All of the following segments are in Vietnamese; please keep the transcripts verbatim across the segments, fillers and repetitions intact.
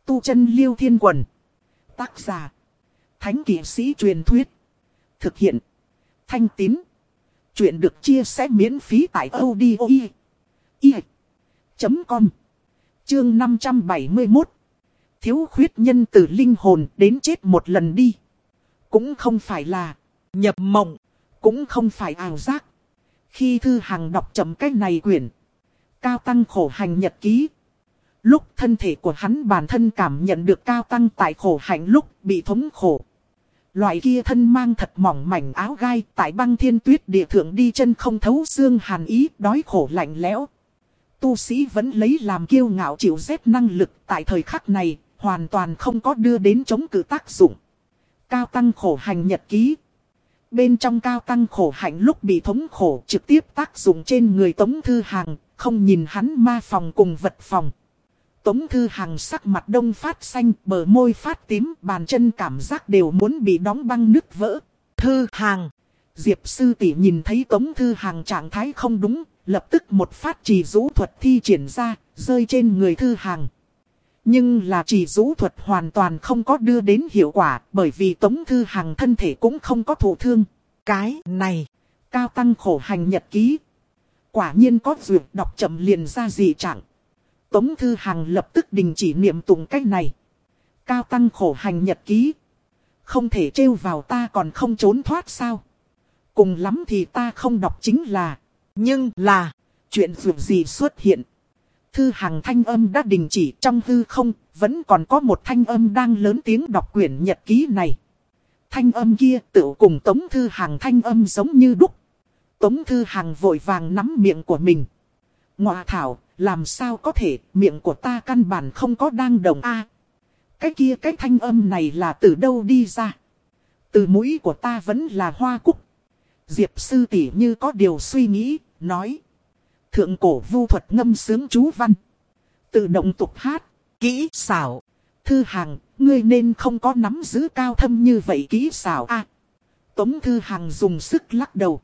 Tu chân Liêu Thiên Quần. Tác giả. Thánh kỵ sĩ truyền thuyết. Thực hiện. Thanh Tín. Chuyện được chia sẻ miễn phí tại audio chấm com. Chương năm trăm bảy mươi mốt. Thiếu khuyết nhân từ linh hồn đến chết một lần đi. Cũng không phải là nhập mộng, cũng không phải ảo giác. Khi Thư Hằng đọc chậm cái này quyển Cao Tăng khổ hành nhật ký, lúc thân thể của hắn bản thân cảm nhận được Cao Tăng tại khổ hạnh lúc bị thống khổ. Loại kia thân mang thật mỏng mảnh áo gai tại băng thiên tuyết địa thượng đi chân không thấu xương hàn ý, đói khổ lạnh lẽo. Tu sĩ vẫn lấy làm kiêu ngạo chịu rét năng lực tại thời khắc này, hoàn toàn không có đưa đến chống cự tác dụng. Cao Tăng khổ hành nhật ký. Bên trong Cao Tăng khổ hạnh lúc bị thống khổ trực tiếp tác dụng trên người Tống Thư Hằng, không nhìn hắn ma phòng cùng vật phòng. Tống Thư Hằng sắc mặt đông phát xanh, bờ môi phát tím, bàn chân cảm giác đều muốn bị đóng băng nứt vỡ. Thư Hằng, Diệp sư tỷ nhìn thấy Tống Thư Hằng trạng thái không đúng, lập tức một phát trì rũ thuật thi triển ra, rơi trên người Thư Hằng. Nhưng là trì rũ thuật hoàn toàn không có đưa đến hiệu quả, bởi vì Tống Thư Hằng thân thể cũng không có thụ thương. Cái này, Cao Tăng khổ hành nhật ký. Quả nhiên có duyệt đọc chậm liền ra dị trạng. Tống Thư Hằng lập tức đình chỉ niệm tụng cách này. Cao Tăng khổ hành nhật ký. Không thể trêu vào ta còn không trốn thoát sao? Cùng lắm thì ta không đọc chính là. Nhưng là, chuyện duyệt gì xuất hiện? Thư Hằng thanh âm đã đình chỉ, trong hư không, vẫn còn có một thanh âm đang lớn tiếng đọc quyển nhật ký này. Thanh âm kia tự cùng Tống Thư Hằng thanh âm giống như đúc. Tống Thư Hằng vội vàng nắm miệng của mình. Ngọa thảo, làm sao có thể, miệng của ta căn bản không có đang động a. À, cái kia cái thanh âm này là từ đâu đi ra? Từ mũi của ta vẫn là hoa cúc. Diệp sư tỷ như có điều suy nghĩ, nói. Thượng cổ vu thuật ngâm sướng chú văn. Tự động tục hát, kỹ xảo. Thư Hằng, ngươi nên không có nắm giữ cao thâm như vậy kỹ xảo a. À, Tống Thư Hằng dùng sức lắc đầu.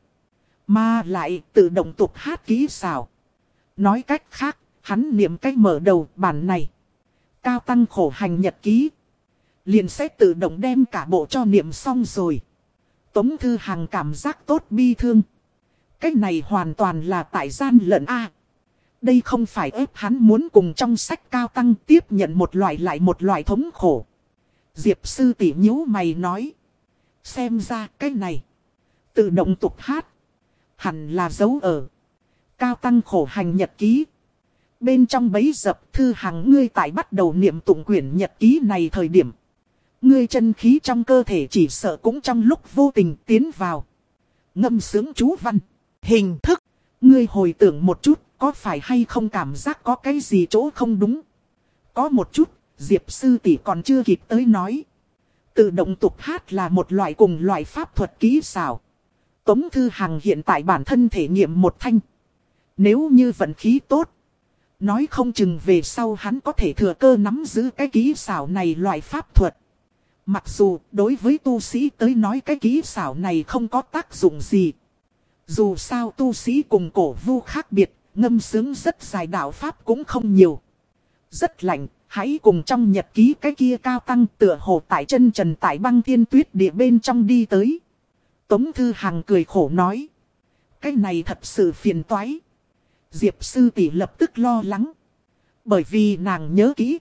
Mà lại tự động tục hát kỹ xảo. Nói cách khác, hắn niệm cách mở đầu bản này. Cao Tăng khổ hành nhật ký. Liền sẽ tự động đem cả bộ cho niệm xong rồi. Tống Thư Hằng cảm giác tốt bi thương. Cái này hoàn toàn là tại gian lận a. À, đây không phải ép hắn muốn cùng trong sách Cao Tăng tiếp nhận một loại lại một loại thống khổ. Diệp sư tỷ nhíu mày nói. Xem ra cái này. Tự động tục hát. Hẳn là dấu ở Cao Tăng khổ hành nhật ký. Bên trong bấy dập Thư Hằng ngươi tại bắt đầu niệm tụng quyển nhật ký này thời điểm. Ngươi chân khí trong cơ thể chỉ sợ cũng trong lúc vô tình tiến vào. Ngâm sướng chú văn. Hình thức. Ngươi hồi tưởng một chút, có phải hay không cảm giác có cái gì chỗ không đúng? Có một chút, Diệp sư tỷ còn chưa kịp tới nói. Tự động tục hát là một loại cùng loại pháp thuật kỹ xảo. Tống Thư Hằng hiện tại bản thân thể nghiệm một thanh. Nếu như vận khí tốt, nói không chừng về sau hắn có thể thừa cơ nắm giữ cái kỹ xảo này loại pháp thuật. Mặc dù đối với tu sĩ tới nói cái kỹ xảo này không có tác dụng gì. Dù sao tu sĩ cùng cổ vu khác biệt, ngâm sướng rất dài đạo pháp cũng không nhiều. Rất lạnh, hãy cùng trong nhật ký cái kia Cao Tăng tựa hồ tại chân trần tại băng thiên tuyết địa bên trong đi tới. Tống Thư Hằng cười khổ nói. Cái này thật sự phiền toái. Diệp sư tỷ lập tức lo lắng. Bởi vì nàng nhớ kỹ.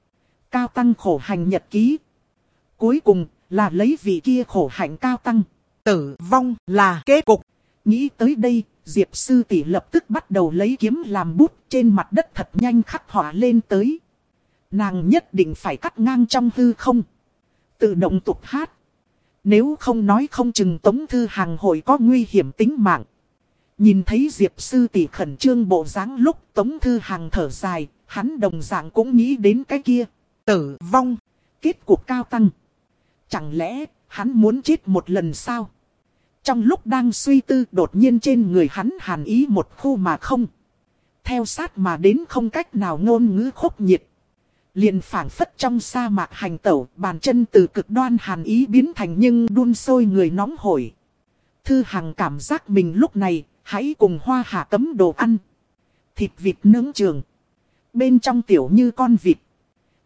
Cao Tăng khổ hành nhật ký. Cuối cùng là lấy vị kia khổ hạnh Cao Tăng. Tử vong là kết cục. Nghĩ tới đây, Diệp sư tỷ lập tức bắt đầu lấy kiếm làm bút trên mặt đất thật nhanh khắc họa lên tới. Nàng nhất định phải cắt ngang trong hư không. Tự động tục hát. Nếu không nói không chừng Tống Thư Hằng hội có nguy hiểm tính mạng. Nhìn thấy Diệp sư tỷ khẩn trương bộ dáng lúc Tống Thư Hằng thở dài, hắn đồng dạng cũng nghĩ đến cái kia. Tử vong. Kết cục Cao Tăng. Chẳng lẽ hắn muốn chết một lần sao? Trong lúc đang suy tư đột nhiên trên người hắn hàn ý một khu mà không. Theo sát mà đến không cách nào ngôn ngữ khốc nhiệt. Liền phảng phất trong sa mạc hành tẩu, bàn chân từ cực đoan hàn ý biến thành nhưng đun sôi người nóng hổi. Thư Hằng cảm giác mình lúc này, hãy cùng hoa hạ cấm đồ ăn. Thịt vịt nướng trường. Bên trong tiểu như con vịt.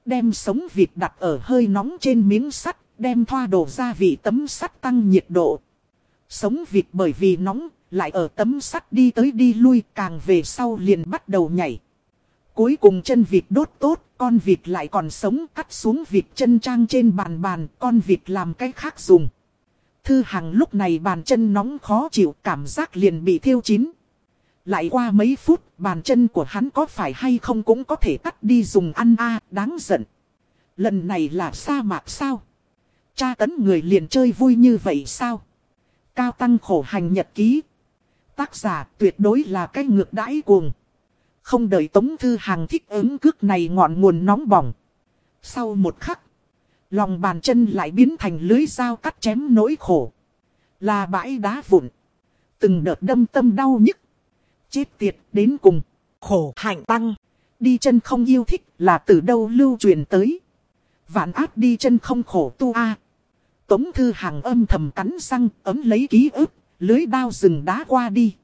Đem sống vịt đặt ở hơi nóng trên miếng sắt, đem thoa đổ gia vị tấm sắt tăng nhiệt độ. Sống vịt bởi vì nóng, lại ở tấm sắt đi tới đi lui, càng về sau liền bắt đầu nhảy. Cuối cùng chân vịt đốt tốt, con vịt lại còn sống, cắt xuống vịt chân trang trên bàn bàn, con vịt làm cái khác dùng. Thư Hằng lúc này bàn chân nóng khó chịu, cảm giác liền bị thiêu chín. Lại qua mấy phút, bàn chân của hắn có phải hay không cũng có thể cắt đi dùng ăn a, đáng giận. Lần này là sa mạc sao? Tra tấn người liền chơi vui như vậy sao? Cao Tăng khổ hành nhật ký. Tác giả tuyệt đối là cái ngược đãi cuồng. Không đợi Tống Thư Hằng thích ứng cước này ngọn nguồn nóng bỏng. Sau một khắc, lòng bàn chân lại biến thành lưới dao cắt chém nỗi khổ. Là bãi đá vụn. Từng đợt đâm tâm đau nhức. Chết tiệt đến cùng. Khổ hạnh tăng. Đi chân không yêu thích là từ đâu lưu truyền tới. Vạn ác đi chân không khổ tu a. Tống Thư Hằng âm thầm cắn răng ấm lấy ký ức. Lưới đao rừng đá qua đi.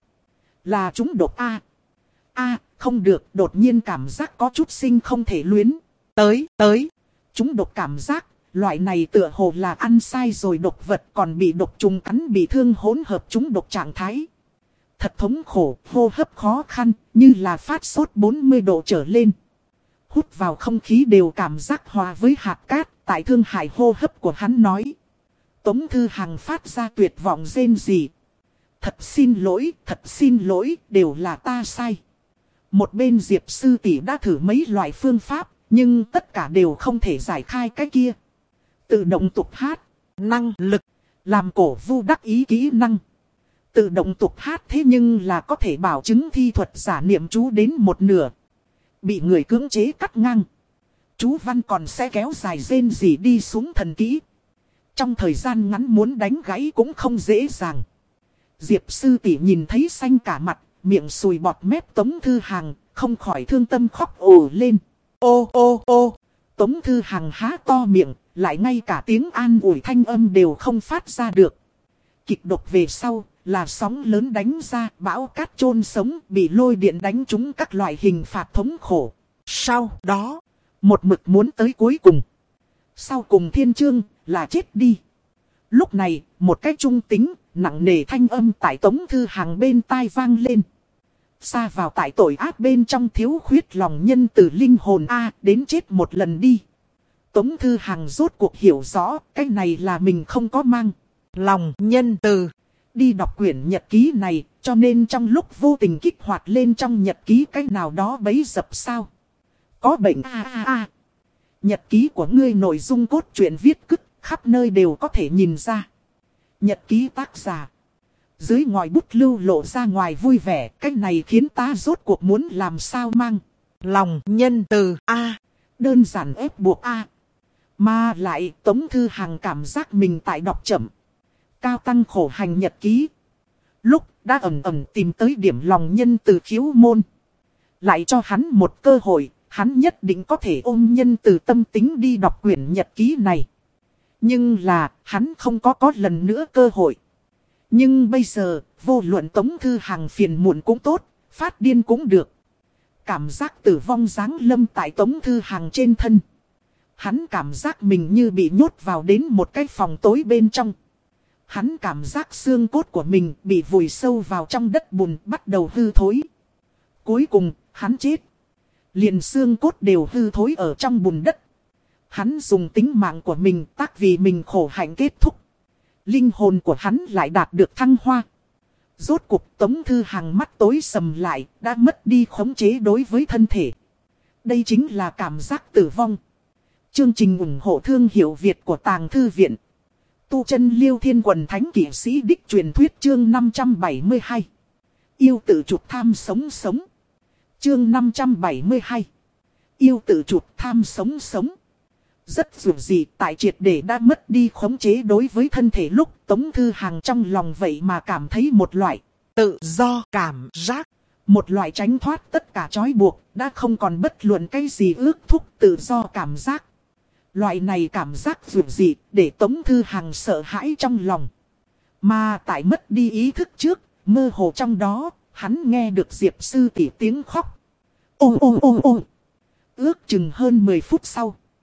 Là chúng độc a. A không được, đột nhiên cảm giác có chút sinh không thể luyến. Tới, tới. Chúng độc cảm giác. Loại này tựa hồ là ăn sai rồi độc vật còn bị độc trùng cắn bị thương hỗn hợp chúng độc trạng thái. Thật thống khổ, hô hấp khó khăn, như là phát sốt bốn mươi độ trở lên. Hút vào không khí đều cảm giác hòa với hạt cát, tại thương hại hô hấp của hắn nói. Tống Thư Hằng phát ra tuyệt vọng rên rỉ. Thật xin lỗi, thật xin lỗi, đều là ta sai. Một bên Diệp sư tỷ đã thử mấy loại phương pháp, nhưng tất cả đều không thể giải khai cái kia. Tự động tục hát, năng lực, làm cổ vu đắc ý kỹ năng. Tự động tục hát thế nhưng là có thể bảo chứng thi thuật giả niệm chú đến một nửa. Bị người cưỡng chế cắt ngang. Chú văn còn sẽ kéo dài rên rỉ đi xuống thần kỹ. Trong thời gian ngắn muốn đánh gãy cũng không dễ dàng. Diệp sư tỷ nhìn thấy xanh cả mặt, miệng sùi bọt mép Tống Thư Hằng, không khỏi thương tâm khóc ồ lên. Ô ô ô, Tống Thư Hằng há to miệng, lại ngay cả tiếng an ủi thanh âm đều không phát ra được. Kịch độc về sau, là sóng lớn đánh ra, bão cát chôn sống, bị lôi điện đánh trúng các loại hình phạt thống khổ. Sau đó, một mực muốn tới cuối cùng. Sau cùng thiên chương, là chết đi. Lúc này, một cái trung tính, nặng nề thanh âm tại Tống Thư Hằng bên tai vang lên. Xa vào tại tội ác bên trong thiếu khuyết lòng nhân từ linh hồn A, đến chết một lần đi. Tống Thư Hằng rốt cuộc hiểu rõ, cái này là mình không có mang lòng nhân từ. Đi đọc quyển nhật ký này, cho nên trong lúc vô tình kích hoạt lên trong nhật ký cái nào đó bấy dập sao. Có bệnh a a a. Nhật ký của ngươi nội dung cốt truyện viết cứt, khắp nơi đều có thể nhìn ra. Nhật ký tác giả. Dưới ngòi bút lưu lộ ra ngoài vui vẻ, cái này khiến ta rốt cuộc muốn làm sao mang lòng nhân từ a. Đơn giản ép buộc a. Mà lại Tống Thư Hằng cảm giác mình tại đọc chậm. Cao Tăng khổ hành nhật ký. Lúc đã ẩn ẩn tìm tới điểm lòng nhân từ khiếu môn. Lại cho hắn một cơ hội, hắn nhất định có thể ôm nhân từ tâm tính đi đọc quyển nhật ký này. Nhưng là, hắn không có có lần nữa cơ hội. Nhưng bây giờ, vô luận Tống Thư Hằng phiền muộn cũng tốt, phát điên cũng được. Cảm giác tử vong giáng lâm tại Tống Thư Hằng trên thân. Hắn cảm giác mình như bị nhốt vào đến một cái phòng tối bên trong. Hắn cảm giác xương cốt của mình bị vùi sâu vào trong đất bùn bắt đầu hư thối. Cuối cùng, hắn chết. Liền xương cốt đều hư thối ở trong bùn đất. Hắn dùng tính mạng của mình tác vì mình khổ hạnh kết thúc. Linh hồn của hắn lại đạt được thăng hoa. Rốt cuộc Tống Thư Hằng mắt tối sầm lại, đã mất đi khống chế đối với thân thể. Đây chính là cảm giác tử vong. Chương trình ủng hộ thương hiệu Việt của Tàng Thư Viện. Tu chân Liêu Thiên Quần Thánh Kỷ Sĩ Đích truyền thuyết chương năm trăm bảy mươi hai. Yêu tự chụp tham sống sống. Chương năm trăm bảy mươi hai. Yêu tự chụp tham sống sống. Rất dù gì tại triệt để đã mất đi khống chế đối với thân thể lúc Tống Thư Hằng trong lòng vậy mà cảm thấy một loại tự do cảm giác. Một loại tránh thoát tất cả trói buộc, đã không còn bất luận cái gì ước thúc tự do cảm giác. Loại này cảm giác dù gì để Tống Thư Hằng sợ hãi trong lòng. Mà tại mất đi ý thức trước, mơ hồ trong đó, hắn nghe được Diệp sư tỷ tiếng khóc. Ô ô ô ô. Ước chừng hơn mười phút sau,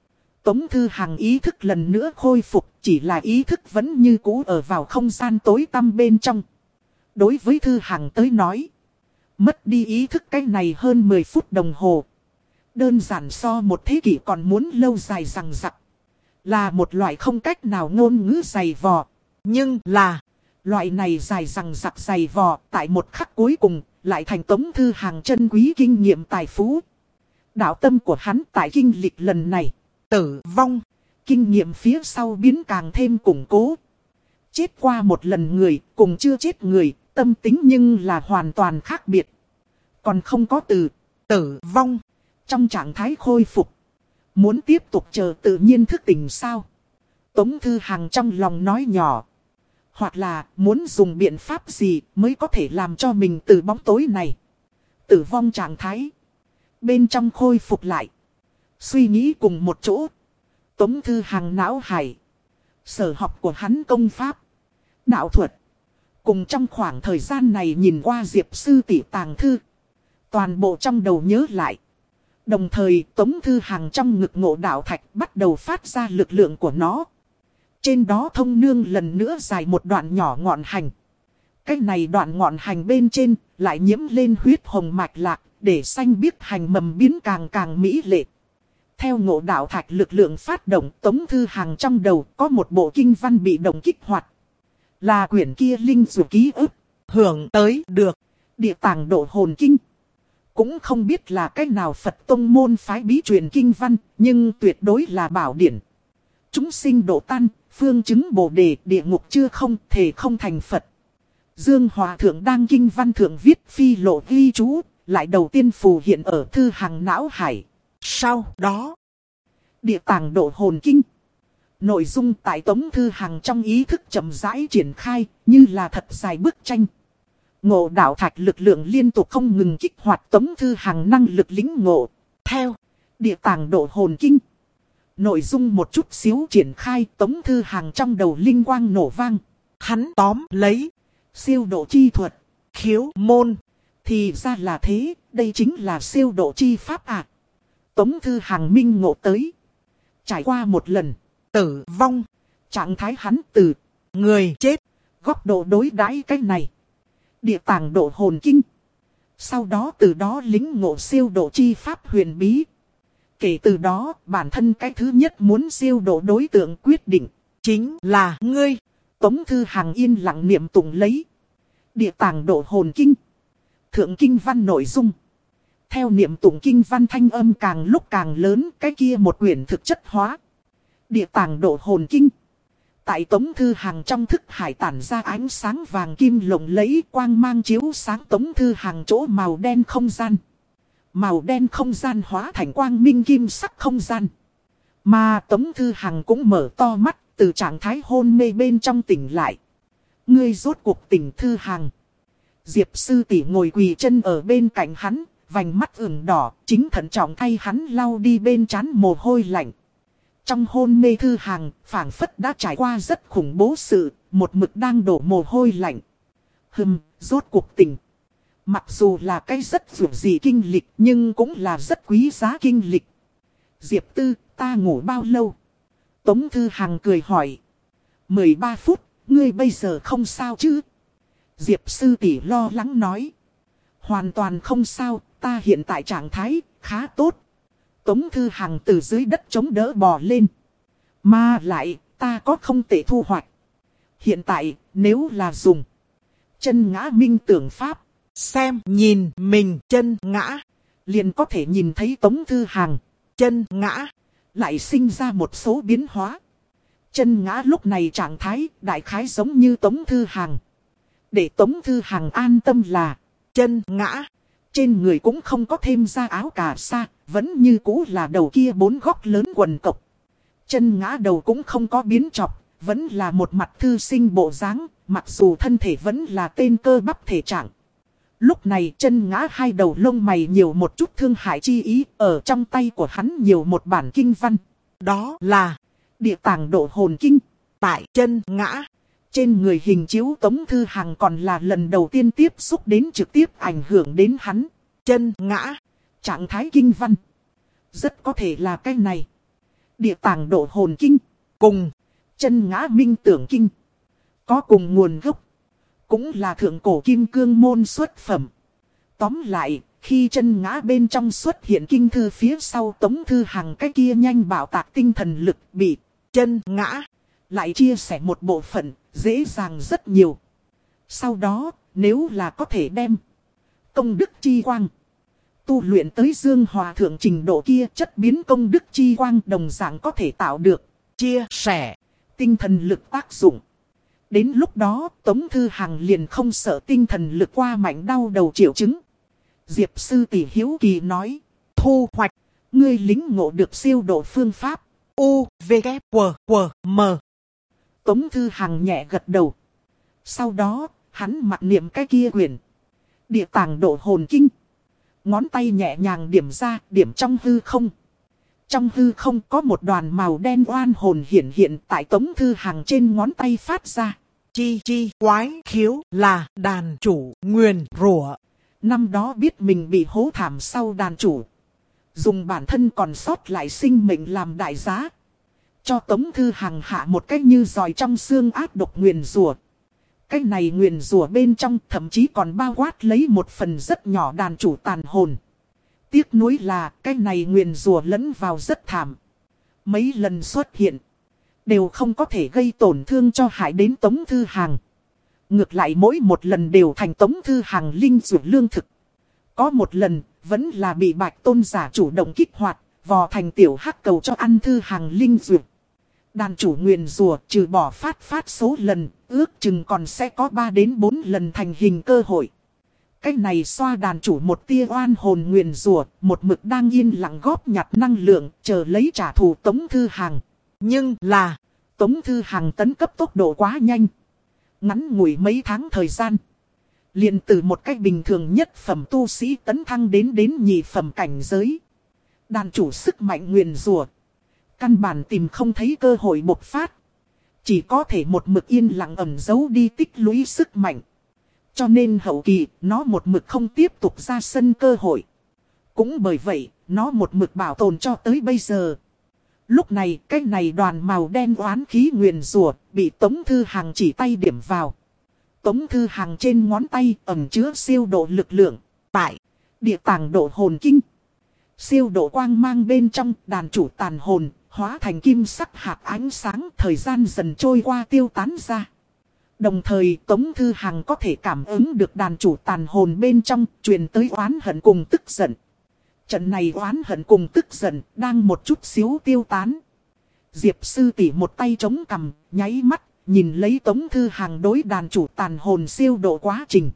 Tống Thư Hằng ý thức lần nữa khôi phục, chỉ là ý thức vẫn như cũ ở vào không gian tối tăm bên trong. Đối với Thư Hằng tới nói, mất đi ý thức cái này hơn mười phút đồng hồ. Đơn giản so một thế kỷ còn muốn lâu dài rằng rặc. Là một loại không cách nào ngôn ngữ dày vò. Nhưng là, loại này dài rằng rặc dày vò tại một khắc cuối cùng, lại thành Tống Thư Hằng chân quý kinh nghiệm tài phú. Đạo tâm của hắn tại kinh lịch lần này, tử vong, kinh nghiệm phía sau biến càng thêm củng cố. Chết qua một lần người, cùng chưa chết người, tâm tính nhưng là hoàn toàn khác biệt. Còn không có từ tử vong, trong trạng thái khôi phục. Muốn tiếp tục chờ tự nhiên thức tỉnh sao? Tống Thư Hằng trong lòng nói nhỏ. Hoặc là muốn dùng biện pháp gì mới có thể làm cho mình từ bóng tối này, tử vong trạng thái, bên trong khôi phục lại. Suy nghĩ cùng một chỗ, Tống Thư Hằng não hải, sở học của hắn công pháp, đạo thuật, cùng trong khoảng thời gian này nhìn qua Diệp sư tỷ tàng thư, toàn bộ trong đầu nhớ lại. Đồng thời Tống Thư Hằng trong ngực ngộ đạo thạch bắt đầu phát ra lực lượng của nó. Trên đó thông nương lần nữa dài một đoạn nhỏ ngọn hành. Cái này đoạn ngọn hành bên trên lại nhiễm lên huyết hồng mạch lạc, để xanh biếc hành mầm biến càng càng mỹ lệ. Theo ngộ đạo thạch lực lượng phát động, Tống Thư Hằng trong đầu có một bộ kinh văn bị động kích hoạt. Là quyển kia linh dù ký ức, hưởng tới được, địa tàng độ hồn kinh. Cũng không biết là cách nào Phật tông môn phái bí truyền kinh văn, nhưng tuyệt đối là bảo điển. Chúng sinh độ tan, phương chứng bồ đề, địa ngục chưa không, thể không thành Phật. Dương Hòa Thượng đang kinh văn thượng viết phi lộ ghi chú, lại đầu tiên phù hiện ở Thư Hằng não hải. Sau đó, địa tàng độ hồn kinh. Nội dung tại Tống Thư Hằng trong ý thức chậm rãi triển khai, như là thật dài bức tranh. Ngộ đạo thạch lực lượng liên tục không ngừng kích hoạt Tống Thư Hằng năng lực lĩnh ngộ. Theo địa tàng độ hồn kinh, nội dung một chút xíu triển khai, Tống Thư Hằng trong đầu linh quang nổ vang. Hắn tóm lấy siêu độ chi thuật, khiếu môn. Thì ra là thế, đây chính là siêu độ chi pháp à. Tống Thư Hằng minh ngộ tới. Trải qua một lần tử vong, trạng thái hắn từ người chết, góc độ đối đãi cái này. Địa tàng độ hồn kinh. Sau đó từ đó lĩnh ngộ siêu độ chi pháp huyền bí. Kể từ đó, bản thân cái thứ nhất muốn siêu độ đối tượng quyết định, chính là ngươi. Tống Thư Hằng yên lặng niệm tụng lấy địa tàng độ hồn kinh. Thượng kinh văn nội dung. Theo niệm tụng kinh văn thanh âm càng lúc càng lớn, cái kia một quyển thực chất hóa. Địa tàng độ hồn kinh. Tại Tống Thư Hằng trong thức hải tản ra ánh sáng vàng kim lộng lẫy, quang mang chiếu sáng Tống Thư Hằng chỗ màu đen không gian. Màu đen không gian hóa thành quang minh kim sắc không gian. Mà Tống Thư Hằng cũng mở to mắt, từ trạng thái hôn mê bên trong tỉnh lại. Ngươi rốt cuộc tỉnh Thư Hằng. Diệp sư tỷ ngồi quỳ chân ở bên cạnh hắn, vành mắt ửng đỏ, chính thận trọng thay hắn lau đi bên trán mồ hôi lạnh. Trong hôn mê Thư Hằng, phảng phất đã trải qua rất khủng bố sự, một mực đang đổ mồ hôi lạnh. Hừm, rốt cuộc tỉnh. Mặc dù là cái rất vượt gì kinh lịch, nhưng cũng là rất quý giá kinh lịch. Diệp Tư, ta ngủ bao lâu? Tống Thư Hằng cười hỏi. mười ba phút, ngươi bây giờ không sao chứ? Diệp sư tỷ lo lắng nói. Hoàn toàn không sao, ta hiện tại trạng thái khá tốt. Tống Thư Hằng từ dưới đất chống đỡ bò lên. Mà lại, ta có không tệ thu hoạch. Hiện tại, nếu là dùng chân ngã minh tưởng pháp, xem nhìn mình chân ngã, liền có thể nhìn thấy Tống Thư Hằng chân ngã, lại sinh ra một số biến hóa. Chân ngã lúc này trạng thái đại khái giống như Tống Thư Hằng. Để Tống Thư Hằng an tâm là chân ngã, trên người cũng không có thêm ra áo cà sa, vẫn như cũ là đầu kia bốn góc lớn quần cộc. Chân ngã đầu cũng không có biến trọc, vẫn là một mặt thư sinh bộ dáng, mặc dù thân thể vẫn là tên cơ bắp thể trạng. Lúc này chân ngã hai đầu lông mày nhiều một chút thương hại chi ý, ở trong tay của hắn nhiều một bản kinh văn. Đó là địa tàng độ hồn kinh. Tại chân ngã, trên người hình chiếu Tống Thư Hằng còn là lần đầu tiên tiếp xúc đến trực tiếp ảnh hưởng đến hắn. Chân ngã, trạng thái kinh văn. Rất có thể là cái này. Địa tàng độ hồn kinh, cùng chân ngã minh tưởng kinh, có cùng nguồn gốc, cũng là thượng cổ kim cương môn xuất phẩm. Tóm lại, khi chân ngã bên trong xuất hiện kinh thư phía sau Tống Thư Hằng cái kia nhanh bảo tạc tinh thần lực bị chân ngã, lại chia sẻ một bộ phận, dễ dàng rất nhiều. Sau đó, nếu là có thể đem công đức chi quang tu luyện tới Dương Hòa thượng trình độ kia, chất biến công đức chi quang đồng dạng có thể tạo được chia sẻ tinh thần lực tác dụng. Đến lúc đó, Tống Thư Hằng liền không sợ tinh thần lực qua mạnh đau đầu triệu chứng. Diệp sư tỷ hiếu kỳ nói, thu hoạch, ngươi lính ngộ được siêu độ phương pháp. U, V, K, W, W, M. Tống Thư Hằng nhẹ gật đầu. Sau đó, hắn mặc niệm cái kia quyển Địa tàng độ hồn kinh. Ngón tay nhẹ nhàng điểm ra, điểm trong hư không. Trong hư không có một đoàn màu đen oan hồn hiện hiện tại Tống Thư Hằng trên ngón tay phát ra. Chi chi quái khiếu là đàn chủ nguyền rủa. Năm đó biết mình bị hố thảm sau đàn chủ dùng bản thân còn sót lại sinh mệnh làm đại giá, cho Tống Thư Hằng hạ một cách như giòi trong xương ác độc nguyền rủa. Cái này nguyền rủa bên trong thậm chí còn bao quát lấy một phần rất nhỏ đàn chủ tàn hồn. Tiếc nuối là cái này nguyền rủa lẫn vào rất thảm. Mấy lần xuất hiện đều không có thể gây tổn thương cho hại đến Tống Thư Hằng. Ngược lại mỗi một lần đều thành Tống Thư Hằng linh dược lương thực. Có một lần vẫn là bị Bạch Tôn giả chủ động kích hoạt, vò thành tiểu hắc cầu cho ăn Thư Hằng linh dược. Đàn chủ nguyền rủa trừ bỏ phát phát số lần, ước chừng còn sẽ có ba đến bốn lần thành hình cơ hội. Cách này xoa đàn chủ một tia oan hồn nguyền rủa, một mực đang yên lặng góp nhặt năng lượng, chờ lấy trả thù Tống Thư Hằng. Nhưng là, Tống Thư Hằng tấn cấp tốc độ quá nhanh. Ngắn ngủi mấy tháng thời gian, liền từ một cách bình thường nhất phẩm tu sĩ tấn thăng đến đến nhị phẩm cảnh giới. Đàn chủ sức mạnh nguyền rủa, căn bản tìm không thấy cơ hội bộc phát. Chỉ có thể một mực yên lặng ẩn giấu đi tích lũy sức mạnh. Cho nên hậu kỳ, nó một mực không tiếp tục ra sân cơ hội. Cũng bởi vậy, nó một mực bảo tồn cho tới bây giờ. Lúc này, cái này đoàn màu đen oán khí nguyền rủa bị Tống Thư Hằng chỉ tay điểm vào. Tống Thư Hằng trên ngón tay ẩn chứa siêu độ lực lượng. Tại địa tàng độ hồn kinh, siêu độ quang mang bên trong đàn chủ tàn hồn, hóa thành kim sắc hạt ánh sáng, thời gian dần trôi qua tiêu tán ra. Đồng thời Tống Thư Hằng có thể cảm ứng được đàn chủ tàn hồn bên trong truyền tới oán hận cùng tức giận. Trận này oán hận cùng tức giận đang một chút xíu tiêu tán. Diệp sư tỷ một tay chống cằm, nháy mắt, nhìn lấy Tống Thư Hằng đối đàn chủ tàn hồn siêu độ quá trình.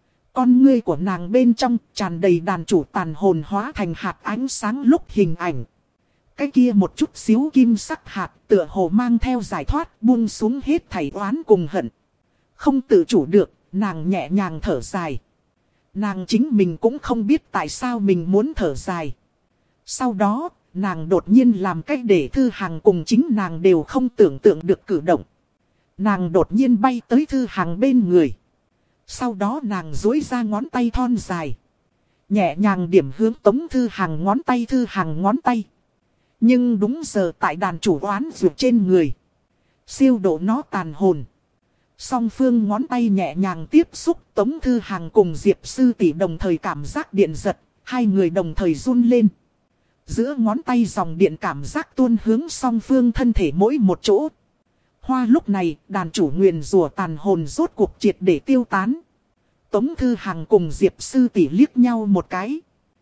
Con ngươi của nàng bên trong tràn đầy đàn chủ tàn hồn hóa thành hạt ánh sáng lúc hình ảnh. Cái kia một chút xíu kim sắc hạt tựa hồ mang theo giải thoát buông xuống hết thảy oán cùng hận. Không tự chủ được, nàng nhẹ nhàng thở dài. Nàng chính mình cũng không biết tại sao mình muốn thở dài. Sau đó, nàng đột nhiên làm cách để Thư Hằng cùng chính nàng đều không tưởng tượng được cử động. Nàng đột nhiên bay tới Thư Hằng bên người. Sau đó nàng duỗi ra ngón tay thon dài, nhẹ nhàng điểm hướng Tống Thư Hằng ngón tay Thư Hằng ngón tay. Nhưng đúng giờ tại đàn chủ oán dược trên người, siêu độ nó tàn hồn. Song phương ngón tay nhẹ nhàng tiếp xúc, Tống Thư Hằng cùng Diệp sư tỷ đồng thời cảm giác điện giật, hai người đồng thời run lên. Giữa ngón tay dòng điện cảm giác tuôn hướng song phương thân thể mỗi một chỗ. Hoa lúc này, đàn chủ nguyền rủa tàn hồn rốt cuộc triệt để tiêu tán. Tống Thư Hằng cùng Diệp sư tỷ liếc nhau một cái.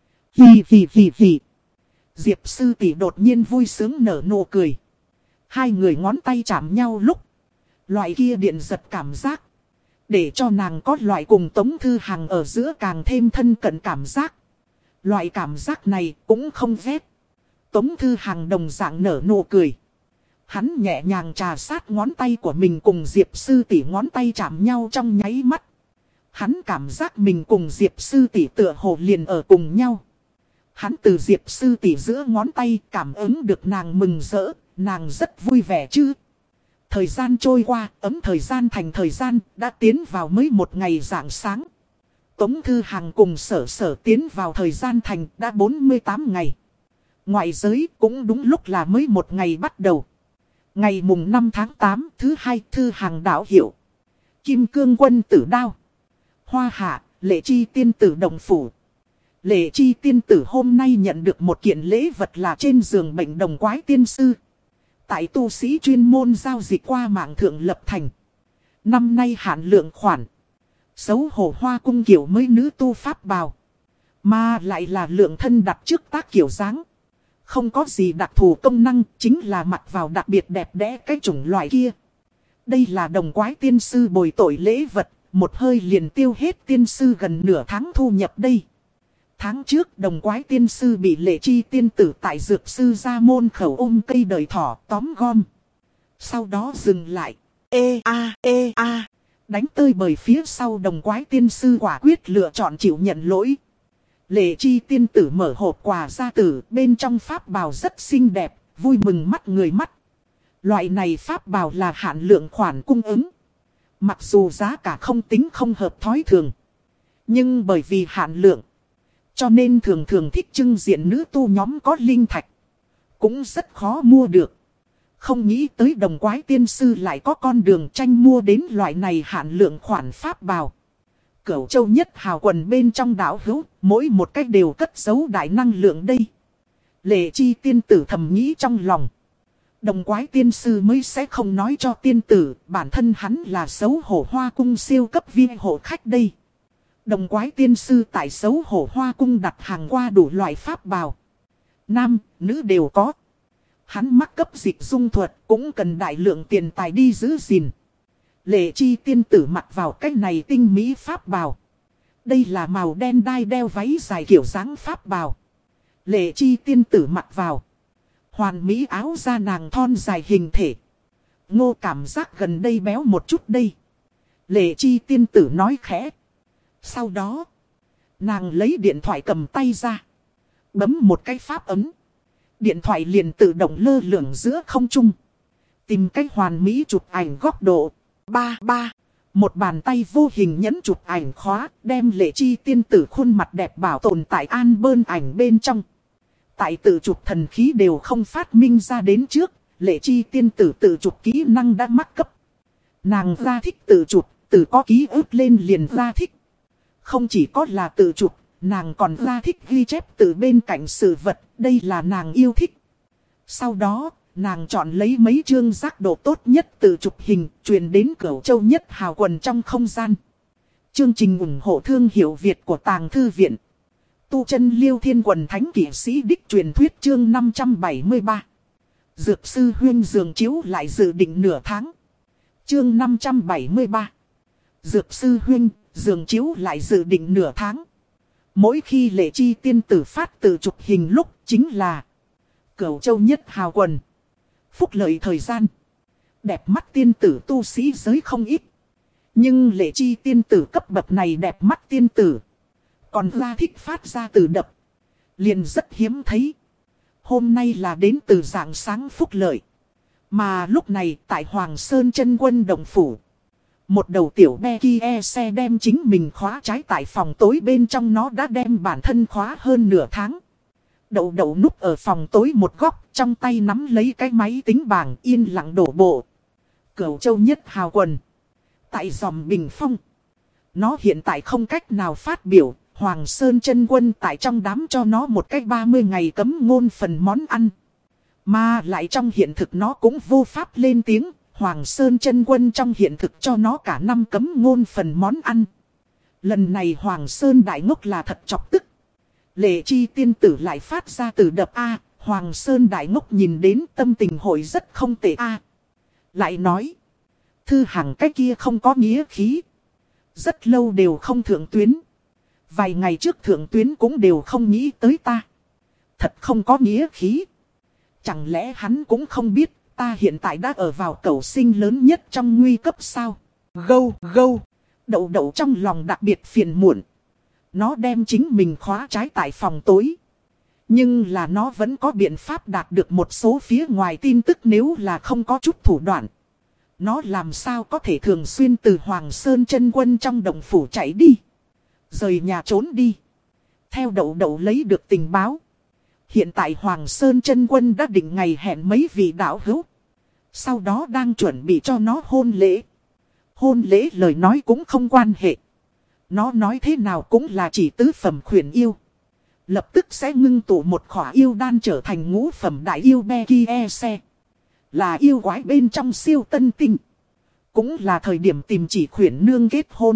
Hì hì hì hì. Diệp sư tỷ đột nhiên vui sướng nở nụ cười. Hai người ngón tay chạm nhau lúc, loại kia điện giật cảm giác, để cho nàng có loại cùng Tống Thư Hằng ở giữa càng thêm thân cận cảm giác. Loại cảm giác này cũng không ghét. Tống Thư Hằng đồng dạng nở nụ cười. Hắn nhẹ nhàng trà sát ngón tay của mình cùng Diệp sư tỷ ngón tay chạm nhau trong nháy mắt. Hắn cảm giác mình cùng Diệp sư tỷ tựa hồ liền ở cùng nhau. Hắn từ Diệp sư tỷ giữa ngón tay cảm ứng được nàng mừng rỡ, nàng rất vui vẻ chứ. Thời gian trôi qua, ấm thời gian thành thời gian, đã tiến vào mới một ngày rạng sáng. Tống Thư Hằng cùng Sở Sở tiến vào thời gian thành đã bốn mươi tám ngày. Ngoại giới cũng đúng lúc là mới một ngày bắt đầu. Ngày mùng năm tháng tám thứ hai thư hàng đạo hiệu. Kim cương quân tử đao. Hoa hạ, Lệ Chi tiên tử đồng phủ. Lệ Chi tiên tử hôm nay nhận được một kiện lễ vật là trên giường bệnh đồng quái tiên sư. Tại tu sĩ chuyên môn giao dịch qua mạng thượng lập thành. Năm nay hạn lượng khoản. Xấu hổ hoa cung kiểu mới nữ tu pháp bào. Mà lại là lượng thân đặt trước tác kiểu dáng. Không có gì đặc thù công năng, chính là mặc vào đặc biệt đẹp đẽ cái chủng loại kia. Đây là đồng quái tiên sư bồi tội lễ vật, một hơi liền tiêu hết tiên sư gần nửa tháng thu nhập đây. Tháng trước đồng quái tiên sư bị Lệ Chi tiên tử tại dược sư ra môn khẩu ôm cây đời thỏ tóm gom. Sau đó dừng lại. Ê a ê a. Đánh tơi bời phía sau đồng quái tiên sư quả quyết lựa chọn chịu nhận lỗi. Lệ Chi tiên tử mở hộp quà ra tử, bên trong pháp bào rất xinh đẹp, vui mừng mắt người mắt. Loại này pháp bào là hạn lượng khoản cung ứng. Mặc dù giá cả không tính không hợp thói thường. Nhưng bởi vì hạn lượng, cho nên thường thường thích trưng diện nữ tu nhóm có linh thạch. Cũng rất khó mua được. Không nghĩ tới đồng quái tiên sư lại có con đường tranh mua đến loại này hạn lượng khoản pháp bào. Cửu châu nhất hào quần bên trong đảo hữu, mỗi một cách đều cất giấu đại năng lượng đây. Lệ Chi tiên tử thầm nghĩ trong lòng. Đồng quái tiên sư mới sẽ không nói cho tiên tử, bản thân hắn là xấu hổ hoa cung siêu cấp viên hộ khách đây. Đồng quái tiên sư tại xấu hổ hoa cung đặt hàng qua đủ loại pháp bào. Nam, nữ đều có. Hắn mắc cấp dịch dung thuật cũng cần đại lượng tiền tài đi giữ gìn. Lệ Chi tiên tử mặc vào cái này tinh mỹ pháp bào. Đây là màu đen đai đeo váy dài kiểu dáng pháp bào. Lệ Chi tiên tử mặc vào. Hoàn mỹ áo da nàng thon dài hình thể. Ngô cảm giác gần đây béo một chút đây. Lệ Chi tiên tử nói khẽ. Sau đó, nàng lấy điện thoại cầm tay ra. Bấm một cái pháp ấn. Điện thoại liền tự động lơ lửng giữa không trung. Tìm cách hoàn mỹ chụp ảnh góc độ. Ba ba. Một bàn tay vô hình nhấn chụp ảnh khóa. Đem Lệ Chi tiên tử khuôn mặt đẹp bảo tồn tại an bơn ảnh bên trong. Tại tự chụp thần khí đều không phát minh ra đến trước. Lệ Chi tiên tử tự chụp kỹ năng đã mắc cấp. Nàng ra thích tự chụp. Tự có ký ức lên liền ra thích. Không chỉ có là tự chụp, nàng còn ra thích ghi chép từ bên cạnh sự vật, đây là nàng yêu thích. Sau đó, nàng chọn lấy mấy chương giác độ tốt nhất tự chụp hình, truyền đến Cửu Châu nhất hào quần trong không gian. Chương trình ủng hộ thương hiệu Việt của Tàng Thư Viện. Tu chân Liêu Thiên Quần Thánh Kỷ Sĩ Đích truyền thuyết chương năm trăm bảy mươi ba. Dược sư huyên giường chiếu lại dự định nửa tháng. Chương năm trăm bảy mươi ba. Dược sư huyên, giường chiếu lại dự định nửa tháng. Mỗi khi Lệ Chi tiên tử phát tự chụp hình lúc chính là Cửu Châu nhất hào quần. Phúc lợi thời gian. Đẹp mắt tiên tử tu sĩ giới không ít. Nhưng Lệ Chi tiên tử cấp bậc này đẹp mắt tiên tử. Còn ra thích phát ra từ đập. Liền rất hiếm thấy. Hôm nay là đến từ rạng sáng phúc lợi. Mà lúc này tại Hoàng Sơn Chân Quân Động Phủ. Một đầu tiểu be kia xe đem chính mình khóa trái tại phòng tối bên trong, nó đã đem bản thân khóa hơn nửa tháng. Đậu đậu núp ở phòng tối một góc, trong tay nắm lấy cái máy tính bảng yên lặng đổ bộ. Cửu Châu nhất hào quần. Tại dòm bình phong. Nó hiện tại không cách nào phát biểu, Hoàng Sơn Chân Quân tại trong đám cho nó một cách ba mươi ngày cấm ngôn phần món ăn. Mà lại trong hiện thực nó cũng vô pháp lên tiếng. Hoàng Sơn Chân Quân trong hiện thực cho nó cả năm cấm ngôn phần món ăn. Lần này Hoàng Sơn đại ngốc là thật chọc tức. Lệ Chi tiên tử lại phát ra từ đập A. Hoàng Sơn đại ngốc nhìn đến tâm tình hội rất không tệ A. Lại nói. Thư hàng cái kia không có nghĩa khí. Rất lâu đều không thượng tuyến. Vài ngày trước thượng tuyến cũng đều không nghĩ tới ta. Thật không có nghĩa khí. Chẳng lẽ hắn cũng không biết. Ta hiện tại đã ở vào cầu sinh lớn nhất trong nguy cấp sao? Gâu, gâu. Đậu đậu trong lòng đặc biệt phiền muộn. Nó đem chính mình khóa trái tại phòng tối. Nhưng là nó vẫn có biện pháp đạt được một số phía ngoài tin tức nếu là không có chút thủ đoạn. Nó làm sao có thể thường xuyên từ Hoàng Sơn Chân Quân trong động phủ chạy đi. Rời nhà trốn đi. Theo đậu đậu lấy được tình báo. Hiện tại Hoàng Sơn Chân Quân đã định ngày hẹn mấy vị đạo hữu. Sau đó đang chuẩn bị cho nó hôn lễ. Hôn lễ lời nói cũng không quan hệ. Nó nói thế nào cũng là chỉ tứ phẩm khuyển yêu. Lập tức sẽ ngưng tụ một khỏa yêu đan trở thành ngũ phẩm đại yêu Bekiese. Là yêu quái bên trong siêu tân tinh. Cũng là thời điểm tìm chỉ khuyển nương kết hôn.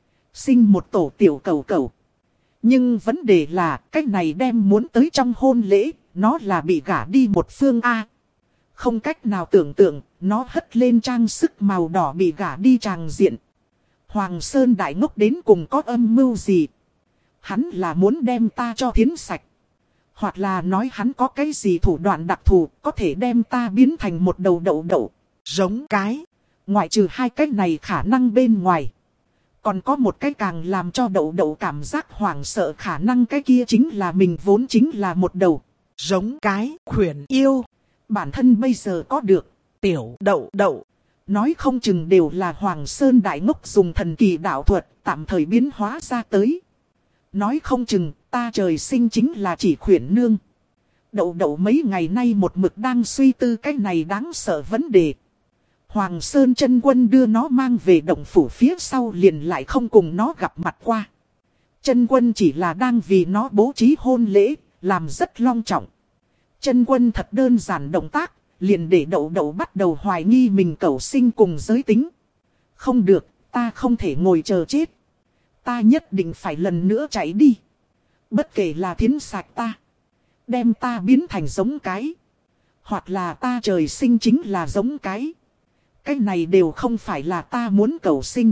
Sinh một tổ tiểu cầu cầu. Nhưng vấn đề là cách này đem muốn tới trong hôn lễ. Nó là bị gả đi một phương A. Không cách nào tưởng tượng. Nó hất lên trang sức màu đỏ bị gả đi tràng diện. Hoàng Sơn Đại Ngốc đến cùng có âm mưu gì? Hắn là muốn đem ta cho thiến sạch. Hoặc là nói hắn có cái gì thủ đoạn đặc thù có thể đem ta biến thành một đầu đậu đậu. Giống cái. Ngoại trừ hai cái này khả năng bên ngoài. Còn có một cái càng làm cho đậu đậu cảm giác hoảng sợ khả năng, cái kia chính là mình vốn chính là một đầu. Giống cái khuyển yêu. Bản thân bây giờ có được. Tiểu đậu đậu. Nói không chừng đều là Hoàng Sơn Đại Ngốc dùng thần kỳ đạo thuật tạm thời biến hóa ra tới. Nói không chừng ta trời sinh chính là chỉ khuyển nương. Đậu đậu mấy ngày nay một mực đang suy tư cái này đáng sợ vấn đề. Hoàng Sơn Chân Quân đưa nó mang về động phủ phía sau liền lại không cùng nó gặp mặt qua. Chân Quân chỉ là đang vì nó bố trí hôn lễ, làm rất long trọng. Chân Quân thật đơn giản động tác, liền để đậu đậu bắt đầu hoài nghi mình cẩu sinh cùng giới tính. Không được, ta không thể ngồi chờ chết. Ta nhất định phải lần nữa chạy đi. Bất kể là thiến sạch ta, đem ta biến thành giống cái, hoặc là ta trời sinh chính là giống cái. Cái này đều không phải là ta muốn cầu sinh.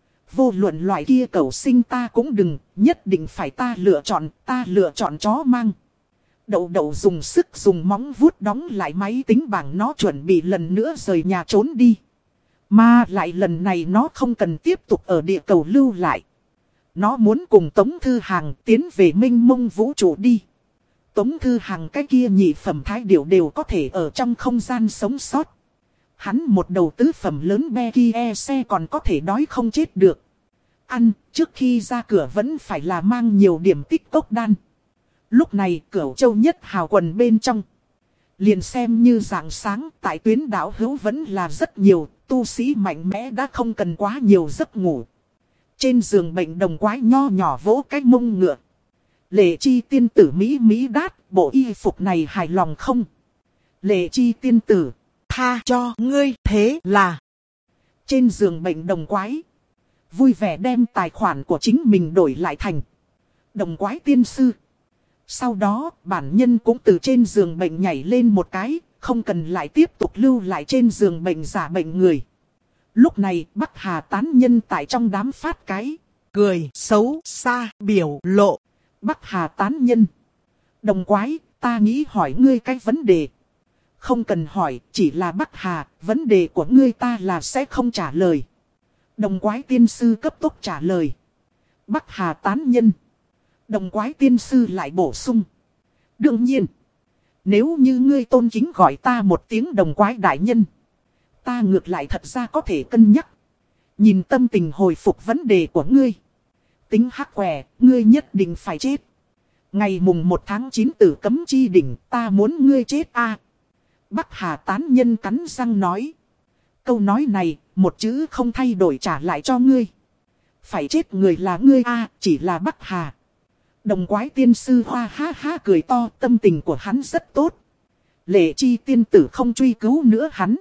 Vô luận loại kia cầu sinh ta cũng đừng, nhất định phải ta lựa chọn, ta lựa chọn chó mang. Đậu đậu dùng sức dùng móng vuốt đóng lại máy tính bảng, nó chuẩn bị lần nữa rời nhà trốn đi. Mà lại lần này nó không cần tiếp tục ở địa cầu lưu lại. Nó muốn cùng Tống Thư Hàng tiến về mênh mông vũ trụ đi. Tống Thư Hàng cái kia nhị phẩm thái điểu đều có thể ở trong không gian sống sót. Hắn một đầu tứ phẩm lớn Bekiese còn có thể đói không chết được. Ăn, trước khi ra cửa vẫn phải là mang nhiều điểm tích cốc đan. Lúc này Cửu Châu Nhất Hào quần bên trong. Liền xem như rạng sáng, tại tuyến đảo hữu vẫn là rất nhiều, tu sĩ mạnh mẽ đã không cần quá nhiều giấc ngủ. Trên giường bệnh đồng quái nho nhỏ vỗ cái mông ngựa. Lệ Chi tiên tử Mỹ Mỹ đát, bộ y phục này hài lòng không? Lệ Chi tiên tử, tha cho ngươi, thế là. Trên giường bệnh đồng quái vui vẻ đem tài khoản của chính mình đổi lại thành đồng quái tiên sư. Sau đó bản nhân cũng từ trên giường bệnh nhảy lên một cái, không cần lại tiếp tục lưu lại trên giường bệnh giả bệnh người. Lúc này Bắc Hà tán nhân tại trong đám phát cái cười xấu xa biểu lộ. Bắc Hà tán nhân, đồng quái, ta nghĩ hỏi ngươi cái vấn đề. Không cần hỏi, chỉ là Bắc Hà, vấn đề của ngươi ta là sẽ không trả lời. Đồng quái tiên sư cấp tốc trả lời. Bắc Hà tán nhân, đồng quái tiên sư lại bổ sung. Đương nhiên, nếu như ngươi tôn kính gọi ta một tiếng đồng quái đại nhân, ta ngược lại thật ra có thể cân nhắc. Nhìn tâm tình hồi phục vấn đề của ngươi. Tính hắc quẻ, ngươi nhất định phải chết. Ngày mùng một tháng chín tử cấm chi đỉnh, ta muốn ngươi chết a. Bắc Hà tán nhân cắn răng nói. Câu nói này, một chữ không thay đổi trả lại cho ngươi. Phải chết người là ngươi a, chỉ là Bắc Hà. Đồng quái tiên sư hoa ha ha cười to, tâm tình của hắn rất tốt. Lệ Chi tiên tử không truy cứu nữa hắn.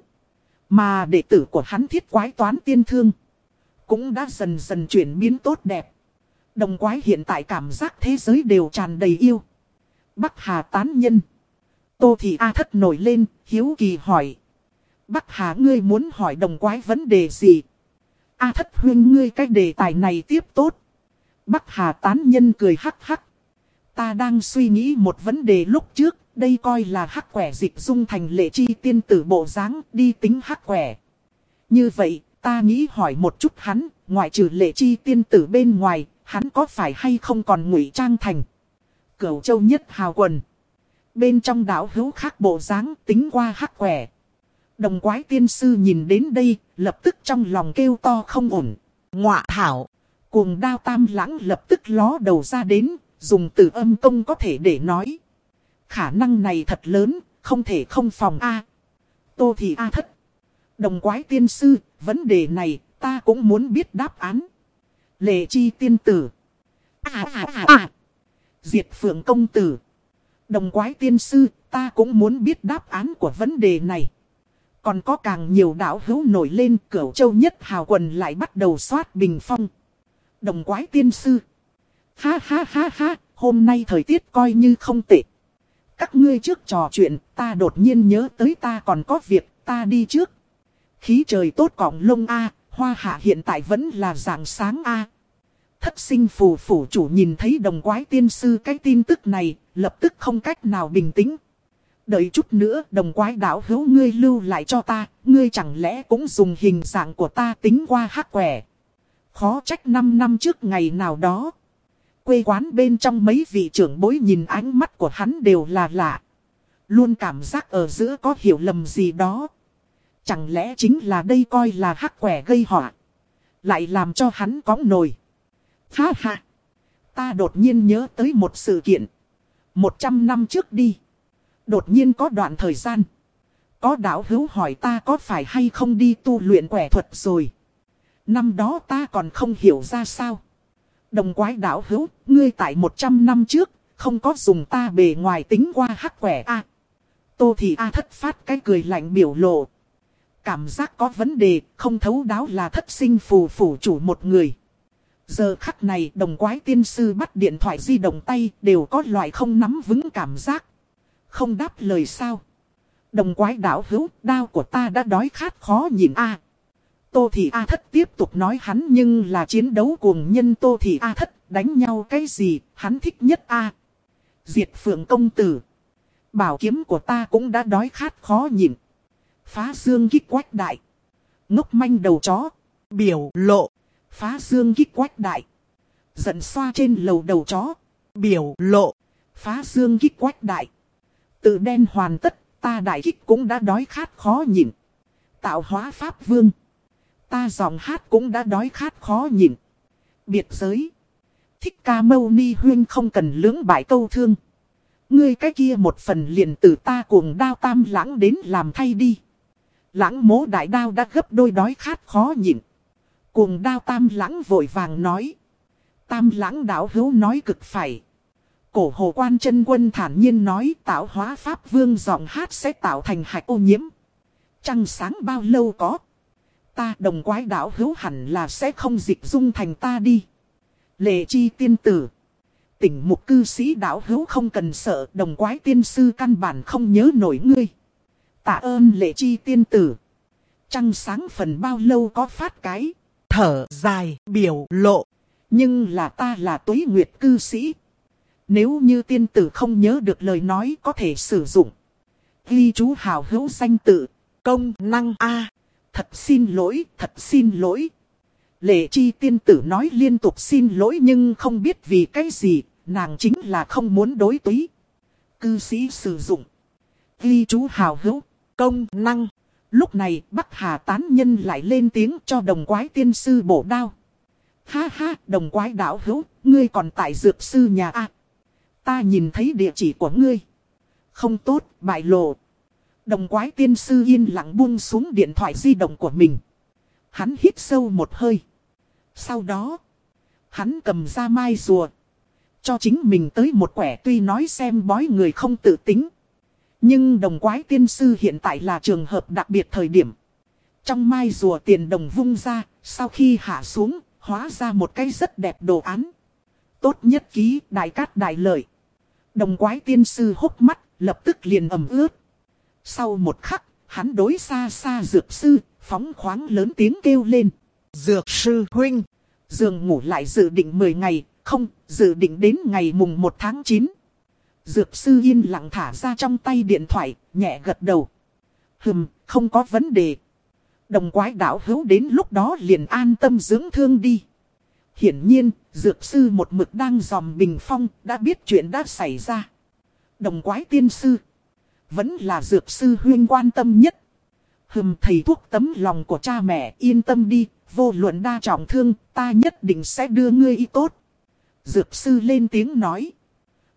Mà đệ tử của hắn Thiết Quái Toán Tiên Thương cũng đã dần dần chuyển biến tốt đẹp. Đồng quái hiện tại cảm giác thế giới đều tràn đầy yêu. Bắc Hà tán nhân. Tô Thị A Thất nổi lên, hiếu kỳ hỏi. Bắc Hà ngươi muốn hỏi đồng quái vấn đề gì? A Thất huynh ngươi cái đề tài này tiếp tốt. Bắc Hà tán nhân cười hắc hắc. Ta đang suy nghĩ một vấn đề lúc trước, đây coi là hắc quẻ dịch dung thành Lệ Chi tiên tử bộ dáng, đi tính hắc quẻ. Như vậy, ta nghĩ hỏi một chút hắn, ngoại trừ Lệ Chi tiên tử bên ngoài, hắn có phải hay không còn ngụy trang thành Cửu Châu Nhất Hào quần. Bên trong đảo hữu khác bộ dáng tính qua hắc quẻ. Đồng quái tiên sư nhìn đến đây, lập tức trong lòng kêu to không ổn. Ngọa thảo, cuồng đao tam lãng lập tức ló đầu ra đến, dùng từ âm công có thể để nói. Khả năng này thật lớn, không thể không phòng A. Tô Thị A thất. Đồng quái tiên sư, vấn đề này ta cũng muốn biết đáp án. Lệ Chi tiên tử. À à à à. Diệt Phượng công tử. Đồng quái tiên sư, ta cũng muốn biết đáp án của vấn đề này. Còn có càng nhiều đạo hữu nổi lên, Cửu Châu Nhất Hào quần lại bắt đầu soát bình phong. Đồng quái tiên sư. Ha ha ha ha, hôm nay thời tiết coi như không tệ. Các ngươi trước trò chuyện, ta đột nhiên nhớ tới ta còn có việc, ta đi trước. Khí trời tốt cỏng lông A, hoa hạ hiện tại vẫn là rạng sáng A. Thất sinh phù phủ chủ nhìn thấy đồng quái tiên sư cái tin tức này, lập tức không cách nào bình tĩnh. Đợi chút nữa đồng quái đạo hữu ngươi lưu lại cho ta, ngươi chẳng lẽ cũng dùng hình dạng của ta tính qua hắc quẻ. Khó trách năm năm trước ngày nào đó. Quê quán bên trong mấy vị trưởng bối nhìn ánh mắt của hắn đều là lạ. Luôn cảm giác ở giữa có hiểu lầm gì đó. Chẳng lẽ chính là đây coi là hắc quẻ gây họa. Lại làm cho hắn cõng nồi. Ha ha. Ta đột nhiên nhớ tới một sự kiện. Một trăm năm trước đi. Đột nhiên có đoạn thời gian. Có đạo hữu hỏi ta có phải hay không đi tu luyện quẻ thuật rồi. Năm đó ta còn không hiểu ra sao. Đồng quái đạo hữu, ngươi tại một trăm năm trước, không có dùng ta bề ngoài tính qua hắc quẻ a. Tô Thị A thất phát cái cười lạnh biểu lộ. Cảm giác có vấn đề, không thấu đáo là thất sinh phù phủ chủ một người. Giờ khắc này đồng quái tiên sư bắt điện thoại di động tay đều có loại không nắm vững cảm giác. Không đáp lời sao. Đồng quái đạo hữu, đao của ta đã đói khát khó nhìn a. Tô Thị A thất tiếp tục nói hắn nhưng là chiến đấu cuồng nhân. Tô Thị A thất đánh nhau cái gì hắn thích nhất a. Diệt Phượng công tử. Bảo kiếm của ta cũng đã đói khát khó nhìn. Phá dương kích quách đại. Ngốc manh đầu chó. Biểu lộ. Phá dương kích quách đại. Giận xoa trên lầu đầu chó. Biểu lộ. Phá dương kích quách đại. Tự đen hoàn tất, ta đại kích cũng đã đói khát khó nhịn. Tạo hóa pháp vương. Ta giọng hát cũng đã đói khát khó nhịn. Biệt giới. Thích Ca Mâu Ni huyên không cần lưỡng bại câu thương. Ngươi cái kia một phần liền từ ta cuồng đao tam lãng đến làm thay đi. Lãng mố đại đao đã gấp đôi đói khát khó nhịn. Cuồng đao tam lãng vội vàng nói. Tam lãng đạo hữu nói cực phải. Cổ hồ quan chân quân thản nhiên nói tạo hóa pháp vương giọng hát sẽ tạo thành hạch ô nhiễm. Trăng sáng bao lâu có. Ta đồng quái đạo hữu hẳn là sẽ không dịch dung thành ta đi. Lệ Chi tiên tử. Tỉnh mục cư sĩ đạo hữu không cần sợ, đồng quái tiên sư căn bản không nhớ nổi ngươi. Tạ ơn Lệ Chi tiên tử. Trăng sáng phần bao lâu có phát cái. Thở dài biểu lộ. Nhưng là ta là Tuế Nguyệt cư sĩ. Nếu như tiên tử không nhớ được lời nói có thể sử dụng. Ghi chú hào hữu danh tự. Công năng A. Thật xin lỗi, thật xin lỗi. Lệ Chi tiên tử nói liên tục xin lỗi nhưng không biết vì cái gì, nàng chính là không muốn đối túy. Cư sĩ sử dụng. Ghi chú hào hữu, công năng. Lúc này Bắc Hà tán nhân lại lên tiếng cho đồng quái tiên sư bổ đao. Ha ha, đồng quái đạo hữu, ngươi còn tại dược sư nhà A. Ta nhìn thấy địa chỉ của ngươi. Không tốt, bại lộ. Đồng quái tiên sư yên lặng buông xuống điện thoại di động của mình. Hắn hít sâu một hơi. Sau đó, hắn cầm ra mai rùa. Cho chính mình tới một quẻ tuy nói xem bói người không tự tính. Nhưng đồng quái tiên sư hiện tại là trường hợp đặc biệt thời điểm. Trong mai rùa tiền đồng vung ra, sau khi hạ xuống, hóa ra một cái rất đẹp đồ án. Tốt nhất ký, đại cát đại lợi. Đồng quái tiên sư hốc mắt, lập tức liền ẩm ướt. Sau một khắc, hắn đối xa xa dược sư, phóng khoáng lớn tiếng kêu lên. Dược sư huynh, giường ngủ lại dự định mười ngày, không, dự định đến ngày mùng một tháng chín. Dược sư yên lặng thả ra trong tay điện thoại, nhẹ gật đầu. Hừm, không có vấn đề. Đồng quái đạo hữu đến lúc đó liền an tâm dưỡng thương đi. Hiển nhiên, dược sư một mực đang dòm bình phong, đã biết chuyện đã xảy ra. Đồng quái tiên sư. Vẫn là dược sư huynh quan tâm nhất. Hừm, thầy thuốc tấm lòng của cha mẹ, yên tâm đi, vô luận đa trọng thương, ta nhất định sẽ đưa ngươi y tốt. Dược sư lên tiếng nói.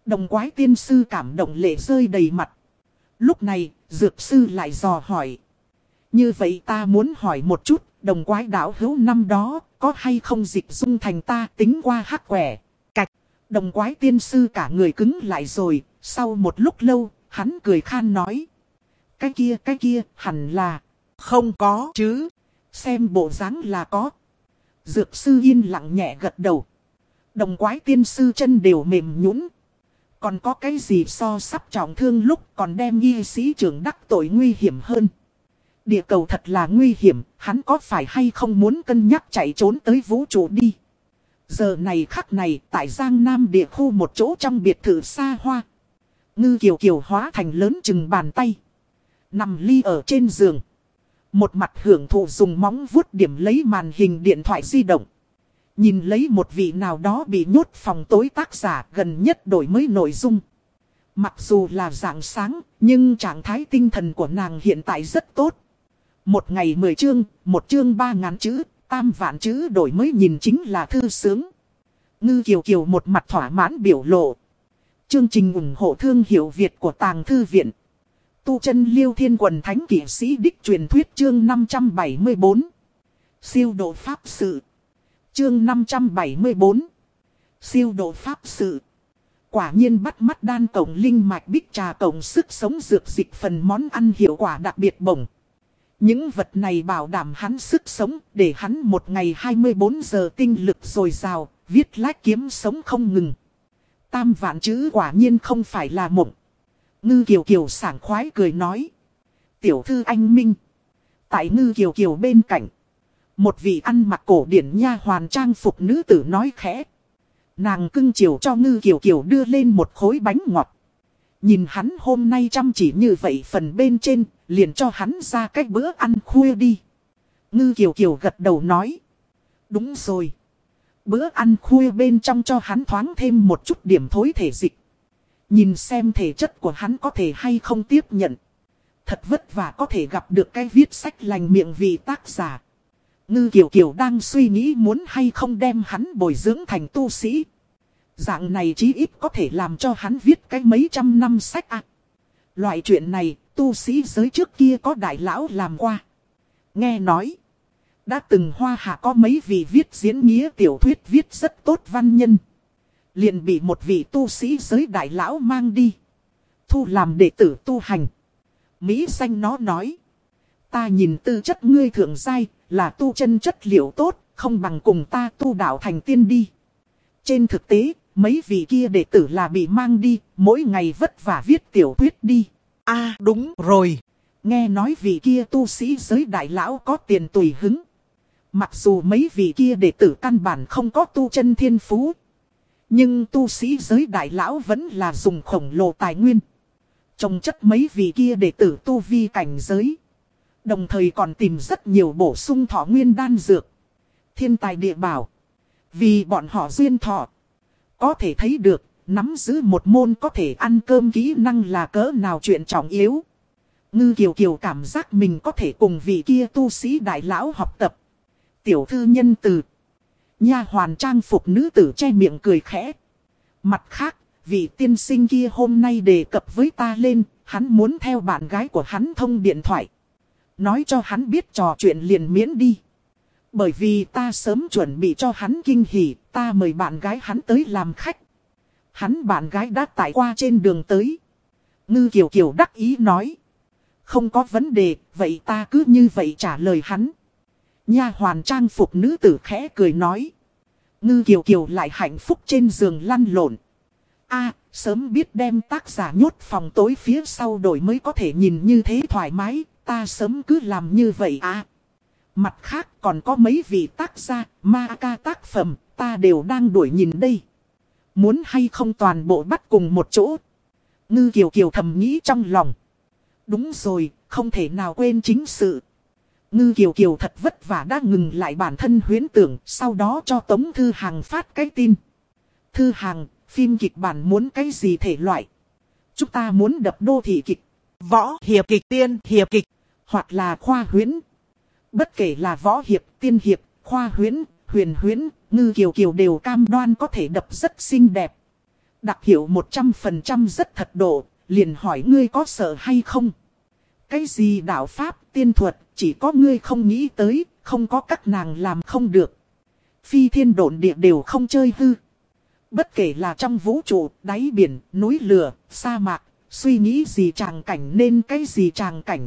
Đồng quái tiên sư cảm động lệ rơi đầy mặt. Lúc này, dược sư lại dò hỏi. Như vậy ta muốn hỏi một chút, đồng quái đạo hữu năm đó, có hay không dịch dung thành ta tính qua hắc quẻ? Cạch, đồng quái tiên sư cả người cứng lại rồi, sau một lúc lâu, hắn cười khan nói. Cái kia, cái kia, hẳn là, không có chứ, xem bộ dáng là có. Dược sư yên lặng nhẹ gật đầu. Đồng quái tiên sư chân đều mềm nhũn. Còn có cái gì so sắp trọng thương lúc còn đem y sĩ trưởng đắc tội nguy hiểm hơn. Địa cầu thật là nguy hiểm, hắn có phải hay không muốn cân nhắc chạy trốn tới vũ trụ đi. Giờ này khắc này, tại Giang Nam địa khu một chỗ trong biệt thự xa hoa. Ngư Kiều Kiều hóa thành lớn chừng bàn tay. Nằm ly ở trên giường. Một mặt hưởng thụ dùng móng vuốt điểm lấy màn hình điện thoại di động. Nhìn lấy một vị nào đó bị nhốt phòng tối tác giả gần nhất đổi mới nội dung. Mặc dù là rạng sáng, nhưng trạng thái tinh thần của nàng hiện tại rất tốt. Một ngày mười chương, một chương ba ngàn chữ, tam vạn chữ đổi mới nhìn chính là thư sướng. Ngư Kiều Kiều một mặt thỏa mãn biểu lộ. Chương trình ủng hộ thương hiệu Việt của Tàng Thư Viện. Tu chân Liêu Thiên Quần Thánh Kỷ Sĩ Đích truyền thuyết chương năm trăm bảy mươi bốn. Siêu độ Pháp Sự. Chương năm trăm bảy mươi bốn. Siêu độ Pháp Sự. Quả nhiên bắt mắt đan cổng linh mạch bích trà cổng sức sống dược dịch phần món ăn hiệu quả đặc biệt bổng. Những vật này bảo đảm hắn sức sống để hắn một ngày hai mươi bốn giờ tinh lực dồi dào, viết lách kiếm sống không ngừng. Tam vạn chữ quả nhiên không phải là mộng. Ngư Kiều Kiều sảng khoái cười nói. Tiểu thư anh Minh. Tại Ngư Kiều Kiều bên cạnh. Một vị ăn mặc cổ điển nha hoàn trang phục nữ tử nói khẽ. Nàng cưng chiều cho Ngư Kiều Kiều đưa lên một khối bánh ngọt. Nhìn hắn hôm nay chăm chỉ như vậy phần bên trên, liền cho hắn ra cách bữa ăn khuya đi. Ngư Kiều Kiều gật đầu nói. Đúng rồi. Bữa ăn khuya bên trong cho hắn thoáng thêm một chút điểm thối thể dịch. Nhìn xem thể chất của hắn có thể hay không tiếp nhận. Thật vất vả có thể gặp được cái viết sách lành miệng vị tác giả. Ngư Kiều Kiều đang suy nghĩ muốn hay không đem hắn bồi dưỡng thành tu sĩ. Dạng này chí ít có thể làm cho hắn viết cái mấy trăm năm sách ạ. À. Loại chuyện này, tu sĩ giới trước kia có đại lão làm qua. Nghe nói, đã từng Hoa Hạ có mấy vị viết diễn nghĩa tiểu thuyết viết rất tốt văn nhân. Liền bị một vị tu sĩ giới đại lão mang đi. Thu làm đệ tử tu hành. Mỹ danh nó nói. Ta nhìn tư chất ngươi thượng giai, là tu chân chất liệu tốt, không bằng cùng ta tu đạo thành tiên đi. Trên thực tế, mấy vị kia đệ tử là bị mang đi, mỗi ngày vất vả viết tiểu thuyết đi. À, à đúng rồi. Nghe nói vị kia tu sĩ giới đại lão có tiền tùy hứng. Mặc dù mấy vị kia đệ tử căn bản không có tu chân thiên phú. Nhưng tu sĩ giới đại lão vẫn là dùng khổng lồ tài nguyên. Trông chất mấy vị kia đệ tử tu vi cảnh giới. Đồng thời còn tìm rất nhiều bổ sung thọ nguyên đan dược. Thiên tài địa bảo. Vì bọn họ duyên thọ. Có thể thấy được, nắm giữ một môn có thể ăn cơm kỹ năng là cỡ nào chuyện trọng yếu. Ngư Kiều Kiều cảm giác mình có thể cùng vị kia tu sĩ đại lão học tập. Tiểu thư nhân từ. Nha hoàn trang phục nữ tử che miệng cười khẽ. Mặt khác, vị tiên sinh kia hôm nay đề cập với ta lên, hắn muốn theo bạn gái của hắn thông điện thoại. Nói cho hắn biết trò chuyện liền miễn đi. Bởi vì ta sớm chuẩn bị cho hắn kinh hỉ, ta mời bạn gái hắn tới làm khách. Hắn bạn gái đã tải qua trên đường tới. Ngư Kiều Kiều đắc ý nói. Không có vấn đề, vậy ta cứ như vậy trả lời hắn. Nha hoàn trang phục nữ tử khẽ cười nói. Ngư Kiều Kiều lại hạnh phúc trên giường lăn lộn. A, sớm biết đem tác giả nhốt phòng tối phía sau đổi mới có thể nhìn như thế thoải mái, ta sớm cứ làm như vậy à. Mặt khác còn có mấy vị tác gia, ma ca tác phẩm, ta đều đang đuổi nhìn đây. Muốn hay không toàn bộ bắt cùng một chỗ. Ngư Kiều Kiều thầm nghĩ trong lòng. Đúng rồi, không thể nào quên chính sự. Ngư Kiều Kiều thật vất vả đã ngừng lại bản thân huyễn tưởng, sau đó cho Tống Thư Hàng phát cái tin. Thư Hàng, phim kịch bản muốn cái gì thể loại? Chúng ta muốn đập đô thị kịch, võ hiệp kịch, tiên hiệp kịch, hoặc là khoa huyễn. Bất kể là võ hiệp, tiên hiệp, khoa huyễn, huyền huyễn, Ngư Kiều Kiều đều cam đoan có thể đập rất xinh đẹp. Đặc hiệu một trăm phần trăm rất thật độ, liền hỏi ngươi có sợ hay không? Cái gì đạo pháp, tiên thuật, chỉ có ngươi không nghĩ tới, không có các nàng làm không được. Phi thiên độn địa đều không chơi hư. Bất kể là trong vũ trụ, đáy biển, núi lửa, sa mạc, suy nghĩ gì tràng cảnh nên cái gì tràng cảnh.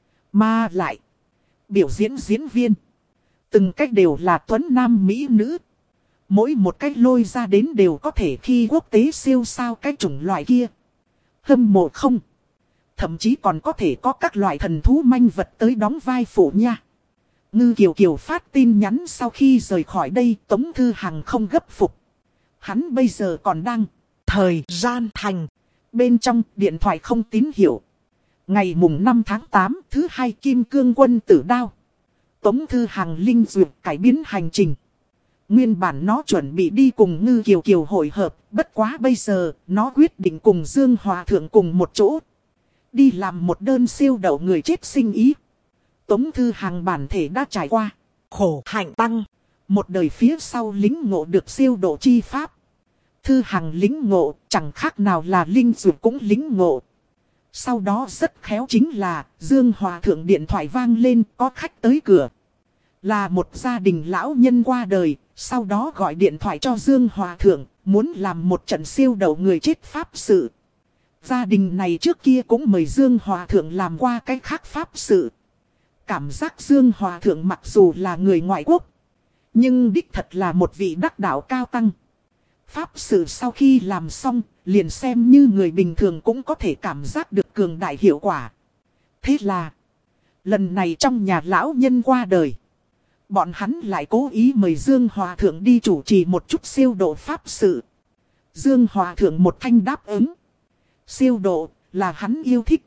Mà lại, biểu diễn diễn viên. Từng cách đều là tuấn nam mỹ nữ. Mỗi một cách lôi ra đến đều có thể khi quốc tế siêu sao cái chủng loại kia. Hâm mộ không? Thậm chí còn có thể có các loại thần thú manh vật tới đóng vai phụ nha. Ngư Kiều Kiều phát tin nhắn sau khi rời khỏi đây, Tống Thư Hằng không gấp phục. Hắn bây giờ còn đang thời gian thành. Bên trong điện thoại không tín hiệu. Ngày mùng năm tháng tám thứ hai Kim Cương Quân Tử Đao. Tống Thư Hằng linh duyệt cải biến hành trình. Nguyên bản nó chuẩn bị đi cùng Ngư Kiều Kiều hội hợp. Bất quá bây giờ nó quyết định cùng Dương Hòa Thượng cùng một chỗ. Đi làm một đơn siêu đậu người chết sinh ý. Tống Thư Hằng bản thể đã trải qua khổ hạnh tăng. Một đời phía sau lính ngộ được siêu độ chi pháp. Thư Hằng lính ngộ chẳng khác nào là linh dược cũng lính ngộ. Sau đó rất khéo chính là Dương Hòa Thượng điện thoại vang lên có khách tới cửa. Là một gia đình lão nhân qua đời. Sau đó gọi điện thoại cho Dương Hòa Thượng muốn làm một trận siêu đậu người chết pháp sự. Gia đình này trước kia cũng mời Dương Hòa Thượng làm qua cái khác pháp sự. Cảm giác Dương Hòa Thượng mặc dù là người ngoại quốc, nhưng đích thật là một vị đắc đạo cao tăng. Pháp sự sau khi làm xong, liền xem như người bình thường cũng có thể cảm giác được cường đại hiệu quả. Thế là, lần này trong nhà lão nhân qua đời, bọn hắn lại cố ý mời Dương Hòa Thượng đi chủ trì một chút siêu độ pháp sự. Dương Hòa Thượng một thanh đáp ứng. Siêu độ là hắn yêu thích.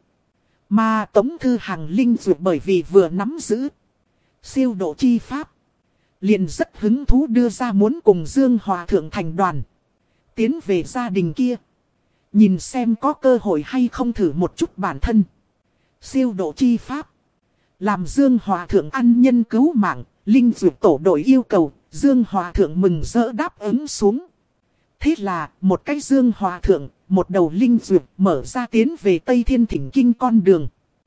Mà Tống Thư Hằng linh dược bởi vì vừa nắm giữ siêu độ chi pháp, liền rất hứng thú đưa ra muốn cùng Dương Hòa Thượng thành đoàn. Tiến về gia đình kia. Nhìn xem có cơ hội hay không thử một chút bản thân. Siêu độ chi pháp. Làm Dương Hòa Thượng ăn nhân cứu mạng. Linh dược tổ đội yêu cầu. Dương Hòa Thượng mừng rỡ đáp ứng xuống. Thế là một cái Dương Hòa Thượng, một đầu linh dược mở ra tiến về Tây Thiên Thỉnh Kinh con đường.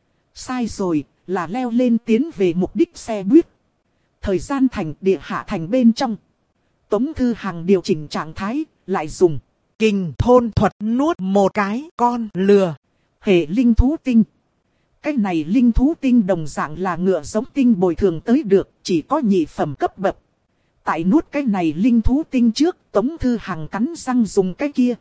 Sai rồi, là leo lên tiến về mục đích xe buýt. Thời gian thành địa hạ thành bên trong. Tống Thư Hằng điều chỉnh trạng thái, lại dùng kình thôn thuật nuốt một cái con lừa. Hệ linh thú tinh. Cái này linh thú tinh đồng dạng là ngựa giống tinh bồi thường tới được, chỉ có nhị phẩm cấp bậc. Tại nuốt cái này linh thú tinh trước, Tống Thư Hằng cắn răng dùng cái kia.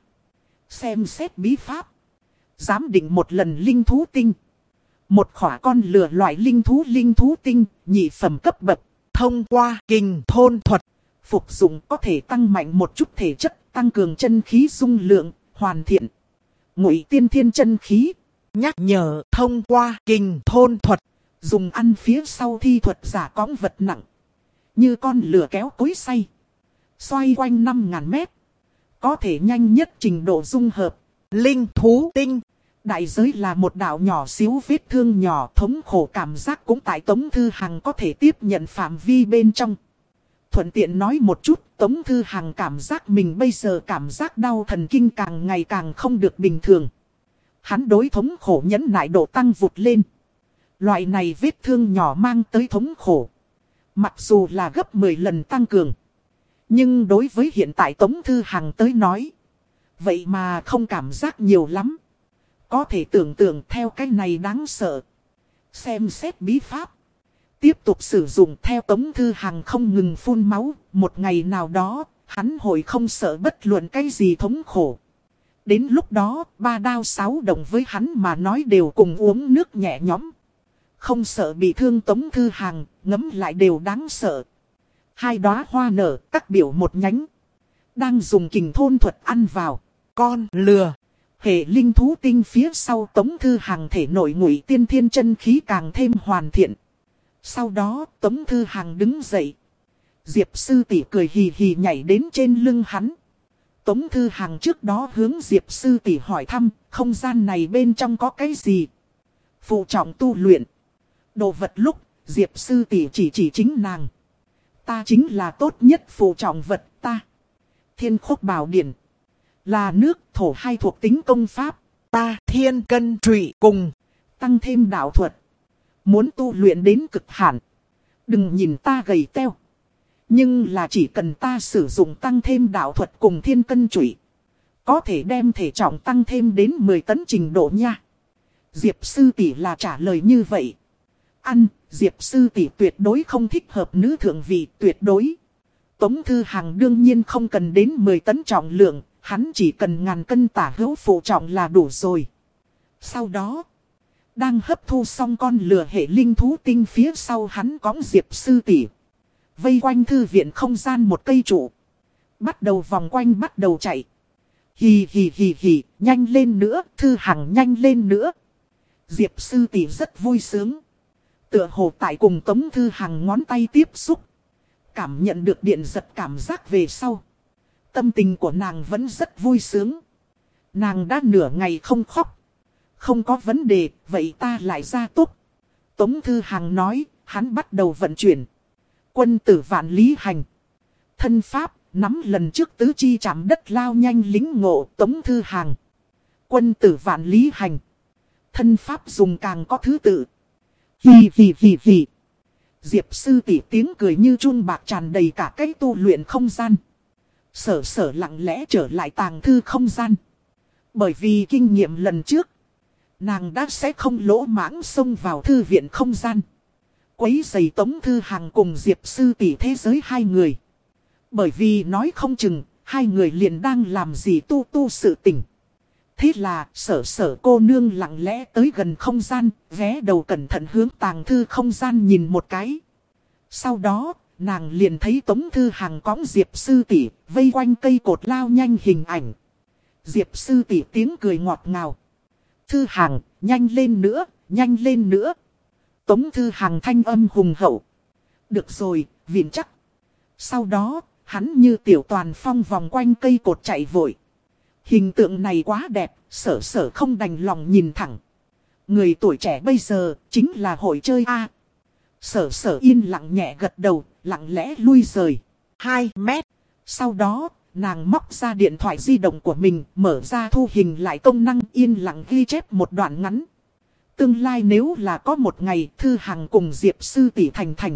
Xem xét bí pháp. Giám định một lần linh thú tinh. Một khỏa con lừa loại linh thú linh thú tinh, nhị phẩm cấp bậc. Thông qua kình thôn thuật. Phục dụng có thể tăng mạnh một chút thể chất, tăng cường chân khí dung lượng, hoàn thiện. Ngụy tiên thiên chân khí. Nhắc nhở thông qua kình thôn thuật. Dùng ăn phía sau thi thuật giả cõng vật nặng. Như con lừa kéo cối xay. Xoay quanh năm ngàn mét. Có thể nhanh nhất trình độ dung hợp. Linh thú tinh. Đại giới là một đạo nhỏ xíu vết thương nhỏ, thống khổ cảm giác cũng tại Tống Thư Hằng có thể tiếp nhận phạm vi bên trong. Thuận tiện nói một chút, Tống Thư Hằng cảm giác mình bây giờ cảm giác đau thần kinh càng ngày càng không được bình thường. Hắn đối thống khổ nhẫn nại độ tăng vụt lên. Loại này vết thương nhỏ mang tới thống khổ. Mặc dù là gấp mười lần tăng cường. Nhưng đối với hiện tại Tống Thư Hằng tới nói. Vậy mà không cảm giác nhiều lắm. Có thể tưởng tượng theo cái này đáng sợ. Xem xét bí pháp. Tiếp tục sử dụng theo Tống Thư Hằng không ngừng phun máu. Một ngày nào đó, hắn hội không sợ bất luận cái gì thống khổ. Đến lúc đó, ba đao sáu đồng với hắn mà nói đều cùng uống nước nhẹ nhõm. Không sợ bị thương Tống Thư Hằng, ngấm lại đều đáng sợ. Hai đóa hoa nở, các biểu một nhánh. Đang dùng kình thôn thuật ăn vào. Con lừa. Hệ linh thú tinh phía sau Tống Thư Hằng thể nội ngụy tiên thiên chân khí càng thêm hoàn thiện. Sau đó Tống Thư Hằng đứng dậy. Diệp sư tỷ cười hì hì nhảy đến trên lưng hắn. Tống Thư Hằng trước đó hướng Diệp sư tỷ hỏi thăm, không gian này bên trong có cái gì? Phụ trọng tu luyện. Đồ vật lúc, Diệp sư tỷ chỉ chỉ chính nàng. Ta chính là tốt nhất phụ trọng vật ta. Thiên Khúc Bảo Điển. Là nước thổ hai thuộc tính công pháp. Ta thiên cân trụy cùng. Tăng thêm đạo thuật. Muốn tu luyện đến cực hạn. Đừng nhìn ta gầy teo. Nhưng là chỉ cần ta sử dụng tăng thêm đạo thuật cùng thiên cân trụy. Có thể đem thể trọng tăng thêm đến mười tấn trình độ nha. Diệp sư tỷ là trả lời như vậy. Ăn, Diệp sư tỷ tuyệt đối không thích hợp nữ thượng vị, tuyệt đối. Tống Thư Hằng đương nhiên không cần đến mười tấn trọng lượng, hắn chỉ cần ngàn cân tả hữu phụ trọng là đủ rồi. Sau đó, đang hấp thu xong con lừa hệ linh thú tinh phía sau hắn cõng Diệp sư tỷ. Vây quanh thư viện không gian một cây trụ. Bắt đầu vòng quanh bắt đầu chạy. Hì hì hì hì, nhanh lên nữa, Thư Hằng nhanh lên nữa. Diệp sư tỷ rất vui sướng. Tựa hồ tại cùng Tống Thư Hằng ngón tay tiếp xúc. Cảm nhận được điện giật cảm giác về sau. Tâm tình của nàng vẫn rất vui sướng. Nàng đã nửa ngày không khóc. Không có vấn đề, vậy ta lại ra tốt. Tống Thư Hằng nói, hắn bắt đầu vận chuyển. Quân tử vạn lý hành. Thân pháp, nắm lần trước tứ chi chạm đất lao nhanh lính ngộ Tống Thư Hằng. Quân tử vạn lý hành. Thân pháp dùng càng có thứ tự. Hì hì hì hì. Diệp sư tỷ tiếng cười như chun bạc tràn đầy cả cái tu luyện không gian. Sở sở lặng lẽ trở lại tàng thư không gian. Bởi vì kinh nghiệm lần trước, nàng đã sẽ không lỗ mãng xông vào thư viện không gian. Quấy giày Tống Thư Hằng cùng Diệp sư tỷ thế giới hai người. Bởi vì nói không chừng, hai người liền đang làm gì tu tu sự tình. Thế là sở sở cô nương lặng lẽ tới gần không gian, ghé đầu cẩn thận hướng tàng thư không gian nhìn một cái. Sau đó, nàng liền thấy Tống Thư Hằng cõng Diệp sư tỷ vây quanh cây cột lao nhanh hình ảnh. Diệp sư tỷ tiếng cười ngọt ngào. Thư Hằng, nhanh lên nữa, nhanh lên nữa. Tống Thư Hằng thanh âm hùng hậu. Được rồi, vịn chắc. Sau đó, hắn như tiểu toàn phong vòng quanh cây cột chạy vội. Hình tượng này quá đẹp, sở sở không đành lòng nhìn thẳng. Người tuổi trẻ bây giờ, chính là hội chơi A. Sở sở yên lặng nhẹ gật đầu, lặng lẽ lui rời. Hai mét. Sau đó, nàng móc ra điện thoại di động của mình, mở ra thu hình lại công năng yên lặng ghi chép một đoạn ngắn. Tương lai nếu là có một ngày Thư Hằng cùng Diệp sư tỷ thành thành.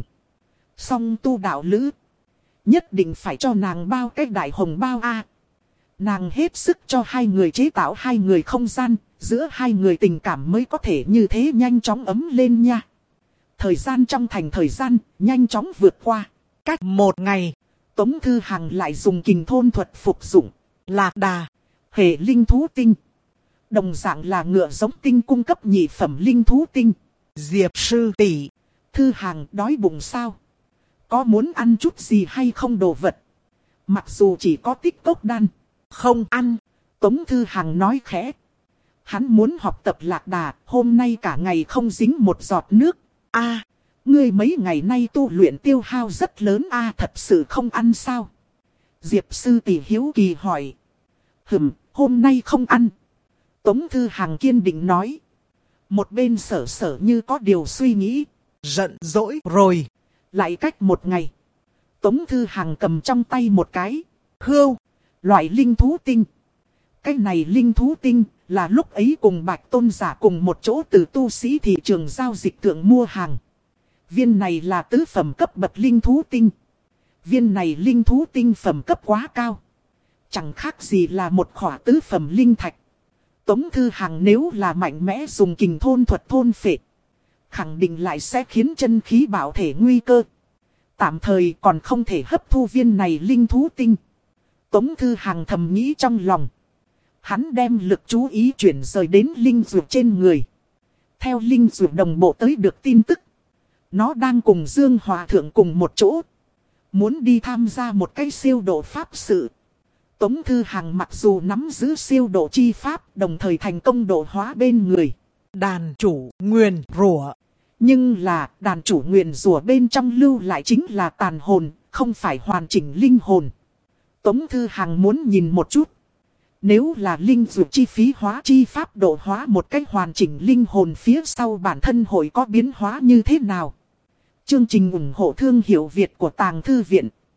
Song tu đạo lữ. Nhất định phải cho nàng bao cái đại hồng bao A. Nàng hết sức cho hai người chế tạo hai người không gian, giữa hai người tình cảm mới có thể như thế nhanh chóng ấm lên nha. Thời gian trong thành thời gian, nhanh chóng vượt qua. Cách một ngày, Tống Thư Hằng lại dùng kình thôn thuật phục dụng. Lạc đà, hệ linh thú tinh. Đồng dạng là ngựa giống tinh cung cấp nhị phẩm linh thú tinh. Diệp sư tỷ, Thư Hằng đói bụng sao? Có muốn ăn chút gì hay không đồ vật? Mặc dù chỉ có tích cốc đan. Không ăn. Tống Thư Hằng nói khẽ. Hắn muốn học tập lạc đà, hôm nay cả ngày không dính một giọt nước. A, ngươi mấy ngày nay tu luyện tiêu hao rất lớn a, thật sự không ăn sao? Diệp sư tỷ hiếu kỳ hỏi. Hừm, hôm nay không ăn. Tống Thư Hằng kiên định nói. Một bên sở sở như có điều suy nghĩ. Giận dỗi rồi. Lại cách một ngày. Tống Thư Hằng cầm trong tay một cái hươu, loại linh thú tinh. Cái này linh thú tinh là lúc ấy cùng Bạch Tôn giả cùng một chỗ từ tu sĩ thị trường giao dịch thượng mua hàng. Viên này là tứ phẩm cấp bậc linh thú tinh. Viên này linh thú tinh phẩm cấp quá cao. Chẳng khác gì là một khỏa tứ phẩm linh thạch. Tống Thư Hằng nếu là mạnh mẽ dùng kình thôn thuật thôn phệ, khẳng định lại sẽ khiến chân khí bảo thể nguy cơ. Tạm thời còn không thể hấp thu viên này linh thú tinh. Tống Thư Hằng thầm nghĩ trong lòng. Hắn đem lực chú ý chuyển rời đến linh dược trên người. Theo linh dược đồng bộ tới được tin tức. Nó đang cùng Dương Hòa Thượng cùng một chỗ. Muốn đi tham gia một cái siêu độ pháp sự. Tống Thư Hằng mặc dù nắm giữ siêu độ chi pháp, đồng thời thành công độ hóa bên người đàn chủ nguyền rủa. Nhưng là đàn chủ nguyền rủa bên trong lưu lại chính là tàn hồn, không phải hoàn chỉnh linh hồn. Tống Thư Hằng muốn nhìn một chút. Nếu là linh dược chi phí hóa chi pháp độ hóa một cách hoàn chỉnh linh hồn phía sau bản thân hội có biến hóa như thế nào? Chương trình ủng hộ thương hiệu Việt của Tàng Thư Viện.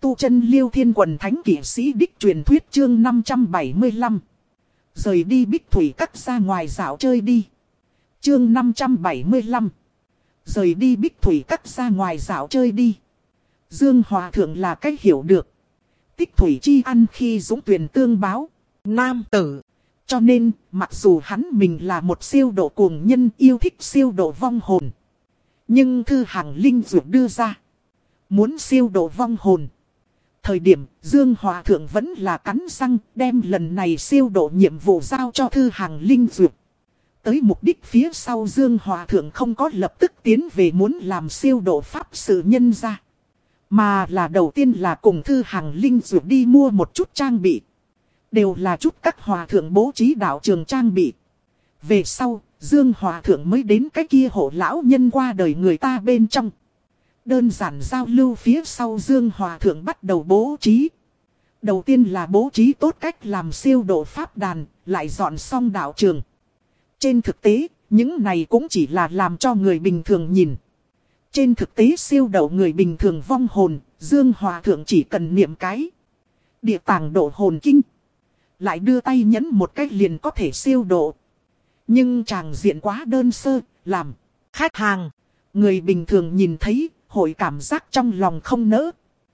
Tu chân Liêu Thiên Quần Thánh Kỷ Sĩ Đích truyền thuyết chương năm trăm bảy mươi lăm. Rời đi Bích Thủy Các ra ngoài dạo chơi đi. Chương năm trăm bảy mươi lăm. Rời đi Bích Thủy Các ra ngoài dạo chơi đi. Dương Hòa Thượng là cách hiểu được. Tích thủy chi ăn khi dũng tuyển tương báo. Nam tử. Cho nên, mặc dù hắn mình là một siêu độ cuồng nhân yêu thích siêu độ vong hồn. Nhưng thư hàng linh dược đưa ra. Muốn siêu độ vong hồn. Thời điểm, Dương Hòa Thượng vẫn là cắn răng đem lần này siêu độ nhiệm vụ giao cho thư hàng linh dược. Tới mục đích phía sau Dương Hòa Thượng không có lập tức tiến về muốn làm siêu độ pháp sự nhân ra. Mà là đầu tiên là cùng thư hàng linh dược đi mua một chút trang bị. Đều là chút các hòa thượng bố trí đạo trường trang bị. Về sau, Dương Hòa Thượng mới đến cái kia hộ lão nhân qua đời người ta bên trong. Đơn giản giao lưu phía sau Dương Hòa Thượng bắt đầu bố trí. Đầu tiên là bố trí tốt cách làm siêu độ pháp đàn, lại dọn xong đạo trường. Trên thực tế, những này cũng chỉ là làm cho người bình thường nhìn. Trên thực tế siêu độ người bình thường vong hồn, Dương Hòa Thượng chỉ cần niệm cái địa tàng độ hồn kinh. Lại đưa tay nhấn một cách liền có thể siêu độ. Nhưng tràng diện quá đơn sơ, làm khách hàng. Người bình thường nhìn thấy, hội cảm giác trong lòng không nỡ.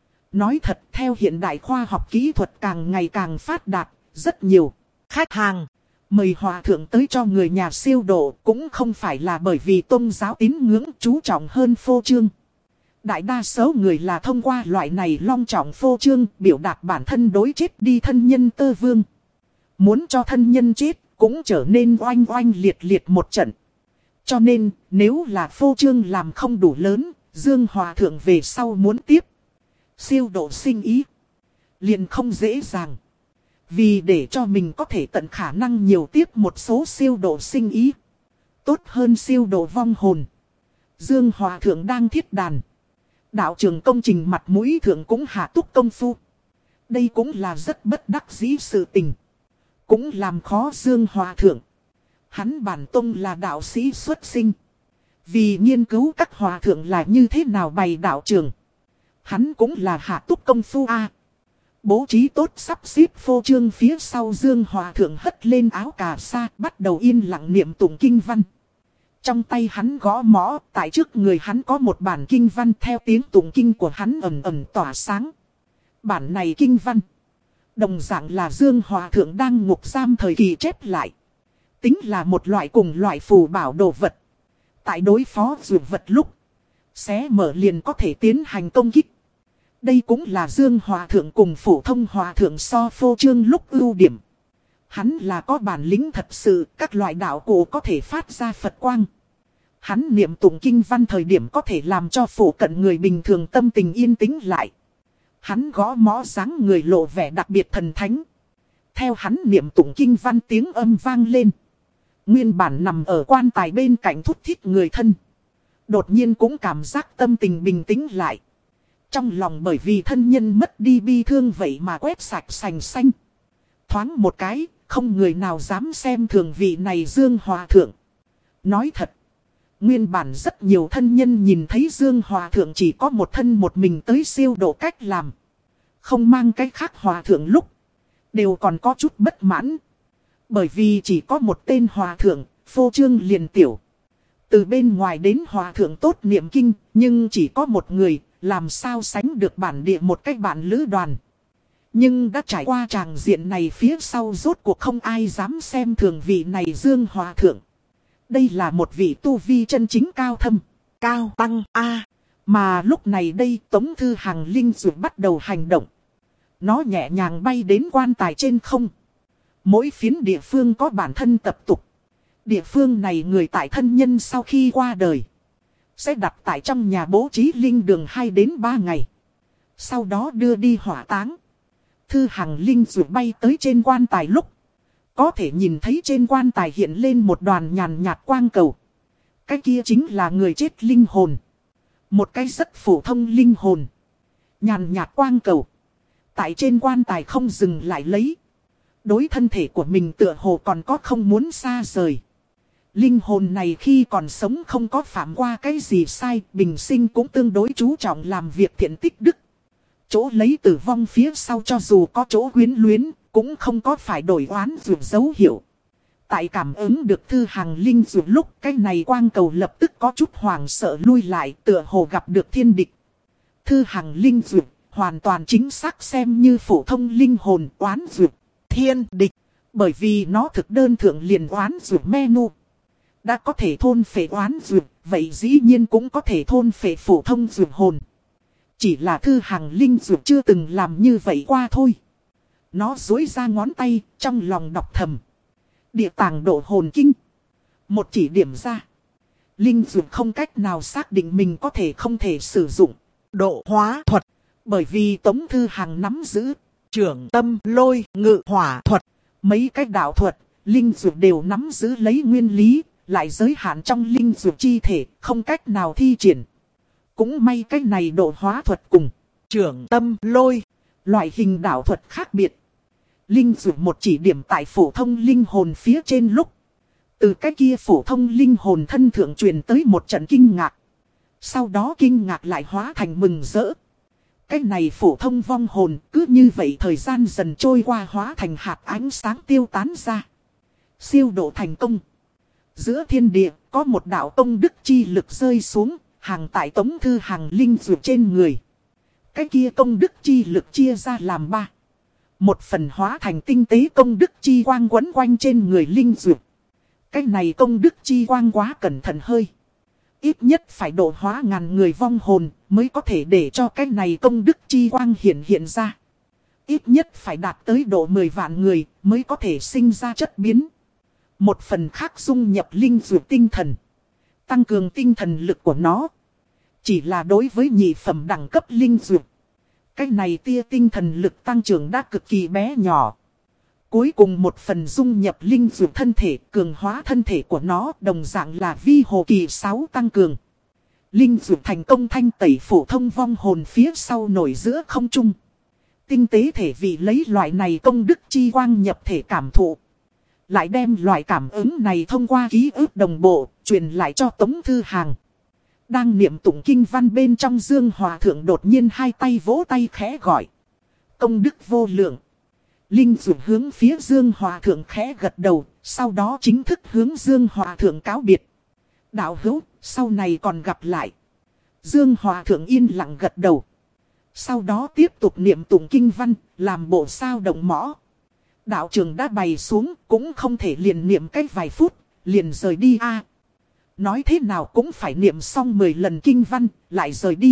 Nói thật, theo hiện đại khoa học kỹ thuật càng ngày càng phát đạt, rất nhiều khách hàng mời hòa thượng tới cho người nhà siêu độ cũng không phải là bởi vì tôn giáo tín ngưỡng chú trọng hơn phô trương. Đại đa số người là thông qua loại này long trọng phô trương biểu đạt bản thân đối chết đi thân nhân tơ vương. Muốn cho thân nhân chết cũng trở nên oanh oanh liệt liệt một trận. Cho nên nếu là phô trương làm không đủ lớn, Dương Hòa Thượng về sau muốn tiếp siêu độ sinh ý liền không dễ dàng. Vì để cho mình có thể tận khả năng nhiều tiếp một số siêu độ sinh ý, tốt hơn siêu độ vong hồn, Dương Hòa Thượng đang thiết đàn. Đạo trường công trình mặt mũi thượng cũng hạ túc công phu. Đây cũng là rất bất đắc dĩ sự tình. Cũng làm khó Dương Hòa Thượng. Hắn bản tông là đạo sĩ xuất sinh. Vì nghiên cứu các hòa thượng là như thế nào bày đạo trường. Hắn cũng là hạ túc công phu A. Bố trí tốt sắp xếp phô trương phía sau Dương Hòa Thượng hất lên áo cà sa bắt đầu yên lặng niệm tụng kinh văn. Trong tay hắn gõ mõ, tại trước người hắn có một bản kinh văn theo tiếng tụng kinh của hắn ầm ầm tỏa sáng. Bản này kinh văn, đồng dạng là Dương Hòa Thượng đang ngục giam thời kỳ chép lại. Tính là một loại cùng loại phù bảo đồ vật. Tại đối phó dược vật lúc, xé mở liền có thể tiến hành công kích. Đây cũng là Dương Hòa Thượng cùng phổ thông Hòa Thượng so phô trương lúc ưu điểm. Hắn là có bản lĩnh thật sự, các loại đạo cụ có thể phát ra Phật quang. Hắn niệm tụng kinh văn thời điểm có thể làm cho phổ cận người bình thường tâm tình yên tĩnh lại. Hắn gõ mõ dáng người lộ vẻ đặc biệt thần thánh. Theo hắn niệm tụng kinh văn tiếng âm vang lên. Nguyên bản nằm ở quan tài bên cạnh thút thít người thân. Đột nhiên cũng cảm giác tâm tình bình tĩnh lại. Trong lòng bởi vì thân nhân mất đi bi thương vậy mà quét sạch sành xanh. Thoáng một cái, không người nào dám xem thường vị này Dương Hòa Thượng. Nói thật, nguyên bản rất nhiều thân nhân nhìn thấy Dương Hòa Thượng chỉ có một thân một mình tới siêu độ cách làm. Không mang cái khác Hòa Thượng lúc, đều còn có chút bất mãn. Bởi vì chỉ có một tên Hòa Thượng, phô trương liền tiểu. Từ bên ngoài đến Hòa Thượng tốt niệm kinh, nhưng chỉ có một người, làm sao sánh được bản địa một cách bạn lữ đoàn. Nhưng đã trải qua tràng diện này phía sau rốt cuộc không ai dám xem thường vị này Dương Hòa Thượng. Đây là một vị tu vi chân chính cao thâm, cao tăng A. Mà lúc này đây Tống Thư Hằng linh dược bắt đầu hành động. Nó nhẹ nhàng bay đến quan tài trên không. Mỗi phiến địa phương có bản thân tập tục. Địa phương này người tại thân nhân sau khi qua đời sẽ đặt tại trong nhà bố trí linh đường hai đến ba ngày. Sau đó đưa đi hỏa táng. Thư Hằng linh dược bay tới trên quan tài lúc, có thể nhìn thấy trên quan tài hiện lên một đoàn nhàn nhạt quang cầu. Cái kia chính là người chết linh hồn. Một cái rất phổ thông linh hồn. Nhàn nhạt quang cầu. Tại trên quan tài không dừng lại lấy. Đối thân thể của mình tựa hồ còn có không muốn xa rời. Linh hồn này khi còn sống không có phạm qua cái gì sai, bình sinh cũng tương đối chú trọng làm việc thiện tích đức. Chỗ lấy tử vong phía sau cho dù có chỗ quyến luyến, cũng không có phải đổi oán dược dấu hiệu. Tại cảm ứng được thư hàng linh dược lúc cái này quang cầu lập tức có chút hoảng sợ lui lại, tựa hồ gặp được thiên địch. Thư hàng linh dược hoàn toàn chính xác xem như phổ thông linh hồn oán dược thiên địch. Bởi vì nó thực đơn thượng liền oán dược menu. Đã có thể thôn phệ oán dược, vậy dĩ nhiên cũng có thể thôn phệ phổ thông dược hồn. Chỉ là thư hàng linh dược chưa từng làm như vậy qua thôi. Nó duỗi ra ngón tay, trong lòng đọc thầm. Địa tàng độ hồn kinh. Một chỉ điểm ra. Linh dược không cách nào xác định mình có thể không thể sử dụng độ hóa thuật. Bởi vì Tống Thư Hằng nắm giữ trưởng tâm lôi ngự hỏa thuật. Mấy cái đạo thuật, linh dược đều nắm giữ lấy nguyên lý, lại giới hạn trong linh dược chi thể, không cách nào thi triển. Cũng may cái này độ hóa thuật cùng trưởng tâm lôi, loại hình đạo thuật khác biệt. Linh dược một chỉ điểm tại phổ thông linh hồn phía trên lúc. Từ cái kia phổ thông linh hồn thân thượng truyền tới một trận kinh ngạc. Sau đó kinh ngạc lại hóa thành mừng rỡ. Cái này phổ thông vong hồn cứ như vậy thời gian dần trôi qua hóa thành hạt ánh sáng tiêu tán ra. Siêu độ thành công. Giữa thiên địa có một đạo công đức chi lực rơi xuống, hàng tại Tống Thư Hằng linh dược trên người. Cái kia công đức chi lực chia ra làm ba. Một phần hóa thành tinh tế công đức chi quang quấn quanh trên người linh dược. Cái này công đức chi quang quá cẩn thận hơi. Ít nhất phải độ hóa ngàn người vong hồn mới có thể để cho cái này công đức chi quang hiện hiện ra. Ít nhất phải đạt tới độ mười vạn người mới có thể sinh ra chất biến. Một phần khác dung nhập linh dược tinh thần. Tăng cường tinh thần lực của nó. Chỉ là đối với nhị phẩm đẳng cấp linh dược. Cái này tia tinh thần lực tăng trưởng đã cực kỳ bé nhỏ. Cuối cùng một phần dung nhập linh dược thân thể, cường hóa thân thể của nó đồng dạng là vi hồ kỳ sáu tăng cường. Linh dược thành công thanh tẩy phổ thông vong hồn phía sau nổi giữa không trung. Tinh tế thể vị lấy loại này công đức chi quang nhập thể cảm thụ. Lại đem loại cảm ứng này thông qua ký ức đồng bộ, truyền lại cho Tống Thư Hằng. Đang niệm tụng kinh văn bên trong Dương Hòa Thượng đột nhiên hai tay vỗ tay khẽ gọi. Công đức vô lượng. Linh dược hướng phía Dương Hòa Thượng khẽ gật đầu, sau đó chính thức hướng Dương Hòa Thượng cáo biệt. Đạo hữu, sau này còn gặp lại. Dương Hòa Thượng yên lặng gật đầu. Sau đó tiếp tục niệm tụng kinh văn, làm bộ sao động mõ. Đạo trường đã bày xuống, cũng không thể liền niệm cách vài phút, liền rời đi a. Nói thế nào cũng phải niệm xong mười lần kinh văn, lại rời đi.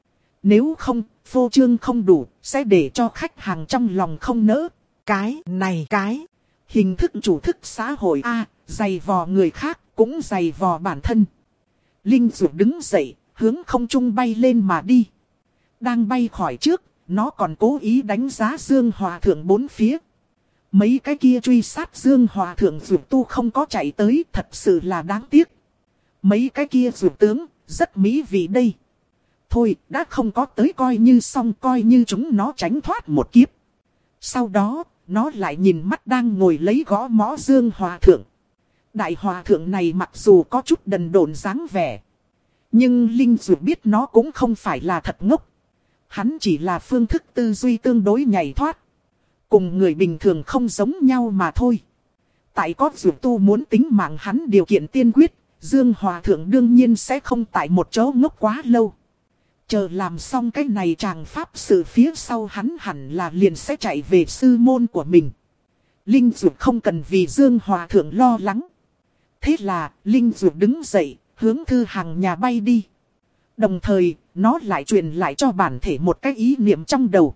Nếu không, phô trương không đủ, sẽ để cho khách hàng trong lòng không nỡ. Cái này cái, hình thức chủ thức xã hội a, giày vò người khác, cũng giày vò bản thân. Linh dược đứng dậy, hướng không trung bay lên mà đi. Đang bay khỏi trước, nó còn cố ý đánh giá Dương Hòa Thượng bốn phía. Mấy cái kia truy sát Dương Hòa Thượng dược tu không có chạy tới, thật sự là đáng tiếc. Mấy cái kia dược tướng, rất mỹ vị đây. Thôi, đã không có tới coi như xong, coi như chúng nó tránh thoát một kiếp. Sau đó, nó lại nhìn mắt đang ngồi lấy gõ mõ Dương Hòa Thượng. Đại Hòa Thượng này mặc dù có chút đần độn dáng vẻ. Nhưng Linh Dược biết nó cũng không phải là thật ngốc. Hắn chỉ là phương thức tư duy tương đối nhảy thoát. Cùng người bình thường không giống nhau mà thôi. Tại có dược tu muốn tính mạng hắn điều kiện tiên quyết. Dương Hòa Thượng đương nhiên sẽ không tại một chỗ ngốc quá lâu. Chờ làm xong cái này chàng pháp sự phía sau hắn hẳn là liền sẽ chạy về sư môn của mình. Linh Dược không cần vì Dương Hòa Thượng lo lắng. Thế là, Linh Dược đứng dậy, hướng Thư Hằng nhà bay đi. Đồng thời, nó lại truyền lại cho bản thể một cái ý niệm trong đầu.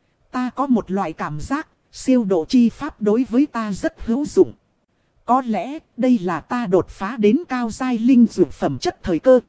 Ta có một loại cảm giác, siêu độ chi pháp đối với ta rất hữu dụng. Có lẽ, đây là ta đột phá đến cao giai linh dược phẩm chất thời cơ.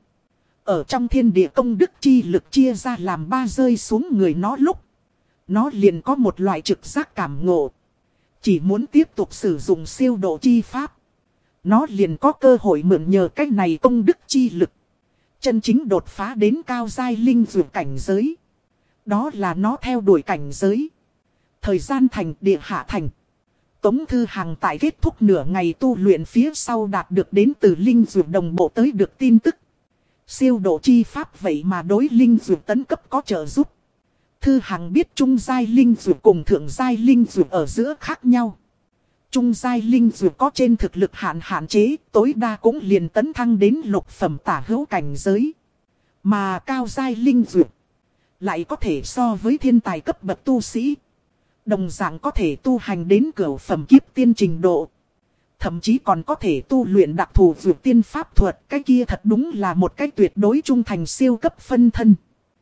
Ở trong thiên địa công đức chi lực chia ra làm ba rơi xuống người nó lúc. Nó liền có một loại trực giác cảm ngộ. Chỉ muốn tiếp tục sử dụng siêu độ chi pháp. Nó liền có cơ hội mượn nhờ cách này công đức chi lực. Chân chính đột phá đến cao giai linh dược cảnh giới. Đó là nó theo đuổi cảnh giới. Thời gian thành địa hạ thành. Tống Thư Hằng tại kết thúc nửa ngày tu luyện phía sau đạt được đến từ linh dược đồng bộ tới được tin tức. Siêu độ chi pháp vậy mà đối linh dược tấn cấp có trợ giúp. Thư Hằng biết trung giai linh dược cùng thượng giai linh dược ở giữa khác nhau. Trung giai linh dược có trên thực lực hạn hạn chế, tối đa cũng liền tấn thăng đến lục phẩm tả hữu cảnh giới. Mà cao giai linh dược lại có thể so với thiên tài cấp bậc tu sĩ. Đồng dạng có thể tu hành đến cửu phẩm kiếp tiên trình độ. Thậm chí còn có thể tu luyện đặc thù vượt tiên pháp thuật. Cái kia thật đúng là một cái tuyệt đối trung thành siêu cấp phân thân.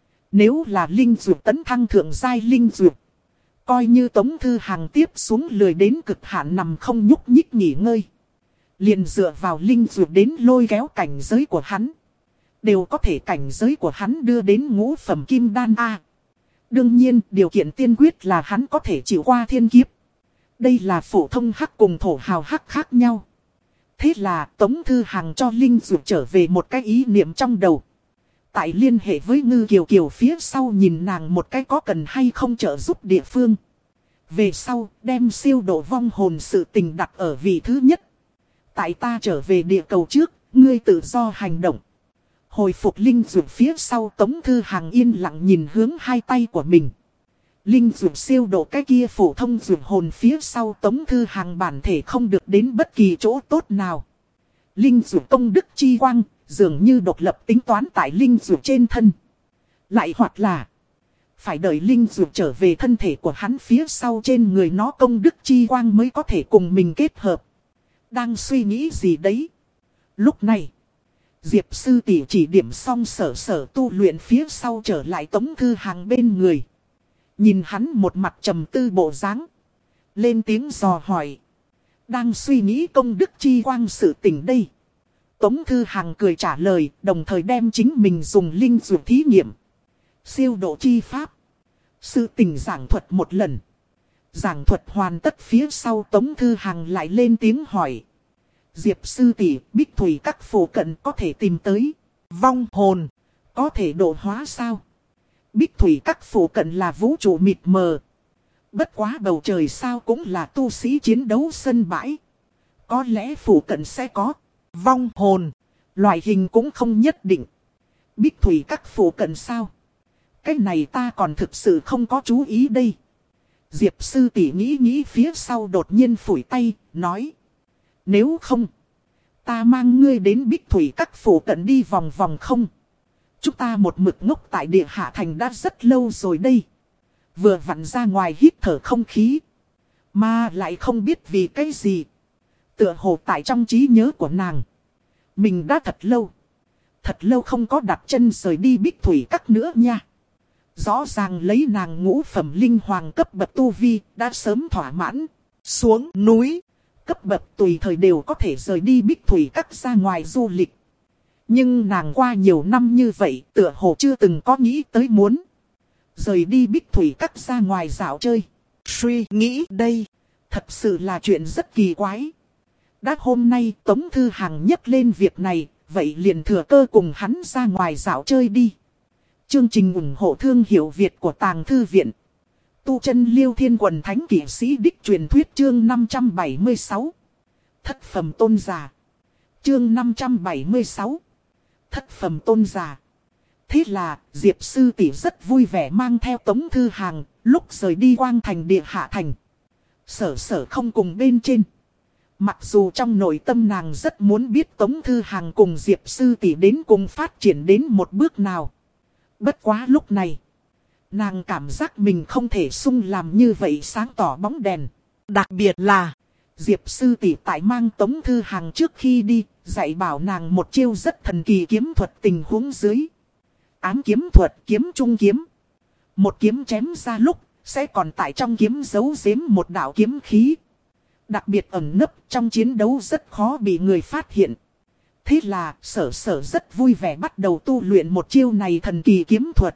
Nếu là linh dược tấn thăng thượng giai linh dược, coi như Tống Thư Hằng tiếp xuống lười đến cực hạn nằm không nhúc nhích nghỉ ngơi. Liền dựa vào linh dược đến lôi kéo cảnh giới của hắn. Đều có thể cảnh giới của hắn đưa đến ngũ phẩm kim đan A. Đương nhiên, điều kiện tiên quyết là hắn có thể chịu qua thiên kiếp. Đây là phổ thông hắc cùng thổ hào hắc khác nhau. Thế là Tống Thư Hằng cho linh dược trở về một cái ý niệm trong đầu. Tại liên hệ với Ngư Kiều Kiều phía sau nhìn nàng một cái có cần hay không trợ giúp địa phương. Về sau, đem siêu độ vong hồn sự tình đặt ở vị thứ nhất. Tại ta trở về địa cầu trước, ngươi tự do hành động. Hồi phục linh dược phía sau Tống Thư Hằng yên lặng nhìn hướng hai tay của mình. Linh dược siêu độ cái kia phổ thông dược hồn phía sau Tống Thư Hằng bản thể không được đến bất kỳ chỗ tốt nào. Linh dược công đức chi quang, dường như độc lập tính toán tại linh dược trên thân. Lại hoặc là phải đợi linh dược trở về thân thể của hắn phía sau trên người nó công đức chi quang mới có thể cùng mình kết hợp. Đang suy nghĩ gì đấy? Lúc này, Diệp sư tỷ chỉ điểm xong sở sở tu luyện phía sau trở lại Tống Thư Hằng bên người. Nhìn hắn một mặt trầm tư bộ dáng, lên tiếng dò hỏi. Đang suy nghĩ công đức chi quang sự tình đây. Tống Thư Hằng cười trả lời, đồng thời đem chính mình dùng linh dược thí nghiệm. Siêu độ chi pháp. Sự tình giảng thuật một lần. Giảng thuật hoàn tất phía sau Tống Thư Hằng lại lên tiếng hỏi. Diệp sư tỷ, Bích Thủy các phổ cận có thể tìm tới. Vong hồn, có thể độ hóa sao? Bích Thủy các phổ cận là vũ trụ mịt mờ. Bất quá bầu trời sao cũng là tu sĩ chiến đấu sân bãi. Có lẽ phổ cận sẽ có vong hồn. Loại hình cũng không nhất định. Bích Thủy các phổ cận sao? Cái này ta còn thực sự không có chú ý đây. Diệp sư tỷ nghĩ nghĩ phía sau đột nhiên phủi tay, nói. Nếu không, ta mang ngươi đến Bích Thủy các phổ cận đi vòng vòng không? Chúng ta một mực ngốc tại địa hạ thành đã rất lâu rồi đây. Vừa vặn ra ngoài hít thở không khí. Mà lại không biết vì cái gì. Tựa hồ tại trong trí nhớ của nàng. Mình đã thật lâu. Thật lâu không có đặt chân rời đi Bích Thủy các nữa nha. Rõ ràng lấy nàng ngũ phẩm linh hoàng cấp bậc tu vi đã sớm thỏa mãn. Xuống núi. Cấp bậc tùy thời đều có thể rời đi Bích Thủy các ra ngoài du lịch. Nhưng nàng qua nhiều năm như vậy tựa hồ chưa từng có nghĩ tới muốn rời đi Bích Thủy các ra ngoài dạo chơi. Suy nghĩ đây, thật sự là chuyện rất kỳ quái. Đã hôm nay Tống Thư Hằng nhắc lên việc này, vậy liền thừa cơ cùng hắn ra ngoài dạo chơi đi. Chương trình ủng hộ thương hiệu Việt của Tàng Thư Viện. Tu chân Liêu Thiên Quần Thánh Kỷ Sĩ Đích truyền thuyết chương năm trăm bảy mươi sáu. Thất phẩm tôn giả. Chương năm trăm bảy mươi sáu. Thất phẩm tôn giả. Thế là, Diệp sư tỷ rất vui vẻ mang theo Tống Thư Hằng, lúc rời đi Quang Thành địa hạ thành. Sở sở không cùng bên trên. Mặc dù trong nội tâm nàng rất muốn biết Tống Thư Hằng cùng Diệp sư tỷ đến cùng phát triển đến một bước nào. Bất quá lúc này, nàng cảm giác mình không thể sung làm như vậy sáng tỏ bóng đèn. Đặc biệt là, Diệp sư tỷ tại mang Tống Thư Hằng trước khi đi, dạy bảo nàng một chiêu rất thần kỳ kiếm thuật tình huống dưới. Ám kiếm thuật, kiếm trung kiếm. Một kiếm chém ra lúc, sẽ còn tại trong kiếm giấu giếm một đạo kiếm khí. Đặc biệt ẩn nấp trong chiến đấu rất khó bị người phát hiện. Thế là sở sở rất vui vẻ bắt đầu tu luyện một chiêu này thần kỳ kiếm thuật.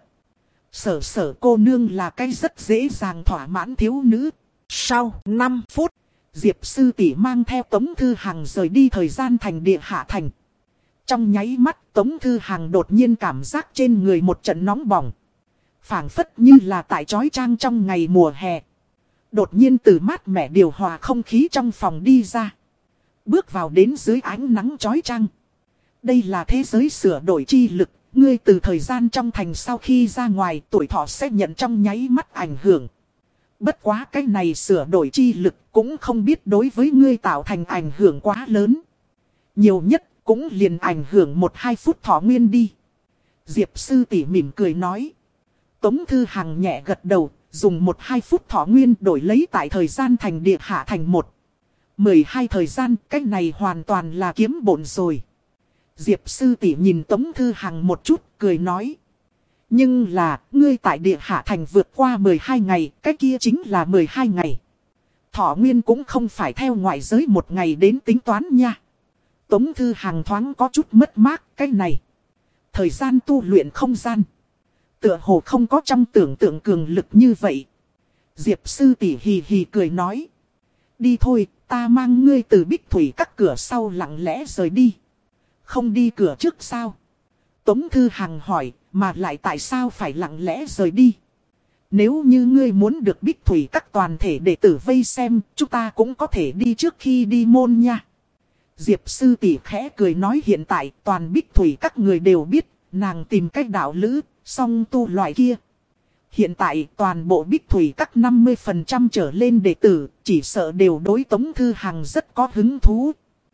Sở sở cô nương là cái rất dễ dàng thỏa mãn thiếu nữ. Sau năm phút, Diệp sư tỷ mang theo Tống Thư Hằng rời đi thời gian thành địa hạ thành. Trong nháy mắt Tống Thư Hằng đột nhiên cảm giác trên người một trận nóng bỏng. Phảng phất như là tại chói chang trong ngày mùa hè. Đột nhiên từ mát mẻ điều hòa không khí trong phòng đi ra. Bước vào đến dưới ánh nắng chói chang. Đây là thế giới sửa đổi chi lực, ngươi từ thời gian trong thành sau khi ra ngoài tuổi thọ sẽ nhận trong nháy mắt ảnh hưởng. Bất quá cái này sửa đổi chi lực cũng không biết đối với ngươi tạo thành ảnh hưởng quá lớn. Nhiều nhất cũng liền ảnh hưởng một hai phút thọ nguyên đi. Diệp sư tỷ mỉm cười nói. Tống Thư Hằng nhẹ gật đầu, dùng một hai phút thọ nguyên đổi lấy tại thời gian thành địa hạ thành một. Mười hai thời gian, cái này hoàn toàn là kiếm bộn rồi. Diệp sư tỷ nhìn Tống Thư Hằng một chút, cười nói. Nhưng là, ngươi tại địa hạ thành vượt qua mười hai ngày, cái kia chính là mười hai ngày. Thọ nguyên cũng không phải theo ngoại giới một ngày đến tính toán nha. Tống Thư Hằng thoáng có chút mất mát, cái này. Thời gian tu luyện không gian. Tựa hồ không có trong tưởng tượng cường lực như vậy. Diệp sư tỷ hì hì cười nói. Đi thôi, ta mang ngươi từ Bích Thủy các cửa sau lặng lẽ rời đi. Không đi cửa trước sao? Tống Thư Hằng hỏi, mà lại tại sao phải lặng lẽ rời đi? Nếu như ngươi muốn được Bích Thủy các toàn thể đệ tử vây xem, chúng ta cũng có thể đi trước khi đi môn nha. Diệp sư tỷ khẽ cười nói hiện tại toàn Bích Thủy các người đều biết, nàng tìm cách đạo lữ, song tu loại kia. Hiện tại toàn bộ Bích Thủy các năm mươi phần trăm trở lên đệ tử, chỉ sợ đều đối Tống Thư Hằng rất có hứng thú.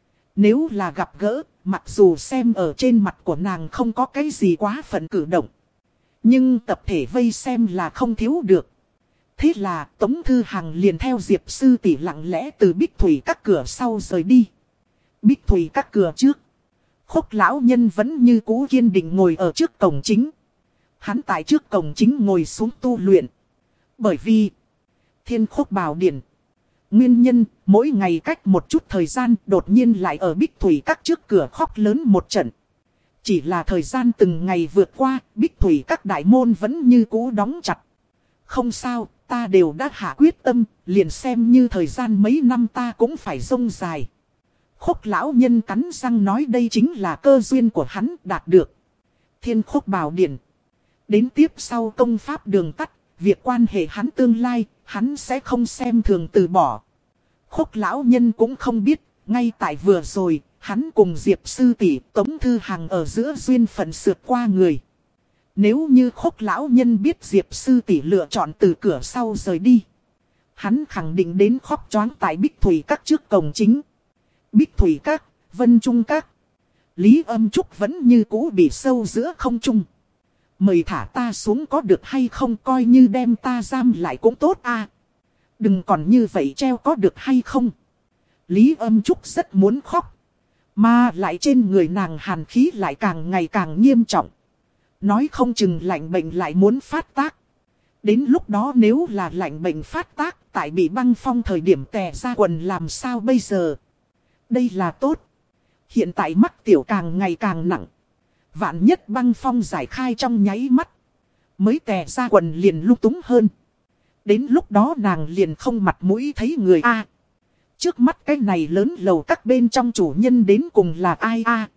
Nếu là gặp gỡ, mặc dù xem ở trên mặt của nàng không có cái gì quá phận cử động. Nhưng tập thể vây xem là không thiếu được. Thế là Tống Thư Hằng liền theo Diệp sư tỷ lặng lẽ từ Bích Thủy các cửa sau rời đi. Bích Thủy các cửa trước. Khúc lão nhân vẫn như cũ kiên định ngồi ở trước cổng chính. Hắn tại trước cổng chính ngồi xuống tu luyện. Bởi vì Thiên Khúc Bảo Điển. Nguyên nhân, mỗi ngày cách một chút thời gian đột nhiên lại ở Bích Thủy các trước cửa khóc lớn một trận. Chỉ là thời gian từng ngày vượt qua, Bích Thủy các đại môn vẫn như cũ đóng chặt. Không sao, ta đều đã hạ quyết tâm, liền xem như thời gian mấy năm ta cũng phải rông dài. Khúc lão nhân cắn răng nói đây chính là cơ duyên của hắn đạt được. Thiên Khúc Bảo Điển. Đến tiếp sau công pháp đường tắt, việc quan hệ hắn tương lai, hắn sẽ không xem thường từ bỏ. Khúc lão nhân cũng không biết, ngay tại vừa rồi, hắn cùng Diệp sư tỷ Tống Thư Hằng ở giữa duyên phận sượt qua người. Nếu như Khúc lão nhân biết Diệp sư tỷ lựa chọn từ cửa sau rời đi, hắn khẳng định đến khóc choáng tại Bích Thủy các trước cổng chính. Bích Thủy các, Vân Trung các. Lý Âm Trúc vẫn như cũ bị sâu giữa không trung. Mời thả ta xuống có được hay không, coi như đem ta giam lại cũng tốt à. Đừng còn như vậy treo có được hay không. Lý Âm Trúc rất muốn khóc. Mà lại trên người nàng hàn khí lại càng ngày càng nghiêm trọng. Nói không chừng lạnh bệnh lại muốn phát tác. Đến lúc đó nếu là lạnh bệnh phát tác, tại bị băng phong thời điểm tè ra quần làm sao bây giờ. Đây là tốt. Hiện tại mắc tiểu càng ngày càng nặng. Vạn nhất băng phong giải khai trong nháy mắt. Mới tè ra quần liền lung túng hơn. Đến lúc đó nàng liền không mặt mũi thấy người a. Trước mắt cái này lớn lầu các bên trong chủ nhân đến cùng là ai a?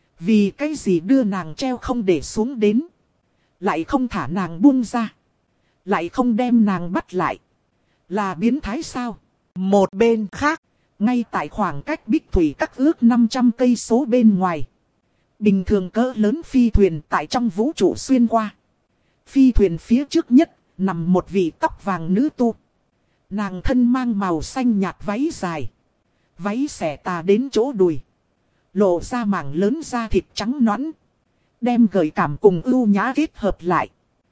Vì cái gì đưa nàng treo không để xuống đến. Lại không thả nàng buông ra. Lại không đem nàng bắt lại. Là biến thái sao? Một bên khác. Ngay tại khoảng cách Bích Thủy các ước năm trăm cây số bên ngoài. Bình thường cỡ lớn phi thuyền tại trong vũ trụ xuyên qua. Phi thuyền phía trước nhất nằm một vị tóc vàng nữ tu. Nàng thân mang màu xanh nhạt váy dài. Váy xẻ tà đến chỗ đùi. Lộ ra mảng lớn da thịt trắng nõn. Đem gợi cảm cùng ưu nhã kết hợp lại.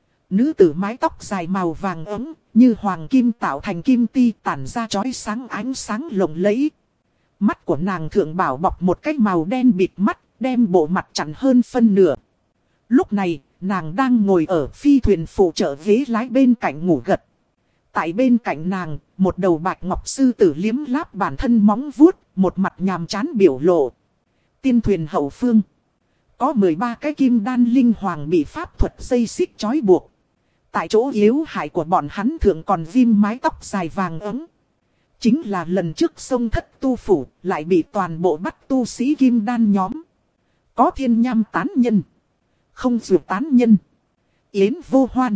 Nữ tử mái tóc dài màu vàng ấm, như hoàng kim tạo thành kim ti tản ra chói sáng ánh sáng lộng lẫy. Mắt của nàng thượng bảo bọc một cái màu đen bịt mắt, đem bộ mặt chặn hơn phân nửa. Lúc này, nàng đang ngồi ở phi thuyền phụ trợ ghế lái bên cạnh ngủ gật. Tại bên cạnh nàng, một đầu bạch ngọc sư tử liếm láp bản thân móng vuốt, một mặt nhàm chán biểu lộ. Tiên thuyền hậu phương. Có mười ba cái kim đan linh hoàng bị pháp thuật dây xích trói buộc. Tại chỗ yếu hại của bọn hắn thượng còn ghim mái tóc dài vàng ấm. Chính là lần trước sông thất tu phủ, lại bị toàn bộ bắt tu sĩ kim đan nhóm. Có thiên nham tán nhân. Không dược tán nhân. Yến vô hoan.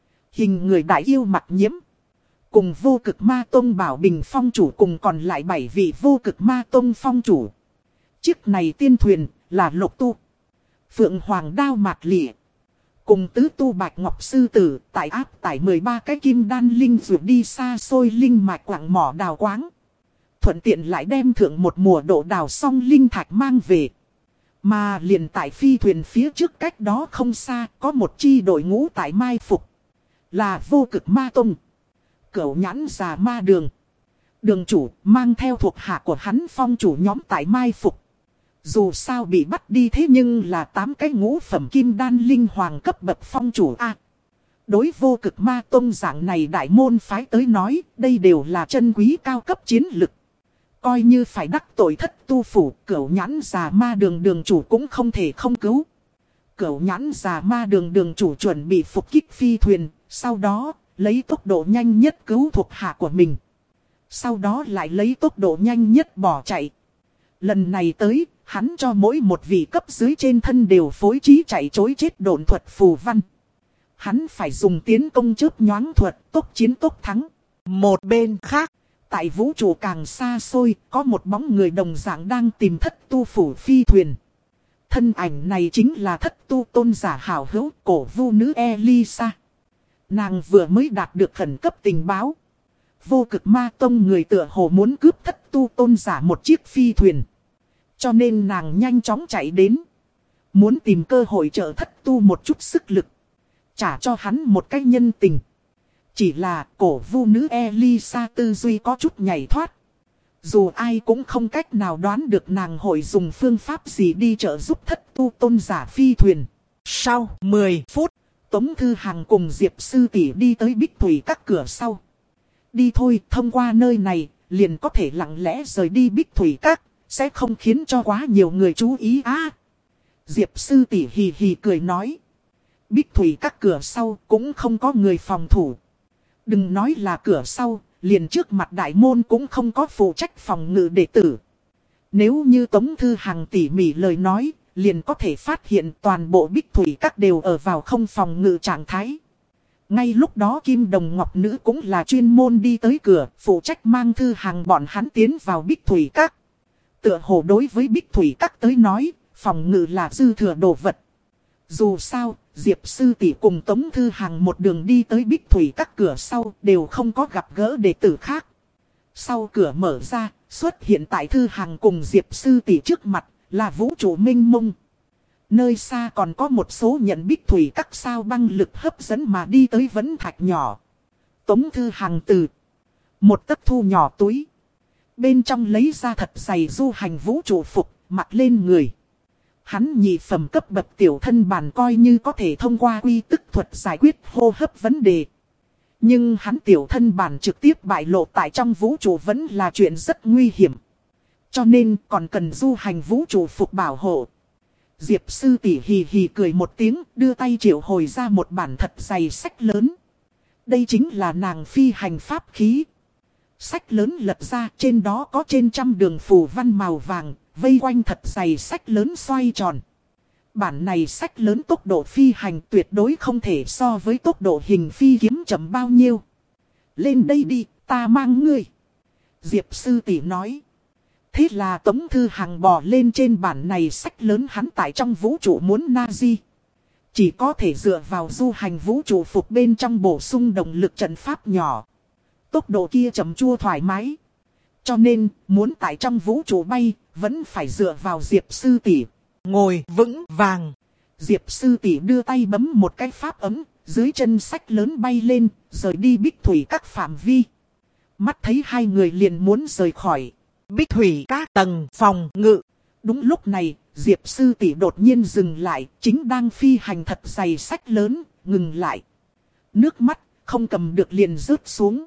Hình người đại yêu mặt nhiễm. Cùng vô cực ma tông bảo bình phong chủ cùng còn lại bảy vị vô cực ma tông phong chủ. Chiếc này tiên thuyền là lục tu. Phượng Hoàng đao mạt lịa. Cùng tứ tu bạch ngọc sư tử tại áp tải mười ba cái kim đan linh dược đi xa xôi linh mạch quảng mỏ đào quáng. Thuận tiện lại đem thượng một mùa độ đào xong linh thạch mang về. Mà liền tại phi thuyền phía trước cách đó không xa có một chi đội ngũ tại mai phục. Là Vô Cực Ma Tông. Cửu Nhãn Già Ma Đường. Đường chủ mang theo thuộc hạ của hắn phong chủ nhóm tại mai phục. Dù sao bị bắt đi thế nhưng là tám cái ngũ phẩm kim đan linh hoàng cấp bậc phong chủ A. Đối Vô Cực Ma Tông dạng này đại môn phái tới nói, đây đều là chân quý cao cấp chiến lực. Coi như phải đắc tội thất tu phủ, Cửu Nhãn Già Ma Đường đường chủ cũng không thể không cứu. Cửu Nhãn Già Ma Đường đường chủ chuẩn bị phục kích phi thuyền, sau đó lấy tốc độ nhanh nhất cứu thuộc hạ của mình. Sau đó lại lấy tốc độ nhanh nhất bỏ chạy. Lần này tới, hắn cho mỗi một vị cấp dưới trên thân đều phối trí chạy trối chết độn thuật phù văn. Hắn phải dùng tiến công chớp nhoáng thuật, tốc chiến tốc thắng. Một bên khác, tại vũ trụ càng xa xôi, có một bóng người đồng dạng đang tìm thất tu phủ phi thuyền. Thân ảnh này chính là thất tu tôn giả hảo hữu cổ vu nữ Elisa. Nàng vừa mới đạt được khẩn cấp tình báo. Vô Cực Ma Tông người tựa hồ muốn cướp thất tu tôn giả một chiếc phi thuyền. Cho nên nàng nhanh chóng chạy đến. Muốn tìm cơ hội trợ thất tu một chút sức lực. Trả cho hắn một cái nhân tình. Chỉ là cổ vu nữ Elisa tư duy có chút nhảy thoát. Dù ai cũng không cách nào đoán được nàng hội dùng phương pháp gì đi trợ giúp thất tu tôn giả phi thuyền. Sau mười phút, Tống Thư Hằng cùng Diệp Sư Tỷ đi tới Bích Thủy các cửa sau. Đi thôi, thông qua nơi này, liền có thể lặng lẽ rời đi Bích Thủy các, sẽ không khiến cho quá nhiều người chú ý á. À, Diệp Sư Tỷ hì hì cười nói. Bích Thủy các cửa sau cũng không có người phòng thủ. Đừng nói là cửa sau, liền trước mặt đại môn cũng không có phụ trách phòng ngự đệ tử. Nếu như Tống Thư Hằng tỉ mỉ lời nói, liền có thể phát hiện toàn bộ Bích Thủy các đều ở vào không phòng ngự trạng thái. Ngay lúc đó Kim Đồng Ngọc Nữ cũng là chuyên môn đi tới cửa, phụ trách mang Thư Hằng bọn hắn tiến vào Bích Thủy các. Tựa hồ đối với Bích Thủy các tới nói, phòng ngự là dư thừa đồ vật. Dù sao, Diệp Sư Tỷ cùng Tống Thư Hằng một đường đi tới Bích Thủy các cửa sau đều không có gặp gỡ đệ tử khác. Sau cửa mở ra, xuất hiện tại Thư Hằng cùng Diệp Sư Tỷ trước mặt là vũ trụ minh mông. Nơi xa còn có một số nhận Bích Thủy các sao băng lực hấp dẫn mà đi tới vấn thạch nhỏ. Tống Thư Hằng từ một tấc thu nhỏ túi. Bên trong lấy ra thật dày du hành vũ trụ phục, mặc lên người. Hắn nhị phẩm cấp bậc tiểu thân bản coi như có thể thông qua quy tức thuật giải quyết hô hấp vấn đề. Nhưng hắn tiểu thân bản trực tiếp bại lộ tại trong vũ trụ vẫn là chuyện rất nguy hiểm. Cho nên còn cần du hành vũ trụ phục bảo hộ. Diệp Sư Tỷ hì hì cười một tiếng, đưa tay triệu hồi ra một bản thật dày sách lớn. Đây chính là nàng phi hành pháp khí. Sách lớn lật ra, trên đó có trên trăm đường phù văn màu vàng, vây quanh thật dày sách lớn xoay tròn. Bản này sách lớn tốc độ phi hành tuyệt đối không thể so với tốc độ hình phi kiếm chậm bao nhiêu. Lên đây đi, ta mang ngươi. Diệp Sư Tỷ nói. Thế là Tống Thư Hằng bò lên trên bản này sách lớn, hắn tại trong vũ trụ muốn na di. Chỉ có thể dựa vào du hành vũ trụ phục bên trong bổ sung động lực trận pháp nhỏ. Tốc độ kia chậm chua thoải mái. Cho nên, muốn tại trong vũ trụ bay, vẫn phải dựa vào Diệp Sư Tỷ. Ngồi vững vàng. Diệp Sư Tỷ đưa tay bấm một cái pháp ấm, dưới chân sách lớn bay lên, rời đi Bích Thủy các phạm vi. Mắt thấy hai người liền muốn rời khỏi Bích Thủy các tầng phòng ngự. Đúng lúc này, Diệp Sư Tỷ đột nhiên dừng lại, chính đang phi hành thật dày sách lớn, ngừng lại. Nước mắt không cầm được liền rớt xuống.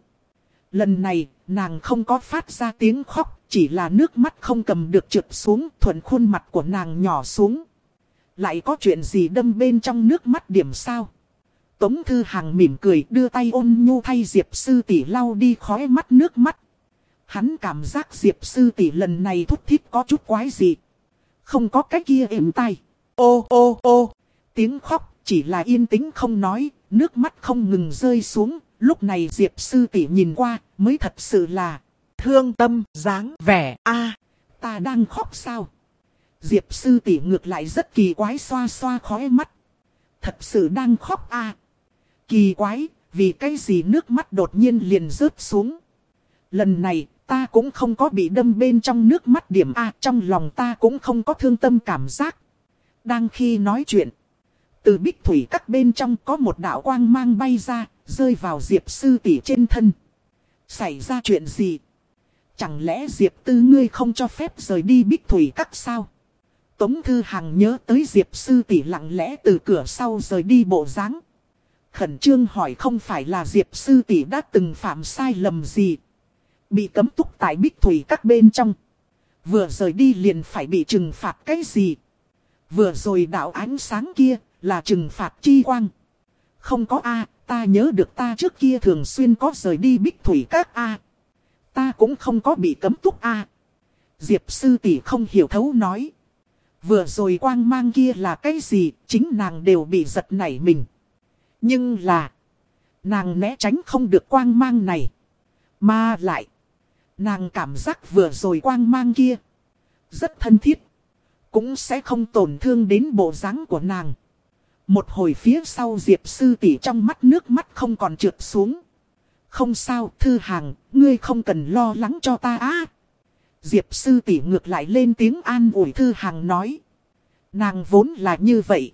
Lần này, nàng không có phát ra tiếng khóc, chỉ là nước mắt không cầm được trượt xuống, thuận khuôn mặt của nàng nhỏ xuống. Lại có chuyện gì đâm bên trong nước mắt điểm sao? Tống Thư Hằng mỉm cười đưa tay ôn nhu thay Diệp Sư Tỷ lau đi khóe mắt nước mắt. Hắn cảm giác Diệp Sư Tỷ lần này thút thít có chút quái gì. Không có cái kia êm tai. Ô ô ô, tiếng khóc chỉ là yên tĩnh không nói, nước mắt không ngừng rơi xuống. Lúc này Diệp Sư Tỷ nhìn qua mới thật sự là thương tâm dáng vẻ. A, ta đang khóc sao? Diệp sư tỷ ngược lại rất kỳ quái, xoa xoa khóe mắt. Thật sự đang khóc à. Kỳ quái, vì cái gì nước mắt đột nhiên liền rớt xuống. Lần này, ta cũng không có bị đâm bên trong nước mắt điểm A, trong lòng ta cũng không có thương tâm cảm giác. Đang khi nói chuyện, từ bích thủy các bên trong có một đạo quang mang bay ra, rơi vào Diệp sư tỷ trên thân. Xảy ra chuyện gì? Chẳng lẽ Diệp tư ngươi không cho phép rời đi bích thủy các sao? Tống Thư Hằng nhớ tới Diệp sư tỷ lặng lẽ từ cửa sau rời đi bộ dáng, khẩn trương hỏi không phải là Diệp sư tỷ đã từng phạm sai lầm gì, bị cấm túc tại bích thủy các bên trong, vừa rời đi liền phải bị trừng phạt cái gì? Vừa rồi đạo ánh sáng kia là trừng phạt chi quang. Không có a, ta nhớ được ta trước kia thường xuyên có rời đi bích thủy các a. Ta cũng không có bị cấm túc a. Diệp sư tỷ không hiểu thấu nói. Vừa rồi quang mang kia là cái gì, chính nàng đều bị giật nảy mình. Nhưng là, nàng né tránh không được quang mang này. Mà lại, nàng cảm giác vừa rồi quang mang kia rất thân thiết, cũng sẽ không tổn thương đến bộ dáng của nàng. Một hồi phía sau Diệp sư tỷ trong mắt nước mắt không còn trượt xuống. Không sao, Thư Hằng, ngươi không cần lo lắng cho ta á. Diệp sư tỷ ngược lại lên tiếng an ủi Thư Hằng nói. Nàng vốn là như vậy.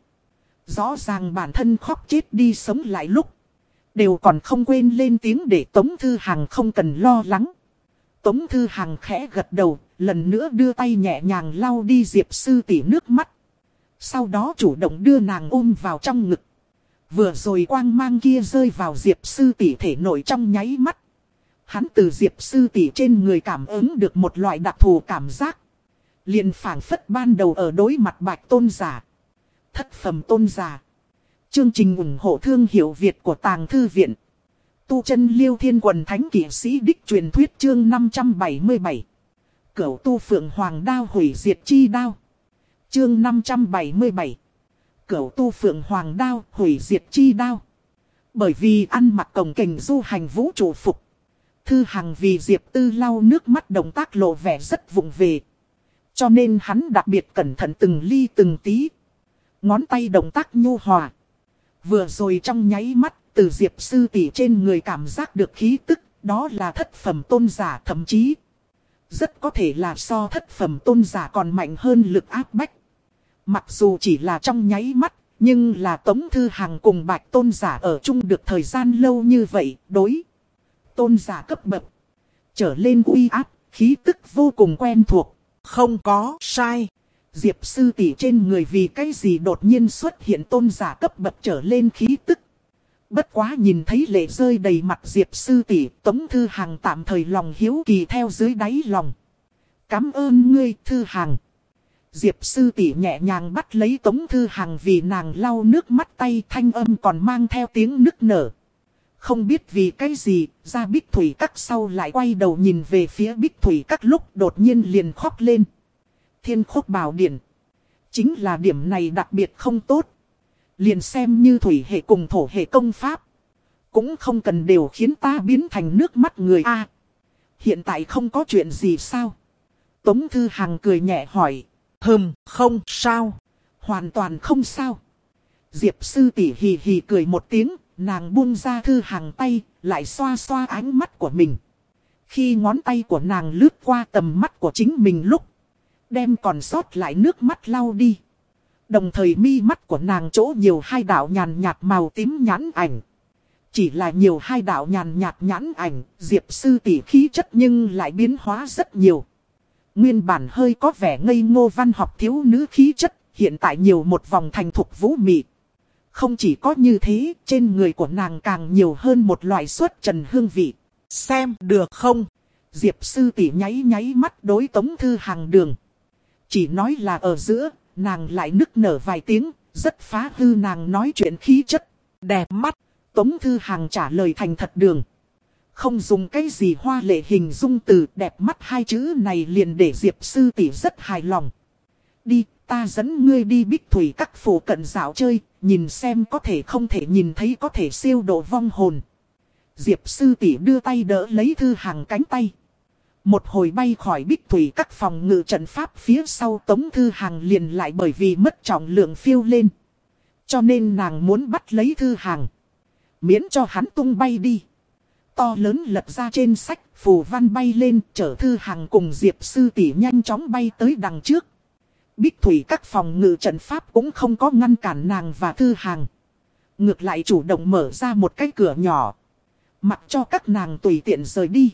Rõ ràng bản thân khóc chết đi sống lại lúc, đều còn không quên lên tiếng để Tống Thư Hằng không cần lo lắng. Tống Thư Hằng khẽ gật đầu, lần nữa đưa tay nhẹ nhàng lau đi Diệp sư tỷ nước mắt. Sau đó chủ động đưa nàng ôm vào trong ngực. Vừa rồi quang mang kia rơi vào Diệp sư tỷ thể nội trong nháy mắt. Hắn từ Diệp sư tỷ trên người cảm ứng được một loại đặc thù cảm giác. Liền phảng phất ban đầu ở đối mặt Bạch Tôn giả. Thất phẩm tôn giả. Chương trình ủng hộ thương hiệu Việt của Tàng Thư Viện. Tu chân Liêu Thiên Quần Thánh Kỷ Sĩ Đích truyền thuyết chương năm trăm bảy mươi bảy. Cửu tu Phượng Hoàng đao hủy diệt chi đao. Chương năm trăm bảy mươi bảy. Cửu tu Phượng Hoàng đao hủy diệt chi đao. Bởi vì ăn mặc cồng kềnh du hành vũ trụ phục, Thư Hằng vì Diệp Tư lau nước mắt động tác lộ vẻ rất vụng về. Cho nên hắn đặc biệt cẩn thận từng ly từng tí. Ngón tay động tác nhu hòa. Vừa rồi trong nháy mắt, từ Diệp sư tỷ trên người cảm giác được khí tức, đó là thất phẩm tôn giả, thậm chí rất có thể là so thất phẩm tôn giả còn mạnh hơn lực áp bách. Mặc dù chỉ là trong nháy mắt, nhưng là Tống Thư Hằng cùng Bạch Tôn giả ở chung được thời gian lâu như vậy, đối tôn giả cấp bậc trở lên uy áp, khí tức vô cùng quen thuộc. Không có sai. Diệp sư tỷ trên người vì cái gì đột nhiên xuất hiện tôn giả cấp bậc trở lên khí tức. Bất quá nhìn thấy lệ rơi đầy mặt Diệp sư tỷ, Tống Thư Hằng tạm thời lòng hiếu kỳ theo dưới đáy lòng. Cảm ơn ngươi, Thư Hằng. Diệp sư tỷ nhẹ nhàng bắt lấy Tống Thư Hằng vì nàng lau nước mắt tay, thanh âm còn mang theo tiếng nức nở. Không biết vì cái gì, ra bích thủy các sau lại quay đầu nhìn về phía bích thủy các lúc đột nhiên liền khóc lên. Thiên Khúc Bảo Điển. Chính là điểm này đặc biệt không tốt. Liền xem như thủy hệ cùng thổ hệ công pháp, cũng không cần đều khiến ta biến thành nước mắt người a. À, hiện tại không có chuyện gì sao? Tống Thư Hằng cười nhẹ hỏi. Hừm, không sao. Hoàn toàn không sao. Diệp sư tỷ hì hì cười một tiếng, nàng buông ra Thư Hằng tay, lại xoa xoa ánh mắt của mình. Khi ngón tay của nàng lướt qua tầm mắt của chính mình lúc, đem còn sót lại nước mắt lau đi. Đồng thời mi mắt của nàng chỗ nhiều hai đạo nhàn nhạt màu tím nhãn ảnh. Chỉ là nhiều hai đạo nhàn nhạt nhãn ảnh, Diệp sư tỷ khí chất nhưng lại biến hóa rất nhiều. Nguyên bản hơi có vẻ ngây ngô văn học thiếu nữ khí chất, hiện tại nhiều một vòng thành thục vũ mị. Không chỉ có như thế, trên người của nàng càng nhiều hơn một loại xuất trần hương vị. Xem được không? Diệp sư tỷ nháy nháy mắt đối Tống Thư Hằng đường. Chỉ nói là ở giữa, nàng lại nức nở vài tiếng, rất phá hư nàng nói chuyện khí chất. Đẹp mắt, Tống Thư Hằng trả lời thành thật đường. Không dùng cái gì hoa lệ hình dung từ, đẹp mắt hai chữ này liền để Diệp sư tỷ rất hài lòng. Đi, ta dẫn ngươi đi bích thủy các phủ cận dạo chơi, nhìn xem có thể không thể nhìn thấy có thể siêu độ vong hồn. Diệp sư tỷ đưa tay đỡ lấy Thư Hằng cánh tay. Một hồi bay khỏi bích thủy các phòng ngự trận pháp phía sau Tống Thư Hàng liền lại bởi vì mất trọng lượng phiêu lên. Cho nên nàng muốn bắt lấy Thư Hàng. Miễn cho hắn tung bay đi. To lớn lật ra trên sách, phù văn bay lên, chở Thư Hàng cùng Diệp sư tỷ nhanh chóng bay tới đằng trước. Bích thủy các phòng ngự trận pháp cũng không có ngăn cản nàng và Thư Hàng. Ngược lại chủ động mở ra một cái cửa nhỏ. Mặc cho các nàng tùy tiện rời đi.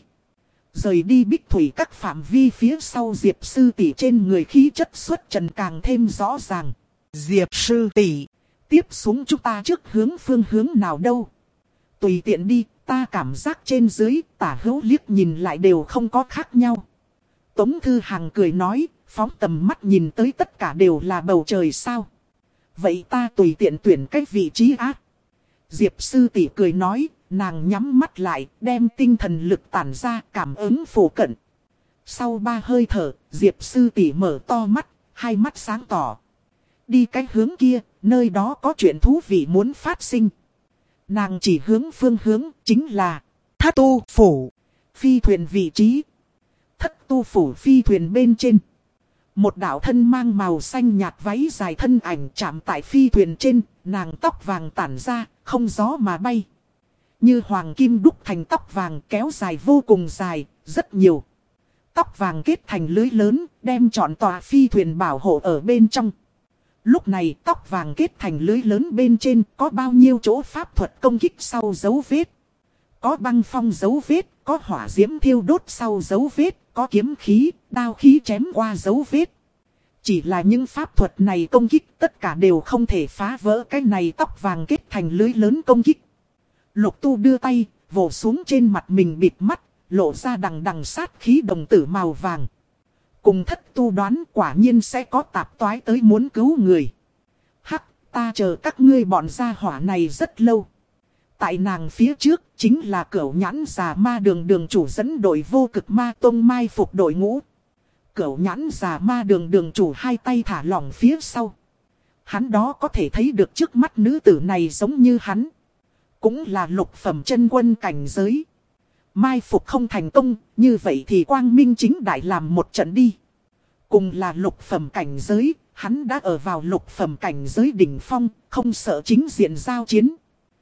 Rời đi bích thủy các phạm vi phía sau Diệp sư tỷ trên người khí chất xuất trần càng thêm rõ ràng. Diệp sư tỷ, tiếp xuống chúng ta trước hướng phương hướng nào đâu? Tùy tiện đi, ta cảm giác trên dưới, tả hữu liếc nhìn lại đều không có khác nhau. Tống Thư Hàng cười nói, phóng tầm mắt nhìn tới tất cả đều là bầu trời sao. Vậy ta tùy tiện tuyển cái vị trí á. Diệp sư tỷ cười nói, nàng nhắm mắt lại, đem tinh thần lực tản ra cảm ứng phổ cận. Sau ba hơi thở, Diệp sư tỷ mở to mắt, hai mắt sáng tỏ. Đi cái hướng kia, nơi đó có chuyện thú vị muốn phát sinh. Nàng chỉ hướng phương hướng, chính là Thất Tu Phủ, phi thuyền vị trí. Thất Tu Phủ phi thuyền bên trên. Một đạo thân mang màu xanh nhạt váy dài thân ảnh chạm tại phi thuyền trên, nàng tóc vàng tản ra, không gió mà bay. Như hoàng kim đúc thành tóc vàng kéo dài vô cùng dài, rất nhiều. Tóc vàng kết thành lưới lớn, đem trọn tòa phi thuyền bảo hộ ở bên trong. Lúc này tóc vàng kết thành lưới lớn bên trên có bao nhiêu chỗ pháp thuật công kích sau dấu vết. Có băng phong dấu vết, có hỏa diễm thiêu đốt sau dấu vết, có kiếm khí, đao khí chém qua dấu vết. Chỉ là những pháp thuật này công kích tất cả đều không thể phá vỡ cái này tóc vàng kết thành lưới lớn công kích. Lục Tu đưa tay, vồ xuống trên mặt mình bịt mắt, lộ ra đằng đằng sát khí đồng tử màu vàng. Cùng Thất Tu đoán quả nhiên sẽ có tạp toái tới muốn cứu người. Hắc, ta chờ các ngươi bọn gia hỏa này rất lâu. Tại nàng phía trước chính là Cửu Nhãn Già Ma Đường đường chủ dẫn đội Vô Cực Ma Tông mai phục đội ngũ. Cửu Nhãn Già Ma Đường đường chủ hai tay thả lỏng phía sau. Hắn đó có thể thấy được trước mắt nữ tử này giống như hắn. Cũng là lục phẩm chân quân cảnh giới. Mai phục không thành công, như vậy thì quang minh chính đại làm một trận đi. Cùng là lục phẩm cảnh giới, hắn đã ở vào lục phẩm cảnh giới đỉnh phong, không sợ chính diện giao chiến.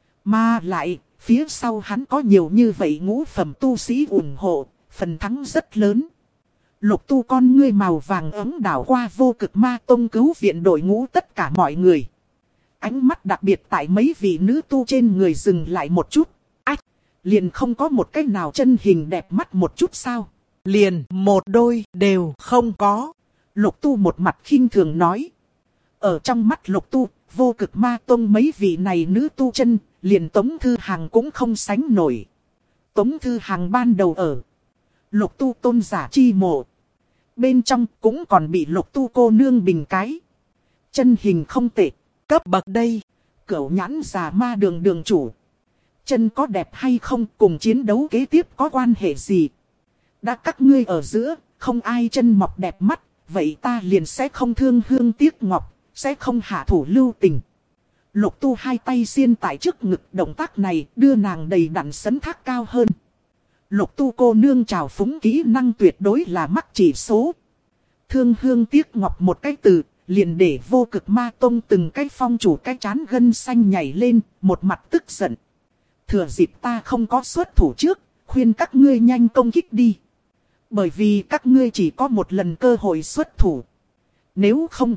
Mà lại, phía sau hắn có nhiều như vậy ngũ phẩm tu sĩ ủng hộ, phần thắng rất lớn. Lục Tu con ngươi màu vàng ấm đảo qua Vô Cực Ma Tông cứu viện đội ngũ tất cả mọi người. Ánh mắt đặc biệt tại mấy vị nữ tu trên người dừng lại một chút. Ách, liền không có một cái nào chân hình đẹp mắt một chút sao? Liền một đôi đều không có. Lục Tu một mặt khinh thường nói. Ở trong mắt Lục Tu, Vô Cực Ma Tông mấy vị này nữ tu chân, liền Tống Thư Hàng cũng không sánh nổi. Tống Thư Hàng ban đầu ở Lục Tu tôn giả chi mộ. Bên trong cũng còn bị Lục Tu cô nương bình cái. Chân hình không tệ, cấp bậc đây. Cửu Nhãn Già Ma Đường đường chủ. Chân có đẹp hay không cùng chiến đấu kế tiếp có quan hệ gì? Đã các ngươi ở giữa, không ai chân mọc đẹp mắt, vậy ta liền sẽ không thương hương tiếc ngọc, sẽ không hạ thủ lưu tình. Lục Tu hai tay xiên tại trước ngực, động tác này đưa nàng đầy đặn sấn thác cao hơn. Lục Tu cô nương trào phúng kỹ năng tuyệt đối là mắc chỉ số. Thương hương tiếc ngọc một cái từ, liền để Vô Cực Ma Tông từng cái phong chủ cái chán gân xanh nhảy lên, một mặt tức giận. Thừa dịp ta không có xuất thủ trước, khuyên các ngươi nhanh công kích đi. Bởi vì các ngươi chỉ có một lần cơ hội xuất thủ. Nếu không,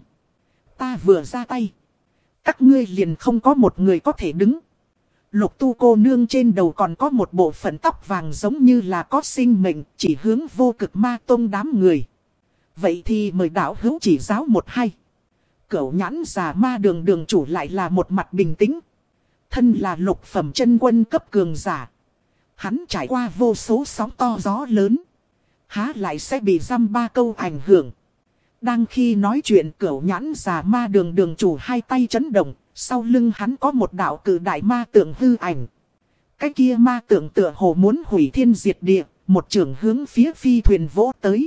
ta vừa ra tay, các ngươi liền không có một người có thể đứng. Lục Tu cô nương trên đầu còn có một bộ phận tóc vàng giống như là có sinh mệnh, chỉ hướng Vô Cực Ma Tông đám người. Vậy thì mời đạo hữu chỉ giáo một hay. Cửu Nhãn Già Ma Đường đường chủ lại là một mặt bình tĩnh. Thân là lục phẩm chân quân cấp cường giả. Hắn trải qua vô số sóng to gió lớn. Há lại sẽ bị dăm ba câu ảnh hưởng. Đang khi nói chuyện Cửu Nhãn Già Ma Đường đường chủ hai tay chấn động. Sau lưng hắn có một đạo cử đại ma tượng hư ảnh. Cái kia ma tượng tựa hồ muốn hủy thiên diệt địa. Một trường hướng phía phi thuyền vỗ tới.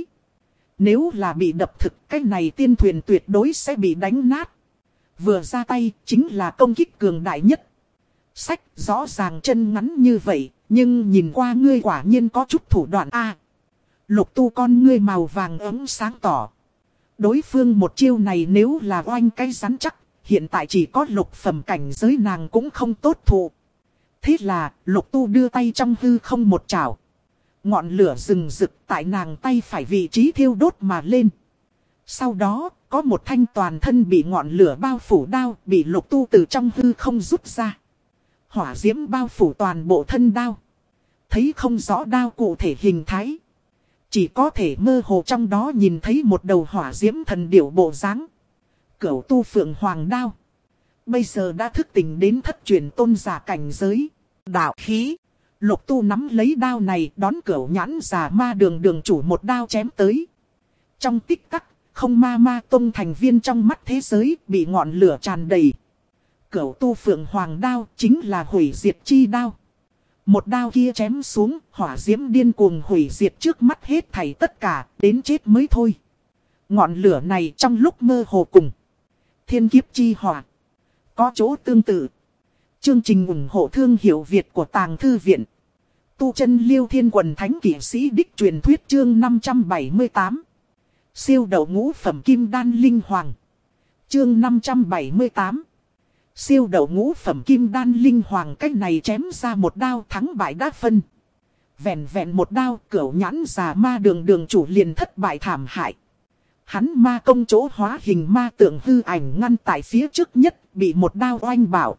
Nếu là bị đập thực, cái này tiên thuyền tuyệt đối sẽ bị đánh nát. Vừa ra tay, chính là công kích cường đại nhất. Sách rõ ràng chân ngắn như vậy, nhưng nhìn qua ngươi quả nhiên có chút thủ đoạn a. Lục tu con ngươi màu vàng ấm sáng tỏ. Đối phương một chiêu này nếu là oanh cái rắn chắc, hiện tại chỉ có lục phẩm cảnh giới nàng cũng không tốt thụ. Thế là, lục tu đưa tay trong hư không một chảo. Ngọn lửa rừng rực tại nàng tay phải vị trí thiêu đốt mà lên. Sau đó, có một thanh toàn thân bị ngọn lửa bao phủ đao bị lục tu từ trong hư không rút ra. Hỏa diễm bao phủ toàn bộ thân đao. Thấy không rõ đao cụ thể hình thái. Chỉ có thể mơ hồ trong đó nhìn thấy một đầu hỏa diễm thần điểu bộ dáng. Cửu tu phượng hoàng đao. Bây giờ đã thức tỉnh đến thất truyền tôn giả cảnh giới. Đạo khí. Lục tu nắm lấy đao này đón cửu nhãn giả ma đường đường chủ một đao chém tới. Trong tích tắc, không ma ma tông thành viên trong mắt thế giới bị ngọn lửa tràn đầy. Cửu tu phượng hoàng đao chính là hủy diệt chi đao. Một đao kia chém xuống, hỏa diễm điên cuồng hủy diệt trước mắt hết thảy tất cả, đến chết mới thôi. Ngọn lửa này trong lúc mơ hồ cùng. Thiên kiếp chi hỏa. Có chỗ tương tự. Chương trình ủng hộ thương hiệu Việt của Tàng Thư Viện. Tu chân Liêu Thiên Quần Thánh Kỷ Sĩ Đích truyền thuyết chương năm trăm bảy mươi tám. Siêu đậu ngũ phẩm kim đan linh hoàng. Chương năm trăm bảy mươi tám. Siêu đậu ngũ phẩm kim đan linh hoàng, cách này chém ra một đao thắng bại đã phân. Vẹn vẹn một đao, cửu nhãn già ma đường đường chủ liền thất bại thảm hại. Hắn ma công chỗ hóa hình ma tượng hư ảnh ngăn tại phía trước nhất, bị một đao oanh bảo.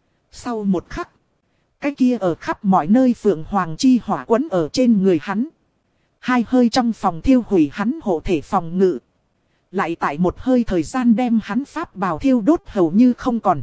Sau một khắc, cái kia ở khắp mọi nơi phượng hoàng chi hỏa quấn ở trên người hắn. Hai hơi trong phòng thiêu hủy hắn hộ thể phòng ngự. Lại tại một hơi thời gian đem hắn pháp bào thiêu đốt hầu như không còn.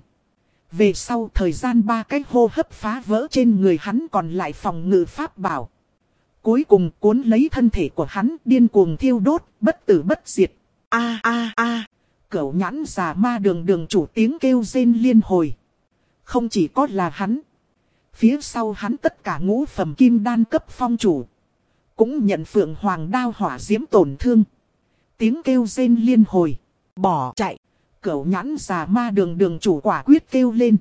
Về sau thời gian ba cái hô hấp phá vỡ trên người hắn còn lại phòng ngự pháp bảo. Cuối cùng cuốn lấy thân thể của hắn điên cuồng thiêu đốt, bất tử bất diệt. A a a, cửu nhãn già ma đường đường chủ tiếng kêu rên liên hồi. Không chỉ có là hắn. Phía sau hắn tất cả ngũ phẩm kim đan cấp phong chủ. Cũng nhận phượng hoàng đao hỏa diễm tổn thương. Tiếng kêu rên liên hồi. Bỏ chạy. Cửu nhãn già ma đường đường chủ quả quyết kêu lên.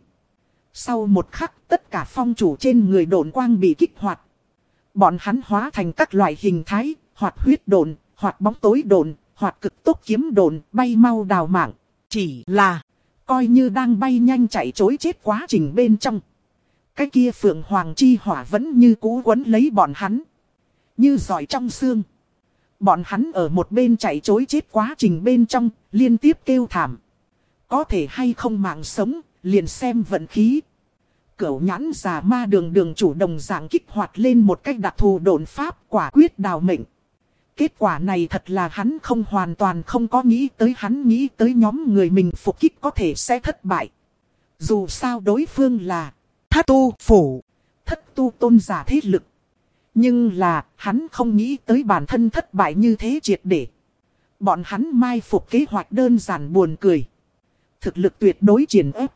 Sau một khắc tất cả phong chủ trên người độn quang bị kích hoạt. Bọn hắn hóa thành các loại hình thái. Hoặc huyết độn, hoặc bóng tối độn, hoặc cực tốc kiếm độn, bay mau đào mạng. Chỉ là coi như đang bay nhanh chạy trối chết quá trình bên trong. Cái kia phượng hoàng chi hỏa vẫn như cũ quấn lấy bọn hắn. Như giỏi trong xương. Bọn hắn ở một bên chạy trối chết quá trình bên trong, liên tiếp kêu thảm. Có thể hay không mạng sống, liền xem vận khí. Cửu nhãn già ma đường đường chủ đồng dạng kích hoạt lên một cách đặc thù độn pháp, quả quyết đào mệnh. Kết quả này thật là hắn không hoàn toàn không có nghĩ tới, hắn nghĩ tới nhóm người mình phục kích có thể sẽ thất bại. Dù sao đối phương là thất tu phủ, thất tu tôn giả thế lực. Nhưng là hắn không nghĩ tới bản thân thất bại như thế triệt để. Bọn hắn mai phục kế hoạch đơn giản buồn cười. Thực lực tuyệt đối triển ép.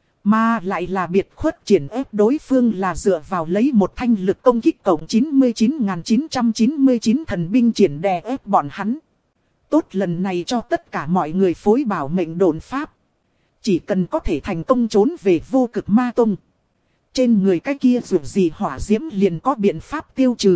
Mà lại là biệt khuất triển ép đối phương là dựa vào lấy một thanh lực công kích cộng chín mươi chín nghìn chín trăm chín mươi chín thần binh triển đè ép bọn hắn. Tốt lần này cho tất cả mọi người phối bảo mệnh độn pháp. Chỉ cần có thể thành công trốn về vô cực ma tông. Trên người cái kia dù gì hỏa diễm liền có biện pháp tiêu trừ.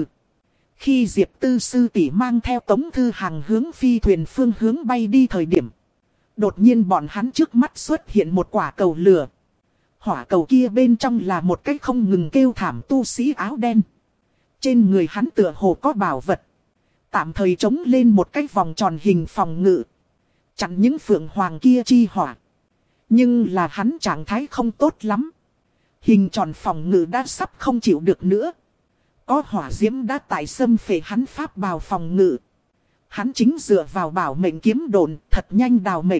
Khi Diệp Tư sư tỷ mang theo Tống Thư Hàng hướng phi thuyền phương hướng bay đi thời điểm. Đột nhiên bọn hắn trước mắt xuất hiện một quả cầu lửa. Hỏa cầu kia bên trong là một cái không ngừng kêu thảm tu sĩ áo đen. Trên người hắn tựa hồ có bảo vật. Tạm thời chống lên một cái vòng tròn hình phòng ngự. Chặn những phượng hoàng kia chi hỏa. Nhưng là hắn trạng thái không tốt lắm. Hình tròn phòng ngự đã sắp không chịu được nữa. Có hỏa diễm đã tại xâm phệ hắn pháp bào phòng ngự. Hắn chính dựa vào bảo mệnh kiếm đồn thật nhanh đào mệnh.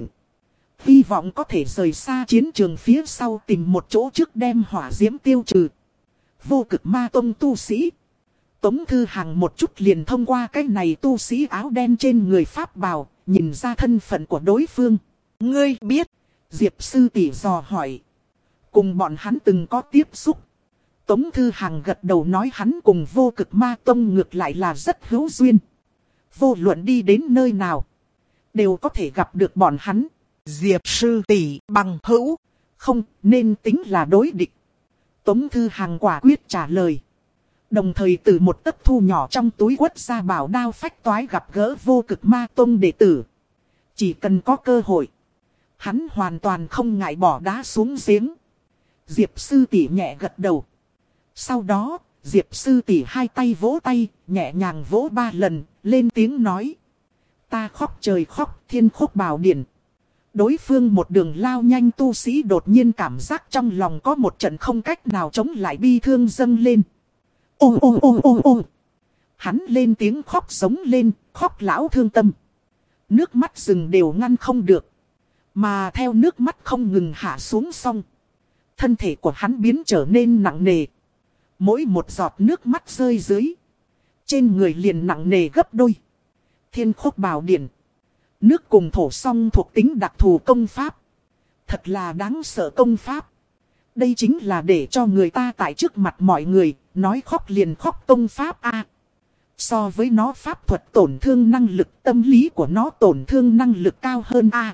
Hy vọng có thể rời xa chiến trường phía sau tìm một chỗ trước đem hỏa diễm tiêu trừ. Vô cực ma tông tu sĩ. Tống Thư Hàng một chút liền thông qua cái này tu sĩ áo đen trên người pháp bào, nhìn ra thân phận của đối phương. Ngươi biết, Diệp sư tỷ dò hỏi. Cùng bọn hắn từng có tiếp xúc. Tống Thư Hàng gật đầu nói hắn cùng vô cực ma tông ngược lại là rất hữu duyên. Vô luận đi đến nơi nào, đều có thể gặp được bọn hắn. Diệp sư tỷ bằng hữu, không nên tính là đối địch. Tống Thư Hàng quả quyết trả lời. Đồng thời từ một tấc thu nhỏ trong túi quất ra bảo đao phách toái gặp gỡ vô cực ma tông đệ tử. Chỉ cần có cơ hội, hắn hoàn toàn không ngại bỏ đá xuống giếng. Diệp sư tỷ nhẹ gật đầu. Sau đó, Diệp sư tỷ hai tay vỗ tay, nhẹ nhàng vỗ ba lần, lên tiếng nói. Ta khóc trời khóc, thiên khúc bảo điển. Đối phương một đường lao nhanh tu sĩ đột nhiên cảm giác trong lòng có một trận không cách nào chống lại bi thương dâng lên. Ô ô ô ô ô. Hắn lên tiếng khóc giống lên, khóc lão thương tâm. Nước mắt rừng đều ngăn không được. Mà theo nước mắt không ngừng hạ xuống xong, thân thể của hắn biến trở nên nặng nề. Mỗi một giọt nước mắt rơi dưới, trên người liền nặng nề gấp đôi. Thiên khúc bảo điển. Nước cùng thổ song thuộc tính đặc thù công pháp. Thật là đáng sợ công pháp. Đây chính là để cho người ta tại trước mặt mọi người, nói khóc liền khóc công pháp a. So với nó pháp thuật tổn thương năng lực, tâm lý của nó tổn thương năng lực cao hơn a.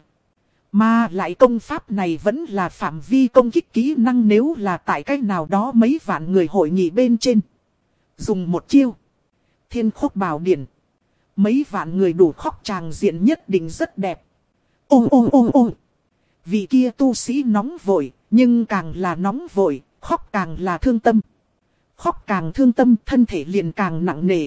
Mà lại công pháp này vẫn là phạm vi công kích kỹ năng, nếu là tại cách nào đó mấy vạn người hội nghị bên trên. Dùng một chiêu. Thiên khúc bảo điển. Mấy vạn người đủ khóc tràng diện nhất định rất đẹp. Ô ô ô ô. Vị kia tu sĩ nóng vội, nhưng càng là nóng vội, khóc càng là thương tâm. Khóc càng thương tâm, thân thể liền càng nặng nề.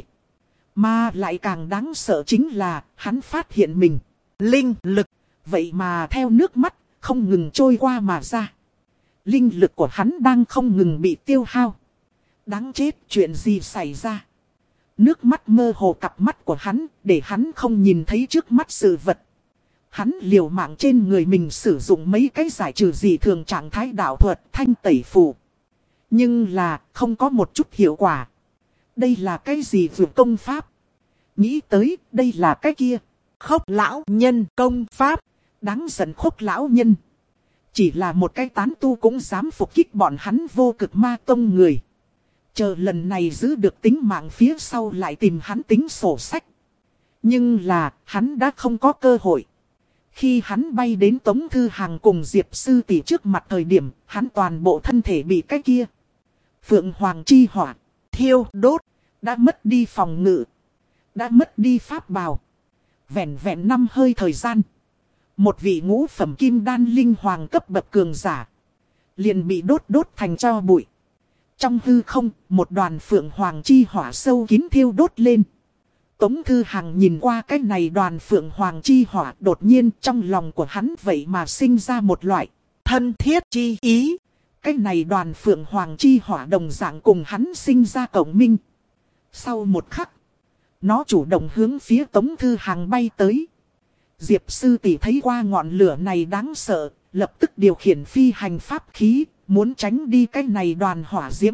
Mà lại càng đáng sợ chính là, hắn phát hiện mình, linh lực, vậy mà theo nước mắt, không ngừng trôi qua mà ra. Linh lực của hắn đang không ngừng bị tiêu hao. Đáng chết, chuyện gì xảy ra? Nước mắt mơ hồ cặp mắt của hắn, để hắn không nhìn thấy trước mắt sự vật. Hắn liều mạng trên người mình sử dụng mấy cái giải trừ dị thường trạng thái đạo thuật thanh tẩy phù. Nhưng là không có một chút hiệu quả. Đây là cái gì vượt công pháp? Nghĩ tới đây là cái kia. Khốc lão nhân công pháp. Đáng giận khốc lão nhân. Chỉ là một cái tán tu cũng dám phục kích bọn hắn vô cực ma tông người. Chờ lần này giữ được tính mạng phía sau lại tìm hắn tính sổ sách. Nhưng là hắn đã không có cơ hội. Khi hắn bay đến Tống Thư Hàng cùng Diệp sư tỷ trước mặt thời điểm, hắn toàn bộ thân thể bị cái kia Phượng Hoàng chi hỏa thiêu đốt, đã mất đi phòng ngự, đã mất đi pháp bào. Vẹn vẹn năm hơi thời gian, một vị ngũ phẩm kim đan linh hoàng cấp bậc cường giả liền bị đốt đốt thành tro bụi. Trong hư không, một đoàn Phượng Hoàng chi hỏa sâu kín thiêu đốt lên. Tống Thư Hằng nhìn qua cái này đoàn Phượng Hoàng chi hỏa, đột nhiên trong lòng của hắn vậy mà sinh ra một loại thân thiết chi ý. Cái này đoàn Phượng Hoàng chi hỏa đồng dạng cùng hắn sinh ra cộng minh. Sau một khắc, nó chủ động hướng phía Tống Thư Hằng bay tới. Diệp sư tỷ thấy qua ngọn lửa này đáng sợ, lập tức điều khiển phi hành pháp khí, muốn tránh đi cái này đoàn hỏa diễm.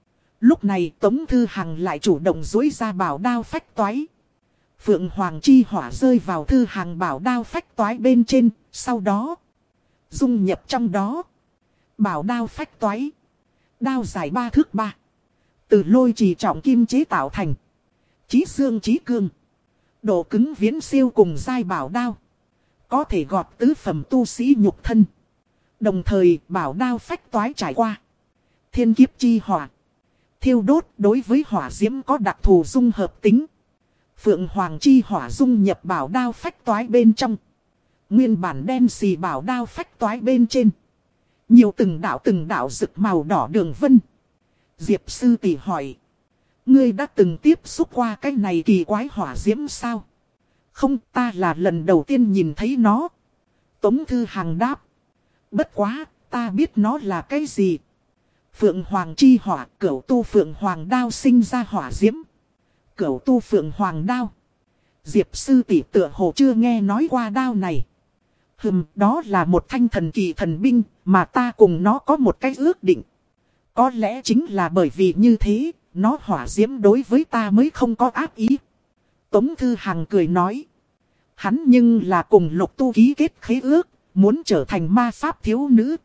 Lúc này Tống Thư Hằng lại chủ động duỗi ra bảo đao phách toái. Phượng Hoàng chi hỏa rơi vào Thư Hằng bảo đao phách toái bên trên, sau đó dung nhập trong đó. Bảo đao phách toái, đao dài ba thước ba, từ lôi trì trọng kim chế tạo thành, chí xương chí cương, độ cứng viễn siêu cùng giai bảo đao, có thể gọt tứ phẩm tu sĩ nhục thân. Đồng thời bảo đao phách toái trải qua thiên kiếp chi hỏa, thiêu đốt đối với hỏa diễm có đặc thù dung hợp tính. Phượng Hoàng chi hỏa dung nhập bảo đao phách toái bên trong. Nguyên bản đen xì bảo đao phách toái bên trên, nhiều từng đạo từng đạo rực màu đỏ đường vân. Diệp sư tỷ hỏi, ngươi đã từng tiếp xúc qua cái này kỳ quái hỏa diễm sao? Không, ta là lần đầu tiên nhìn thấy nó. Tống Thư Hằng đáp. Bất quá, ta biết nó là cái gì. Phượng Hoàng chi hỏa, cửu tu Phượng Hoàng đao sinh ra hỏa diễm. Cửu tu Phượng Hoàng đao. Diệp sư tỷ tựa hồ chưa nghe nói qua đao này. Hừm, đó là một thanh thần kỳ thần binh, mà ta cùng nó có một cái ước định. Có lẽ chính là bởi vì như thế, nó hỏa diễm đối với ta mới không có ác ý. Tống Thư Hằng cười nói. Hắn nhưng là cùng Lục Tu ký kết khế ước, muốn trở thành ma pháp thiếu nữ.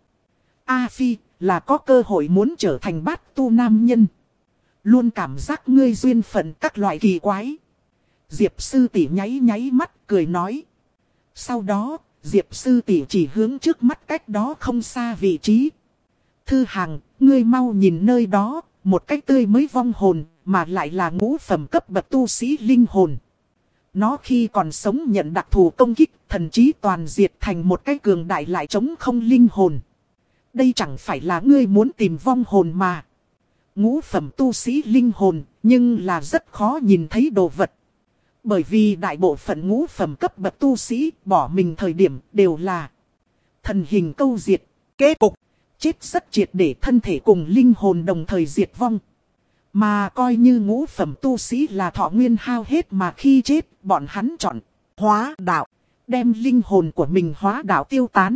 A Phi, là có cơ hội muốn trở thành bát tu nam nhân. Luôn cảm giác ngươi duyên phận các loại kỳ quái. Diệp sư tỷ nháy nháy mắt cười nói. Sau đó, Diệp sư tỷ chỉ hướng trước mắt cách đó không xa vị trí. Thư Hằng, ngươi mau nhìn nơi đó, một cách tươi mới vong hồn, mà lại là ngũ phẩm cấp bậc tu sĩ linh hồn. Nó khi còn sống nhận đặc thù công kích, thần trí toàn diệt thành một cái cường đại lại chống không linh hồn. Đây chẳng phải là ngươi muốn tìm vong hồn mà. Ngũ phẩm tu sĩ linh hồn, nhưng là rất khó nhìn thấy đồ vật. Bởi vì đại bộ phận ngũ phẩm cấp bậc tu sĩ bỏ mình thời điểm đều là thần hình câu diệt, kết cục, chết rất triệt để, thân thể cùng linh hồn đồng thời diệt vong. Mà coi như ngũ phẩm tu sĩ là thọ nguyên hao hết mà khi chết, bọn hắn chọn hóa đạo, đem linh hồn của mình hóa đạo tiêu tán.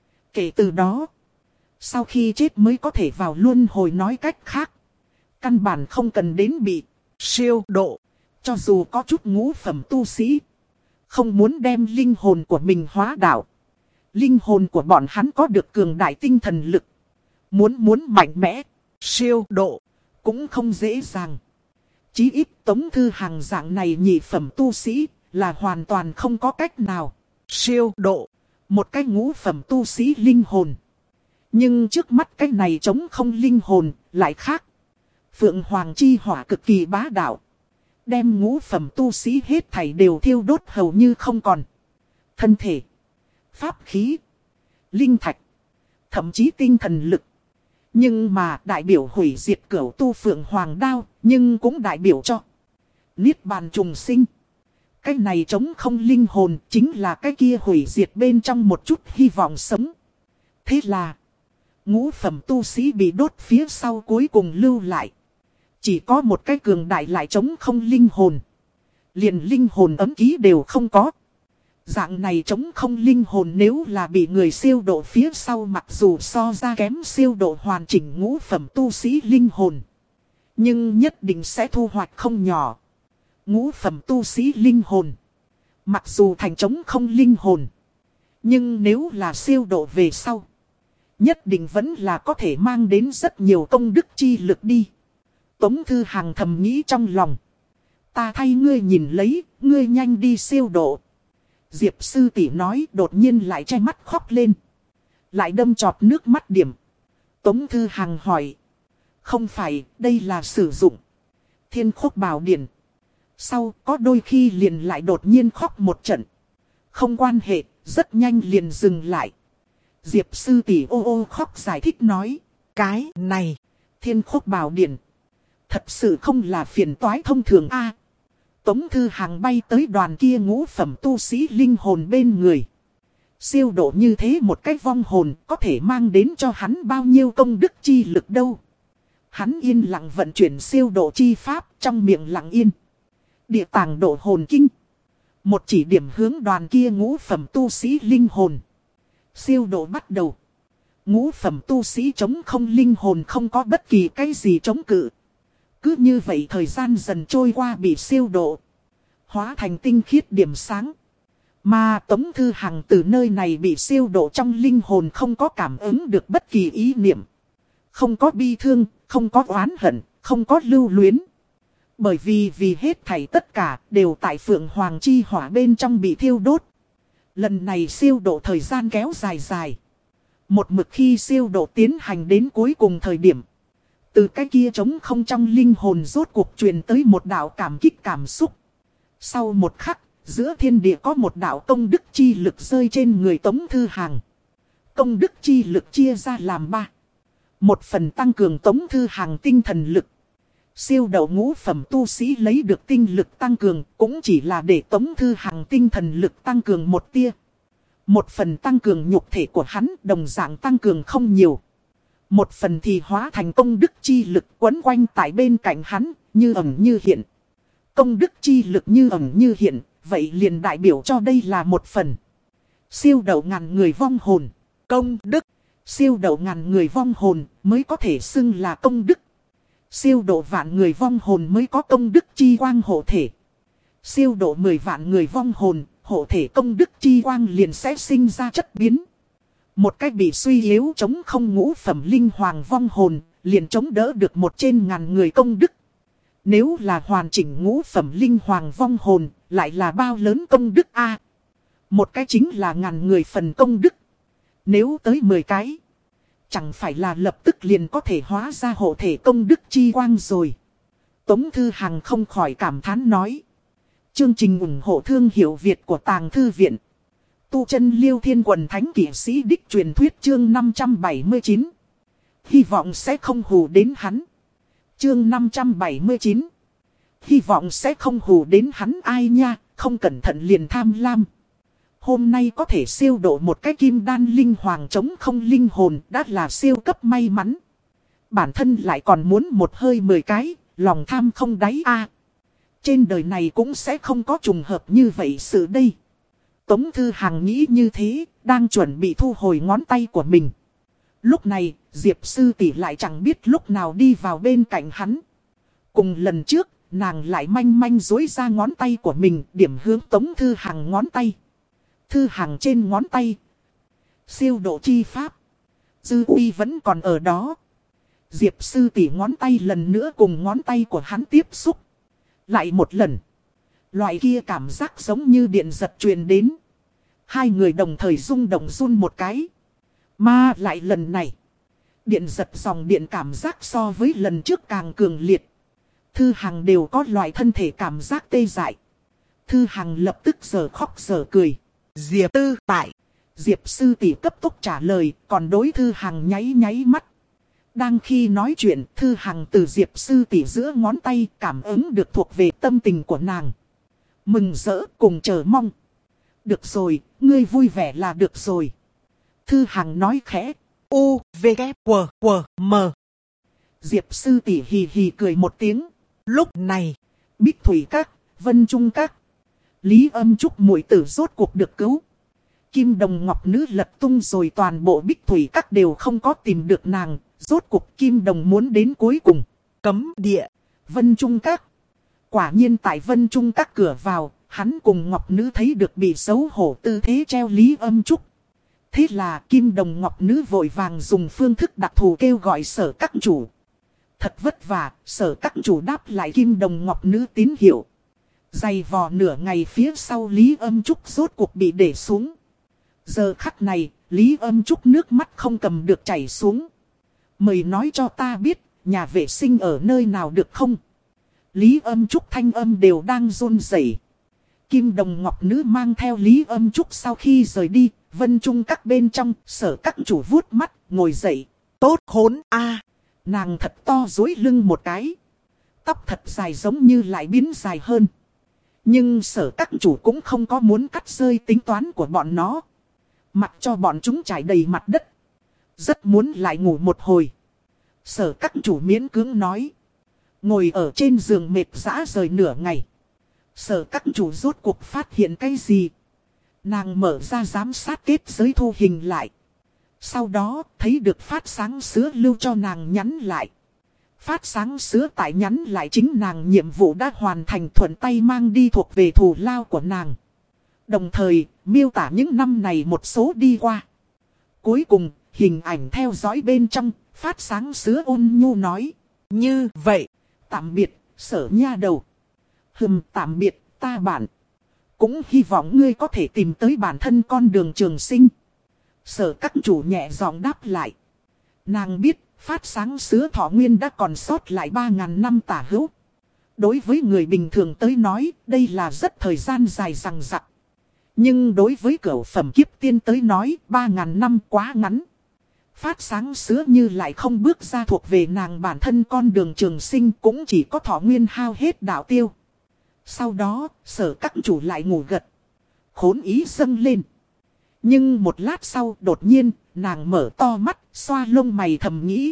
Kể từ đó, sau khi chết mới có thể vào luân hồi, nói cách khác, căn bản không cần đến bị siêu độ. Cho dù có chút ngũ phẩm tu sĩ không muốn đem linh hồn của mình hóa đạo, linh hồn của bọn hắn có được cường đại tinh thần lực. Muốn muốn mạnh mẽ, siêu độ cũng không dễ dàng. Chí ít Tống Thư Hằng dạng này nhị phẩm tu sĩ là hoàn toàn không có cách nào siêu độ một cái ngũ phẩm tu sĩ linh hồn. Nhưng trước mắt cái này chống không linh hồn lại khác. Phượng Hoàng chi hỏa cực kỳ bá đạo, đem ngũ phẩm tu sĩ hết thảy đều thiêu đốt hầu như không còn. Thân thể, pháp khí, linh thạch, thậm chí tinh thần lực. Nhưng mà đại biểu hủy diệt cửu tu Phượng Hoàng đao, nhưng cũng đại biểu cho niết bàn trùng sinh. Cái này chống không linh hồn chính là cái kia hủy diệt bên trong một chút hy vọng sống. Thế là ngũ phẩm tu sĩ bị đốt phía sau cuối cùng lưu lại chỉ có một cái cường đại lại chống không linh hồn. Liền linh hồn ấm ký đều không có. Dạng này chống không linh hồn nếu là bị người siêu độ phía sau, mặc dù so ra kém siêu độ hoàn chỉnh ngũ phẩm tu sĩ linh hồn, nhưng nhất định sẽ thu hoạch không nhỏ. Ngũ phẩm tu sĩ linh hồn, mặc dù thành chống không linh hồn, nhưng nếu là siêu độ về sau, nhất định vẫn là có thể mang đến rất nhiều công đức chi lực đi. Tống Thư Hằng thầm nghĩ trong lòng. Ta thay ngươi nhìn lấy, ngươi nhanh đi siêu độ. Diệp sư tỷ nói, đột nhiên lại che mắt khóc lên. Lại đâm chọt nước mắt điểm. Tống Thư Hằng hỏi. Không phải, đây là sử dụng Thiên Khốc Bảo Điển. Sau có đôi khi liền lại đột nhiên khóc một trận. Không quan hệ, rất nhanh liền dừng lại. Diệp sư tỷ ô ô khóc giải thích nói. Cái này, Thiên Khốc Bảo Điển thật sự không là phiền toái thông thường a. Tống Thư Hằng bay tới đoàn kia ngũ phẩm tu sĩ linh hồn bên người. Siêu độ như thế một cái vong hồn có thể mang đến cho hắn bao nhiêu công đức chi lực đâu. Hắn yên lặng vận chuyển siêu độ chi pháp, trong miệng lặng yên địa tàng độ hồn kinh. Một chỉ điểm hướng đoàn kia ngũ phẩm tu sĩ linh hồn. Siêu độ bắt đầu. Ngũ phẩm tu sĩ chống không linh hồn không có bất kỳ cái gì chống cự. Cứ như vậy thời gian dần trôi qua bị siêu độ, hóa thành tinh khiết điểm sáng. Mà Tống Thư Hằng từ nơi này bị siêu độ trong linh hồn không có cảm ứng được bất kỳ ý niệm. Không có bi thương, không có oán hận, không có lưu luyến. Bởi vì vì hết thảy tất cả đều tại Phượng Hoàng chi hỏa bên trong bị thiêu đốt. Lần này siêu độ thời gian kéo dài dài. Một mực khi siêu độ tiến hành đến cuối cùng thời điểm, từ cái kia trống không trong linh hồn rốt cuộc truyền tới một đạo cảm kích cảm xúc. Sau một khắc, giữa thiên địa có một đạo công đức chi lực rơi trên người Tống Thư Hằng. Công đức chi lực chia ra làm ba. Một phần tăng cường Tống Thư Hằng tinh thần lực. Siêu độ ngũ phẩm tu sĩ lấy được tinh lực tăng cường cũng chỉ là để Tống Thư Hằng tinh thần lực tăng cường một tia. Một phần tăng cường nhục thể của hắn đồng dạng tăng cường không nhiều. Một phần thì hóa thành công đức chi lực quấn quanh tại bên cạnh hắn, như ẩn như hiện. Công đức chi lực như ẩn như hiện, vậy liền đại biểu cho đây là một phần. Siêu độ ngàn người vong hồn, công đức. Siêu độ ngàn người vong hồn mới có thể xưng là công đức. Siêu độ vạn người vong hồn mới có công đức chi quang hộ thể. Siêu độ mười vạn người vong hồn, hộ thể công đức chi quang liền sẽ sinh ra chất biến. Một cách bị suy yếu chống không ngũ phẩm linh hoàng vong hồn, liền chống đỡ được một trên ngàn người công đức. Nếu là hoàn chỉnh ngũ phẩm linh hoàng vong hồn, lại là bao lớn công đức a? Một cái chính là ngàn người phần công đức. Nếu tới mười cái, chẳng phải là lập tức liền có thể hóa ra hộ thể công đức chi quang rồi. Tống Thư Hằng không khỏi cảm thán nói. Chương trình ủng hộ thương hiệu Việt của Tàng Thư Viện. Tu chân Liêu Thiên Quần Thánh Kỷ Sĩ Đích truyền thuyết chương năm trăm bảy mươi chín. Hy vọng sẽ không hù đến hắn. Chương năm trăm bảy mươi chín. Hy vọng sẽ không hù đến hắn ai nha, không cẩn thận liền tham lam. Hôm nay có thể siêu độ một cái kim đan linh hoàng chống không linh hồn đã là siêu cấp may mắn. Bản thân lại còn muốn một hơi mười cái, lòng tham không đáy a. Trên đời này cũng sẽ không có trùng hợp như vậy sự đây. Tống Thư Hằng nghĩ như thế, đang chuẩn bị thu hồi ngón tay của mình. Lúc này, Diệp sư tỷ lại chẳng biết lúc nào đi vào bên cạnh hắn. Cùng lần trước, nàng lại manh manh dối ra ngón tay của mình, điểm hướng Tống Thư Hằng ngón tay. Thư Hằng trên ngón tay. Siêu độ chi pháp. Dư uy vẫn còn ở đó. Diệp sư tỷ ngón tay lần nữa cùng ngón tay của hắn tiếp xúc. Lại một lần. Loại kia cảm giác giống như điện giật truyền đến. Hai người đồng thời rung động run một cái. Mà lại lần này. Điện giật dòng điện cảm giác so với lần trước càng cường liệt. Thư Hằng đều có loại thân thể cảm giác tê dại. Thư Hằng lập tức giờ khóc giờ cười. Diệp tư tại. Diệp sư tỷ cấp tốc trả lời, còn đối Thư Hằng nháy nháy mắt. Đang khi nói chuyện, Thư Hằng từ Diệp sư tỷ giữa ngón tay cảm ứng được thuộc về tâm tình của nàng. Mừng rỡ cùng chờ mong. Được rồi, ngươi vui vẻ là được rồi. Thư Hằng nói khẽ. U, V, K, W, W, M. Diệp sư tỷ hì hì cười một tiếng. Lúc này, Bích Thủy Các, Vân Trung Các, Lý Âm Trúc muội tử rốt cuộc được cứu. Kim Đồng Ngọc Nữ lật tung rồi toàn bộ Bích Thủy Các đều không có tìm được nàng. Rốt cuộc Kim Đồng muốn đến cuối cùng. Cấm địa, Vân Trung Các. Quả nhiên tại Vân Trung Các cửa vào, hắn cùng Ngọc Nữ thấy được bị xấu hổ tư thế treo Lý Âm Trúc. Thế là Kim Đồng Ngọc Nữ vội vàng dùng phương thức đặc thù kêu gọi Sở Các chủ. Thật vất vả, Sở Các chủ đáp lại Kim Đồng Ngọc Nữ tín hiệu. Dày vò nửa ngày phía sau Lý Âm Trúc rốt cuộc bị để xuống. Giờ khắc này, Lý Âm Trúc nước mắt không cầm được chảy xuống. Mời nói cho ta biết, nhà vệ sinh ở nơi nào được không? Lý Âm Trúc thanh âm đều đang run rẩy. Kim Đồng Ngọc Nữ mang theo Lý Âm Trúc sau khi rời đi, Vân Trung Các bên trong, Sở Các chủ vuốt mắt, ngồi dậy. Tốt hốn a. Nàng thật to dối lưng một cái. Tóc thật dài giống như lại biến dài hơn. Nhưng Sở Các chủ cũng không có muốn cắt rơi tính toán của bọn nó. Mặc cho bọn chúng trải đầy mặt đất. Rất muốn lại ngủ một hồi. Sở Các chủ miễn cưỡng nói. Ngồi ở trên giường mệt rã rời nửa ngày. Sở Các chủ rốt cuộc phát hiện cái gì? Nàng mở ra giám sát kết giới thu hình lại. Sau đó thấy được phát sáng sứa lưu cho nàng nhắn lại. Phát sáng sứa tại nhắn lại chính nàng nhiệm vụ đã hoàn thành, thuận tay mang đi thuộc về thù lao của nàng. Đồng thời miêu tả những năm này một số đi qua. Cuối cùng hình ảnh theo dõi bên trong, phát sáng sứa ôn nhu nói. Như vậy, tạm biệt, Sở nha đầu. Hừm, tạm biệt, ta bạn. Cũng hy vọng ngươi có thể tìm tới bản thân con đường trường sinh. Sở Các chủ nhẹ giọng đáp lại. Nàng biết, phát sáng sứa thọ nguyên đã còn sót lại ba ngàn năm tả hữu. Đối với người bình thường tới nói, đây là rất thời gian dài dằng dặc. Nhưng đối với cửu phẩm kiếp tiên tới nói, ba ngàn năm quá ngắn. Phát sáng sứa như lại không bước ra thuộc về nàng bản thân con đường trường sinh, cũng chỉ có thọ nguyên hao hết đạo tiêu. Sau đó, Sở Các chủ lại ngủ gật. Khốn ý dâng lên. Nhưng một lát sau, đột nhiên, nàng mở to mắt, xoa lông mày thầm nghĩ.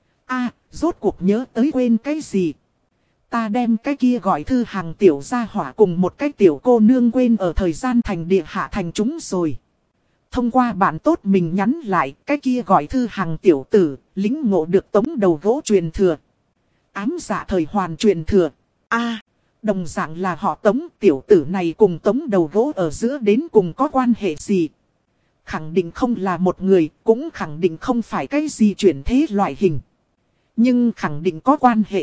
A, rốt cuộc nhớ tới quên cái gì? Ta đem cái kia gọi Thư Hằng tiểu gia hỏa cùng một cái tiểu cô nương quên ở thời gian thành địa hạ thành chúng rồi. Thông qua bạn tốt mình nhắn lại, cái kia gọi Thư Hằng tiểu tử, lính ngộ được tống đầu gỗ truyền thừa. Ám dạ thời hoàn truyền thừa. A, đồng dạng là họ Tống, tiểu tử này cùng tống đầu gỗ ở giữa đến cùng có quan hệ gì? Khẳng định không là một người, cũng khẳng định không phải cái gì chuyển thế loại hình. Nhưng khẳng định có quan hệ.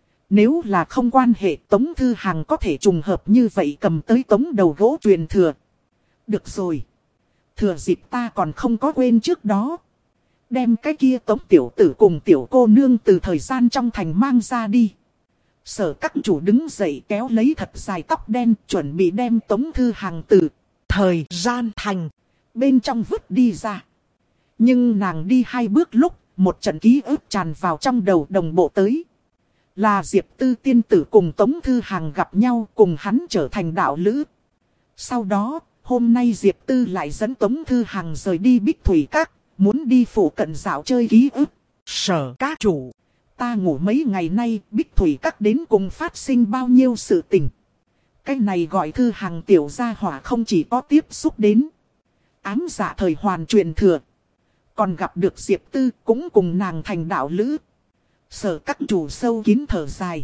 Nếu là không quan hệ, Tống Thư Hằng có thể trùng hợp như vậy cầm tới tống đầu gỗ truyền thừa. Được rồi. Thừa dịp ta còn không có quên trước đó. Đem cái kia tống tiểu tử cùng tiểu cô nương từ thời gian trong thành mang ra đi. Sở các chủ đứng dậy kéo lấy thật dài tóc đen, chuẩn bị đem Tống Thư Hằng từ thời gian thành bên trong vứt đi ra. Nhưng nàng đi hai bước lúc, một trận ký ức tràn vào trong đầu đồng bộ tới. Là Diệp Tư tiên tử cùng Tống Thư Hằng gặp nhau, cùng hắn trở thành đạo lữ. Sau đó, hôm nay Diệp Tư lại dẫn Tống Thư Hằng rời đi Bích Thủy Các, muốn đi phụ cận dạo chơi ký ức. Sở các chủ, ta ngủ mấy ngày nay, Bích Thủy Các đến cùng phát sinh bao nhiêu sự tình. Cái này gọi Thư Hằng tiểu gia hỏa không chỉ có tiếp xúc đến ám dạ thời hoàn truyền thừa, còn gặp được Diệp Tư cũng cùng nàng thành đạo lữ. Sở các chủ sâu kín thở dài.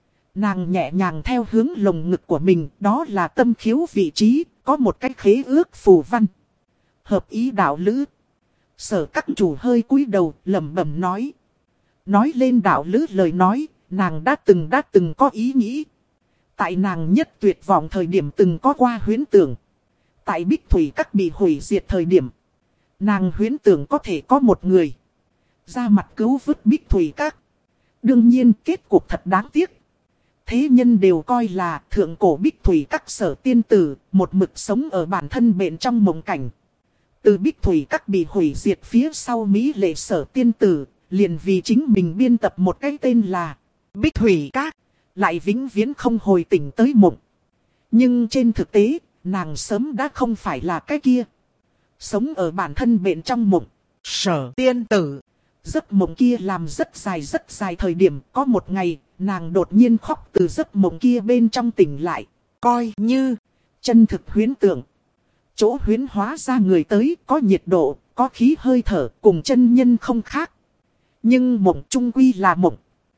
Nàng nhẹ nhàng theo hướng lồng ngực của mình, đó là tâm khiếu vị trí, có một cái khế ước phù văn. Hợp ý đạo lữ. Sở các chủ hơi cúi đầu, lẩm bẩm nói. Nói lên đạo lữ lời nói, nàng đã từng đã từng có ý nghĩ. Tại nàng nhất tuyệt vọng thời điểm từng có qua huyễn tưởng. Tại Bích Thủy Các bị hủy diệt thời điểm, nàng huyễn tưởng có thể có một người ra mặt cứu vớt Bích Thủy Các. Đương nhiên kết cục thật đáng tiếc. Thế nhân đều coi là thượng cổ Bích Thủy Các sở tiên tử, một mực sống ở bản thân bên trong mộng cảnh. Từ Bích Thủy Các bị hủy diệt phía sau Mỹ lệ sở tiên tử, liền vì chính mình biên tập một cái tên là Bích Thủy Các, lại vĩnh viễn không hồi tỉnh tới mộng. Nhưng trên thực tế, nàng sớm đã không phải là cái kia. Sống ở bản thân bên trong mộng. Sở tiên tử. Giấc mộng kia làm rất dài rất dài thời điểm, có một ngày, nàng đột nhiên khóc từ giấc mộng kia bên trong tỉnh lại. Coi như chân thực huyễn tưởng. Chỗ huyễn hóa ra người tới, có nhiệt độ, có khí hơi thở, cùng chân nhân không khác. Nhưng mộng trung quy là mộng.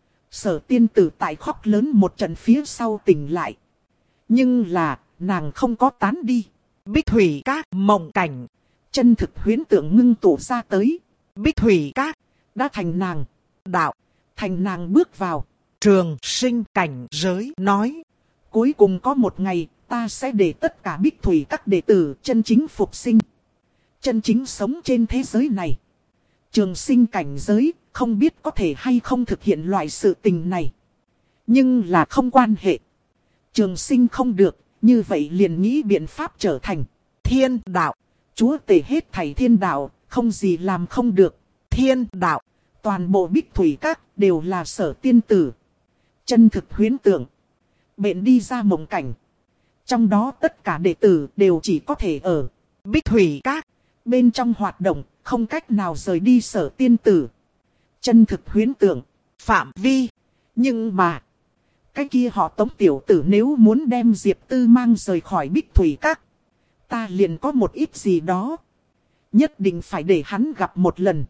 Sở tiên tử tại khóc lớn một trận phía sau tỉnh lại. Nhưng là, nàng không có tán đi. Bích Thủy Các mộng cảnh. Chân thực huyễn tượng ngưng tụ ra tới. Bích Thủy Các đã thành nàng đạo, thành nàng bước vào trường sinh cảnh giới. Nói, cuối cùng có một ngày, ta sẽ để tất cả Bích Thủy Các đệ tử chân chính phục sinh, chân chính sống trên thế giới này. Trường sinh cảnh giới, không biết có thể hay không thực hiện loại sự tình này. Nhưng là không quan hệ. Trường sinh không được, như vậy liền nghĩ biện pháp trở thành thiên đạo. Chúa tể hết thảy thiên đạo, không gì làm không được. Thiên đạo, toàn bộ Bích Thủy Các đều là sở tiên tử. Chân thực huyễn tưởng. Bệnh đi ra mộng cảnh. Trong đó tất cả đệ tử đều chỉ có thể ở Bích Thủy Các bên trong hoạt động, không cách nào rời đi sở tiên tử. Chân thực huyễn tưởng. Phạm vi. Nhưng mà, cái kia họ Tống tiểu tử nếu muốn đem Diệp Tư mang rời khỏi Bích Thủy Các, ta liền có một ít gì đó. Nhất định phải để hắn gặp một lần.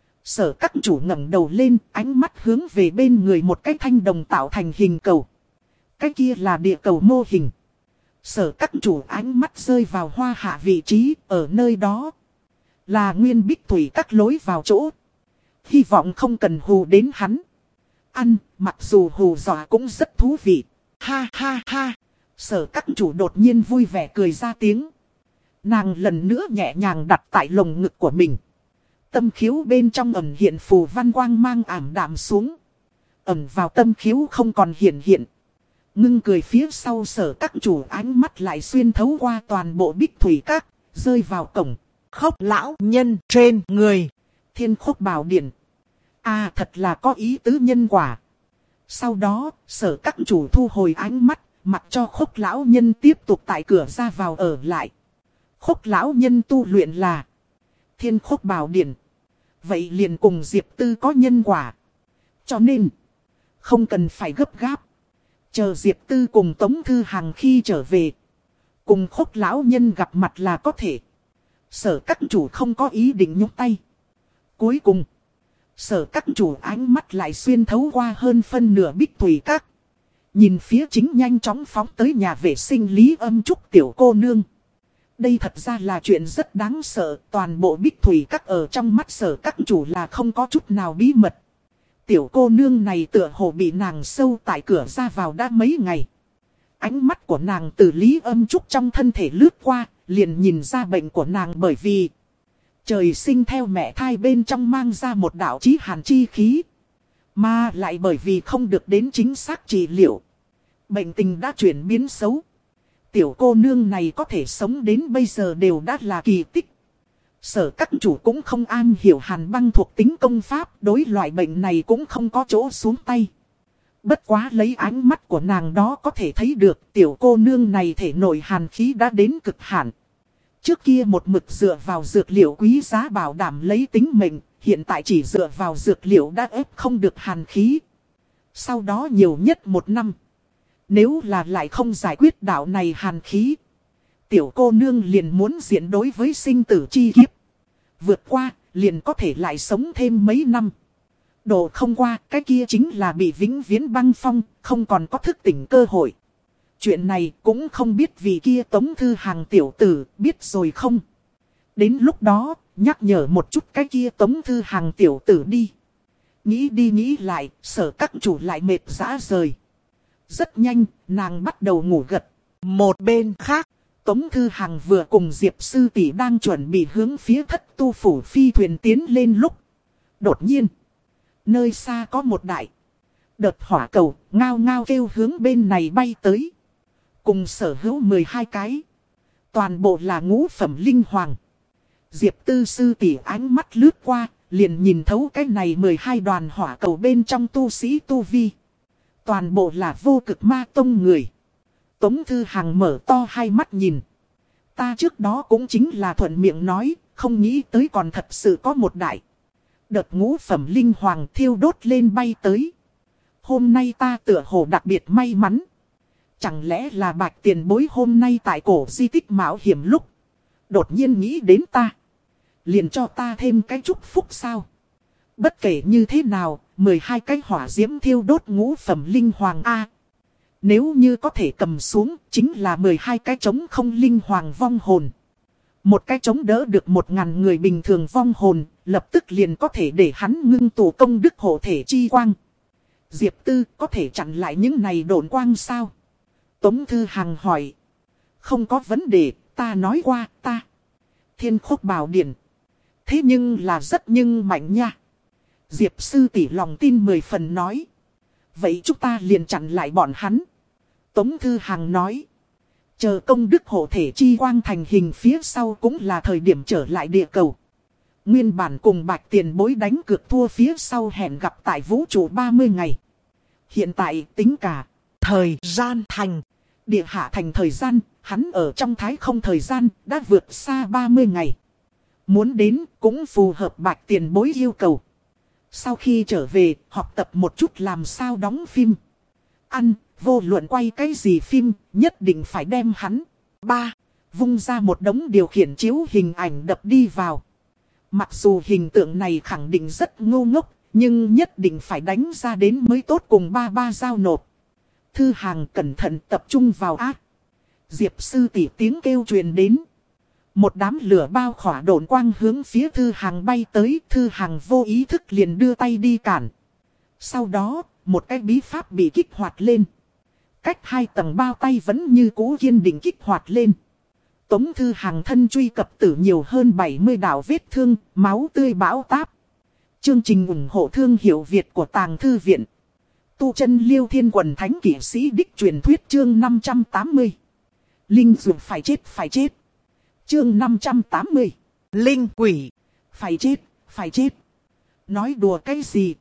Sở các chủ ngẩng đầu lên, ánh mắt hướng về bên người một cái thanh đồng tạo thành hình cầu. Cái kia là địa cầu mô hình. Sở các chủ ánh mắt rơi vào hoa hạ vị trí, ở nơi đó là nguyên Bích Thủy Các lối vào chỗ. Hy vọng không cần hù đến hắn. Ăn, mặc dù hù dọa cũng rất thú vị. Ha ha ha. Sở các chủ đột nhiên vui vẻ cười ra tiếng. Nàng lần nữa nhẹ nhàng đặt tại lồng ngực của mình. Tâm khiếu bên trong ẩn hiện phù văn quang mang ảm đạm xuống. Ẩn vào tâm khiếu không còn hiện hiện. Ngưng cười phía sau sở các chủ ánh mắt lại xuyên thấu qua toàn bộ Bích Thủy Các, rơi vào cổng. Khốc lão nhân trên người. Thiên Khốc Bảo Điện. À thật là có ý tứ nhân quả. Sau đó, sở các chủ thu hồi ánh mắt, mặc cho Khốc lão nhân tiếp tục tại cửa ra vào ở lại. Khốc lão nhân tu luyện là Thiên Khốc Bảo Điện. Vậy liền cùng Diệp Tư có nhân quả. Cho nên, không cần phải gấp gáp. Chờ Diệp Tư cùng Tống Thư Hằng khi trở về, cùng Khốc lão nhân gặp mặt là có thể. Sở các chủ không có ý định nhúc tay. Cuối cùng, sở các chủ ánh mắt lại xuyên thấu qua hơn phân nửa Bích Thủy Các. Nhìn phía chính nhanh chóng phóng tới nhà vệ sinh Lý Âm Trúc tiểu cô nương. Đây thật ra là chuyện rất đáng sợ, toàn bộ Bích Thủy Các ở trong mắt sở các chủ là không có chút nào bí mật. Tiểu cô nương này tựa hồ bị nàng sâu tại cửa ra vào đã mấy ngày. Ánh mắt của nàng từ Lý Âm Trúc trong thân thể lướt qua, liền nhìn ra bệnh của nàng bởi vì trời sinh theo mẹ thai bên trong mang ra một đạo chí hàn chi khí. Mà lại bởi vì không được đến chính xác trị liệu, bệnh tình đã chuyển biến xấu. Tiểu cô nương này có thể sống đến bây giờ đều đã là kỳ tích. Sở các chủ cũng không an hiểu hàn băng thuộc tính công pháp, đối loại bệnh này cũng không có chỗ xuống tay. Bất quá lấy ánh mắt của nàng đó có thể thấy được tiểu cô nương này thể nội hàn khí đã đến cực hạn. Trước kia một mực dựa vào dược liệu quý giá bảo đảm lấy tính mệnh, hiện tại chỉ dựa vào dược liệu đã ép không được hàn khí. Sau đó nhiều nhất một năm. Nếu là lại không giải quyết đạo này hàn khí, tiểu cô nương liền muốn diện đối với sinh tử chi kiếp. Vượt qua, liền có thể lại sống thêm mấy năm. Độ không qua, cái kia chính là bị vĩnh viễn băng phong, không còn có thức tỉnh cơ hội. Chuyện này cũng không biết vì kia Tống Thư Hàng tiểu tử, biết rồi không? Đến lúc đó, nhắc nhở một chút cái kia Tống Thư Hàng tiểu tử đi. Nghĩ đi nghĩ lại, sở các chủ lại mệt rã rời. Rất nhanh, nàng bắt đầu ngủ gật. Một bên khác, Tống Thư Hàng vừa cùng Diệp Sư Tỷ đang chuẩn bị hướng phía Thất Tu Phủ phi thuyền tiến lên lúc. Đột nhiên, nơi xa có một đại đợt hỏa cầu ngao ngao kêu hướng bên này bay tới. Cùng sở hữu mười hai cái. Toàn bộ là ngũ phẩm linh hoàng. Diệp Tư Sư Tỷ ánh mắt lướt qua, liền nhìn thấu cái này mười hai đoàn hỏa cầu bên trong tu sĩ tu vi. Toàn bộ là vô cực ma tông người. Tống Thư Hàng mở to hai mắt nhìn. Ta trước đó cũng chính là thuận miệng nói, không nghĩ tới còn thật sự có một đại đợt ngũ phẩm linh hoàng thiêu đốt lên bay tới. Hôm nay ta tựa hồ đặc biệt may mắn. Chẳng lẽ là Bạch tiền bối hôm nay tại cổ di tích mạo hiểm lúc đột nhiên nghĩ đến ta, liền cho ta thêm cái chúc phúc sao? Bất kể như thế nào, mười hai cái hỏa diễm thiêu đốt ngũ phẩm linh hoàng A. Nếu như có thể cầm xuống, chính là mười hai cái trống không linh hoàng vong hồn. Một cái trống đỡ được một ngàn người bình thường vong hồn, lập tức liền có thể để hắn ngưng tụ công đức hộ thể chi quang. Diệp Tư có thể chặn lại những này độn quang sao? Tống Thư Hàng hỏi. Không có vấn đề, ta nói qua, ta. Thiên Khúc Bảo Điển. Thế nhưng là rất nhưng mạnh nha. Diệp Sư Tỷ lòng tin mười phần nói. Vậy chúng ta liền chặn lại bọn hắn. Tống Thư Hàng nói. Chờ công đức hộ thể chi quang thành hình phía sau cũng là thời điểm trở lại địa cầu. Nguyên bản cùng Bạch tiền bối đánh cược thua phía sau hẹn gặp tại vũ trụ ba mươi ngày. Hiện tại tính cả thời gian thành, địa hạ thành thời gian, hắn ở trong thái không thời gian đã vượt xa ba mươi ngày. Muốn đến cũng phù hợp Bạch tiền bối yêu cầu. Sau khi trở về, học tập một chút làm sao đóng phim. Ăn, vô luận quay cái gì phim, nhất định phải đem hắn. Ba, vung ra một đống điều khiển chiếu hình ảnh đập đi vào. Mặc dù hình tượng này khẳng định rất ngu ngốc, nhưng nhất định phải đánh ra đến mới tốt cùng ba ba giao nộp. Thư Hàng cẩn thận tập trung vào ác. Diệp Sư Tỷ tiếng kêu truyền đến. Một đám lửa bao khỏa độn quang hướng phía Thư Hàng bay tới. Thư Hàng vô ý thức liền đưa tay đi cản. Sau đó, một cái bí pháp bị kích hoạt lên. Cách hai tầng bao tay vẫn như cũ kiên định kích hoạt lên. Tống Thư Hàng thân truy cập tử nhiều hơn bảy mươi đạo vết thương, máu tươi bão táp. Chương trình ủng hộ thương hiệu Việt của Tàng Thư Viện. Tu chân Liêu Thiên Quần Thánh Kỷ Sĩ Đích truyền thuyết chương năm trăm tám mươi. Linh dược phải chết phải chết. Chương năm trăm tám mươi. Linh quỷ. Phải chết, phải chết. Nói đùa cái gì?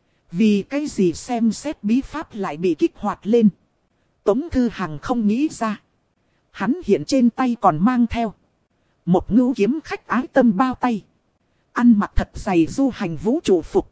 Vì cái gì xem xét bí pháp lại bị kích hoạt lên? Tống Thư Hàng không nghĩ ra. Hắn hiện trên tay còn mang theo một ngưu kiếm khách ái tâm bao tay. Ăn mặc thật dày du hành vũ trụ phục.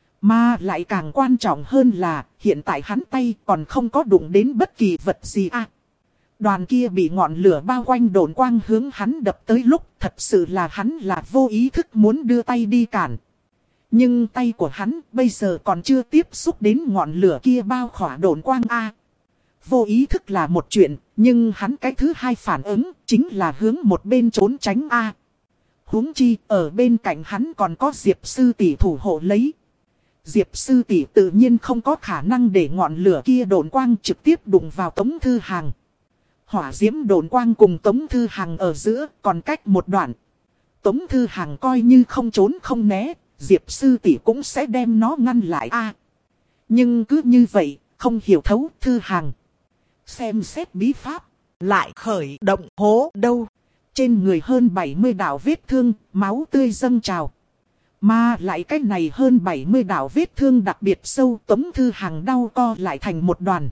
Mà lại càng quan trọng hơn là hiện tại hắn tay còn không có đụng đến bất kỳ vật gì à. Đoàn kia bị ngọn lửa bao quanh độn quang hướng hắn đập tới lúc thật sự là hắn là vô ý thức muốn đưa tay đi cản. Nhưng tay của hắn bây giờ còn chưa tiếp xúc đến ngọn lửa kia bao khỏa độn quang a. À. Vô ý thức là một chuyện, nhưng hắn cái thứ hai phản ứng chính là hướng một bên trốn tránh a. À. Huống chi ở bên cạnh hắn còn có Diệp Sư Tỷ thủ hộ lấy. Diệp Sư Tỷ tự nhiên không có khả năng để ngọn lửa kia độn quang trực tiếp đụng vào Tống Thư Hàng. Hỏa diễm độn quang cùng Tống Thư Hàng ở giữa còn cách một đoạn. Tống Thư Hàng coi như không trốn không né, Diệp Sư Tỷ cũng sẽ đem nó ngăn lại a. À, Nhưng cứ như vậy, không hiểu thấu thư hàng. Xem xét bí pháp, lại khởi động hố đâu. Trên người hơn bảy mươi đạo vết thương, máu tươi dâng trào. Mà lại cái này hơn bảy mươi đạo vết thương đặc biệt sâu, Tống Thư Hàng đau co lại thành một đoàn.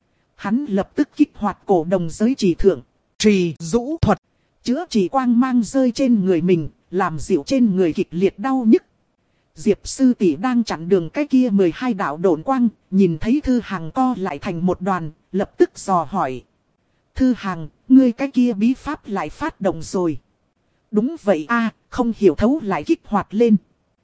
Hắn lập tức kích hoạt cổ đồng giới trì thượng, trì rũ thuật, chữa trị quang mang rơi trên người mình, làm dịu trên người kịch liệt đau nhức. Diệp sư tỷ đang chặn đường cái kia mười hai đạo độn quang, nhìn thấy Thư Hàng co lại thành một đoàn, lập tức dò hỏi. Thư Hàng, ngươi cái kia bí pháp lại phát động rồi. Đúng vậy a, không hiểu thấu lại kích hoạt lên.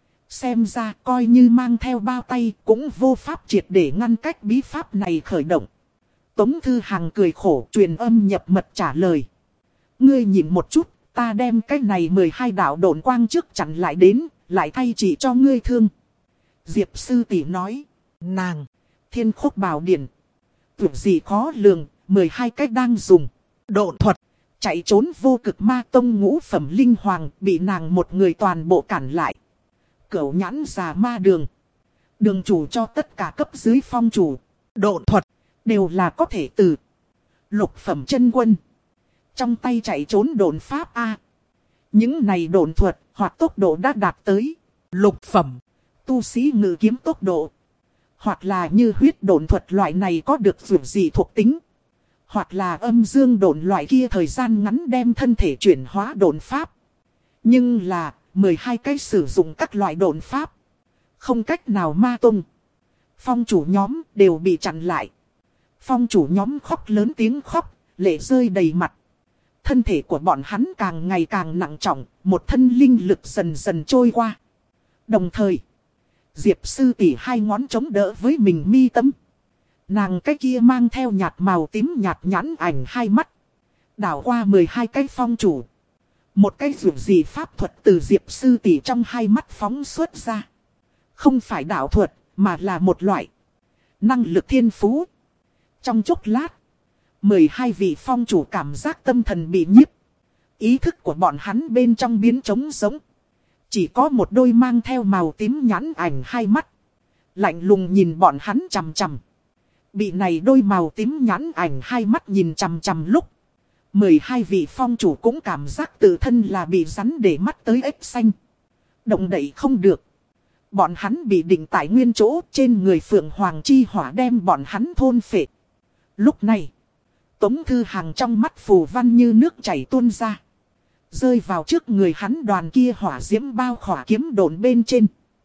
Xem ra coi như mang theo bao tay cũng vô pháp triệt để ngăn cách bí pháp này khởi động. Tống Thư Hàng cười khổ truyền âm nhập mật trả lời. Ngươi nhìn một chút, ta đem cái này mười hai đạo độn quang trước chặn lại đến, lại thay chỉ cho ngươi thương. Diệp sư tỷ nói, nàng, Thiên Khúc Bảo Điển. Tưởng gì khó lường, mười hai cách đang dùng. Độn thuật, chạy trốn vô cực ma tông ngũ phẩm linh hoàng bị nàng một người toàn bộ cản lại. Cửu nhãn già ma đường. Đường chủ cho tất cả cấp dưới phong chủ. Độn thuật, đều là có thể từ lục phẩm chân quân. Trong tay chạy trốn độn pháp A. Những này độn thuật hoặc tốc độ đã đạt tới lục phẩm. Tu sĩ ngự kiếm tốc độ. Hoặc là như huyết độn thuật loại này có được vượt gì thuộc tính. Hoặc là âm dương độn loại kia thời gian ngắn đem thân thể chuyển hóa độn pháp. Nhưng là mười hai cái sử dụng các loại độn pháp. Không cách nào ma tung. Phong chủ nhóm đều bị chặn lại. Phong chủ nhóm khóc lớn tiếng khóc, lệ rơi đầy mặt. Thân thể của bọn hắn càng ngày càng nặng trọng, một thân linh lực dần dần trôi qua. Đồng thời, Diệp sư tỷ hai ngón chống đỡ với mình mi tâm. Nàng cái kia mang theo nhạt màu tím nhạt nhãn ảnh hai mắt. Đảo qua mười hai cái phong chủ. Một cái dù gì pháp thuật từ Diệp sư tỷ trong hai mắt phóng xuất ra. Không phải đạo thuật, mà là một loại năng lực thiên phú. Trong chốc lát, mười hai vị phong chủ cảm giác tâm thần bị nhiếp. Ý thức của bọn hắn bên trong biến trống giống. Chỉ có một đôi mang theo màu tím nhãn ảnh hai mắt. Lạnh lùng nhìn bọn hắn chằm chằm. Bị này đôi màu tím nhãn ảnh hai mắt nhìn chằm chằm lúc. mười hai vị phong chủ cũng cảm giác tự thân là bị rắn để mắt tới ếch xanh. Động đậy không được. Bọn hắn bị định tại nguyên chỗ trên người Phượng Hoàng chi hỏa đem bọn hắn thôn phệ. Lúc này, Tống Thư Hàng trong mắt phù văn như nước chảy tuôn ra. Rơi vào trước người hắn đoàn kia hỏa diễm bao khỏa kiếm đồn bên trên.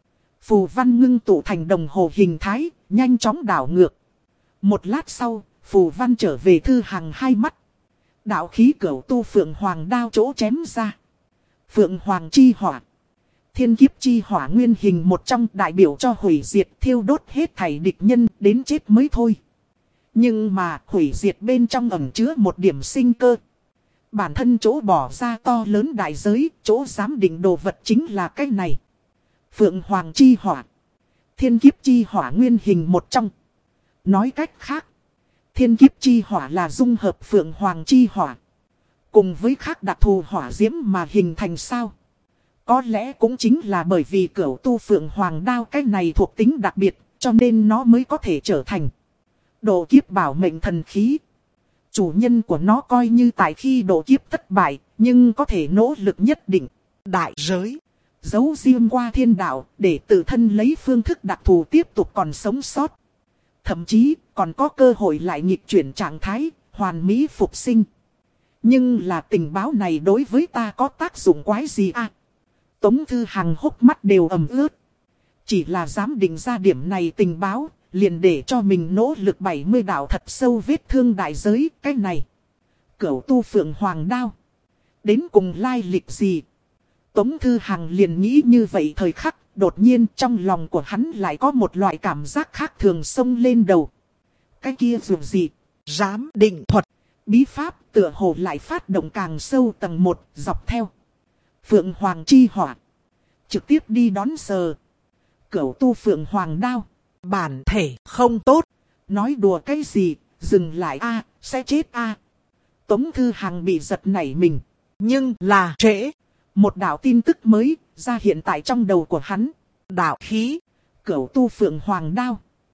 Phù văn ngưng tụ thành đồng hồ hình thái, nhanh chóng đảo ngược. Một lát sau, phù văn trở về Thư Hàng hai mắt. Đạo khí cửu tu Phượng Hoàng đao chỗ chém ra. Phượng Hoàng chi hỏa. Thiên kiếp chi hỏa nguyên hình một trong đại biểu cho hủy diệt thiêu đốt hết thảy địch nhân đến chết mới thôi. Nhưng mà hủy diệt bên trong ẩn chứa một điểm sinh cơ. Bản thân chỗ bỏ ra to lớn đại giới, chỗ giám định đồ vật chính là cái này. Phượng Hoàng chi hỏa. Thiên kiếp chi hỏa nguyên hình một trong. Nói cách khác, thiên kiếp chi hỏa là dung hợp Phượng Hoàng chi hỏa. Cùng với khác đặc thù hỏa diễm mà hình thành sao. Có lẽ cũng chính là bởi vì cửu tu Phượng Hoàng đao cái này thuộc tính đặc biệt, cho nên nó mới có thể trở thành độ kiếp bảo mệnh thần khí. Chủ nhân của nó coi như tại khi độ kiếp thất bại, nhưng có thể nỗ lực nhất định. Đại giới, giấu riêng qua thiên đạo, để tự thân lấy phương thức đặc thù tiếp tục còn sống sót. Thậm chí, còn có cơ hội lại nghịch chuyển trạng thái, hoàn mỹ phục sinh. Nhưng là tình báo này đối với ta có tác dụng quái gì à? Tống Thư Hàng hốc mắt đều ẩm ướt. Chỉ là dám định ra điểm này tình báo, liền để cho mình nỗ lực bảy mươi đạo thật sâu vết thương đại giới, cái này. Cửu tu Phượng Hoàng đao. Đến cùng lai lịch gì? Tống Thư Hàng liền nghĩ như vậy thời khắc, đột nhiên trong lòng của hắn lại có một loại cảm giác khác thường xông lên đầu. Cái kia dù gì? Giám định thuật. Bí pháp tựa hồ lại phát động càng sâu tầng một, dọc theo Phượng Hoàng chi hỏa. Trực tiếp đi đón sờ. Cửu tu Phượng Hoàng đao. Bản thể không tốt. Nói đùa cái gì, dừng lại a, sẽ chết a. Tống Thư Hàng bị giật nảy mình. Nhưng là trễ. Một đạo tin tức mới ra hiện tại trong đầu của hắn. Đạo khí. Cửu tu Phượng Hoàng đao.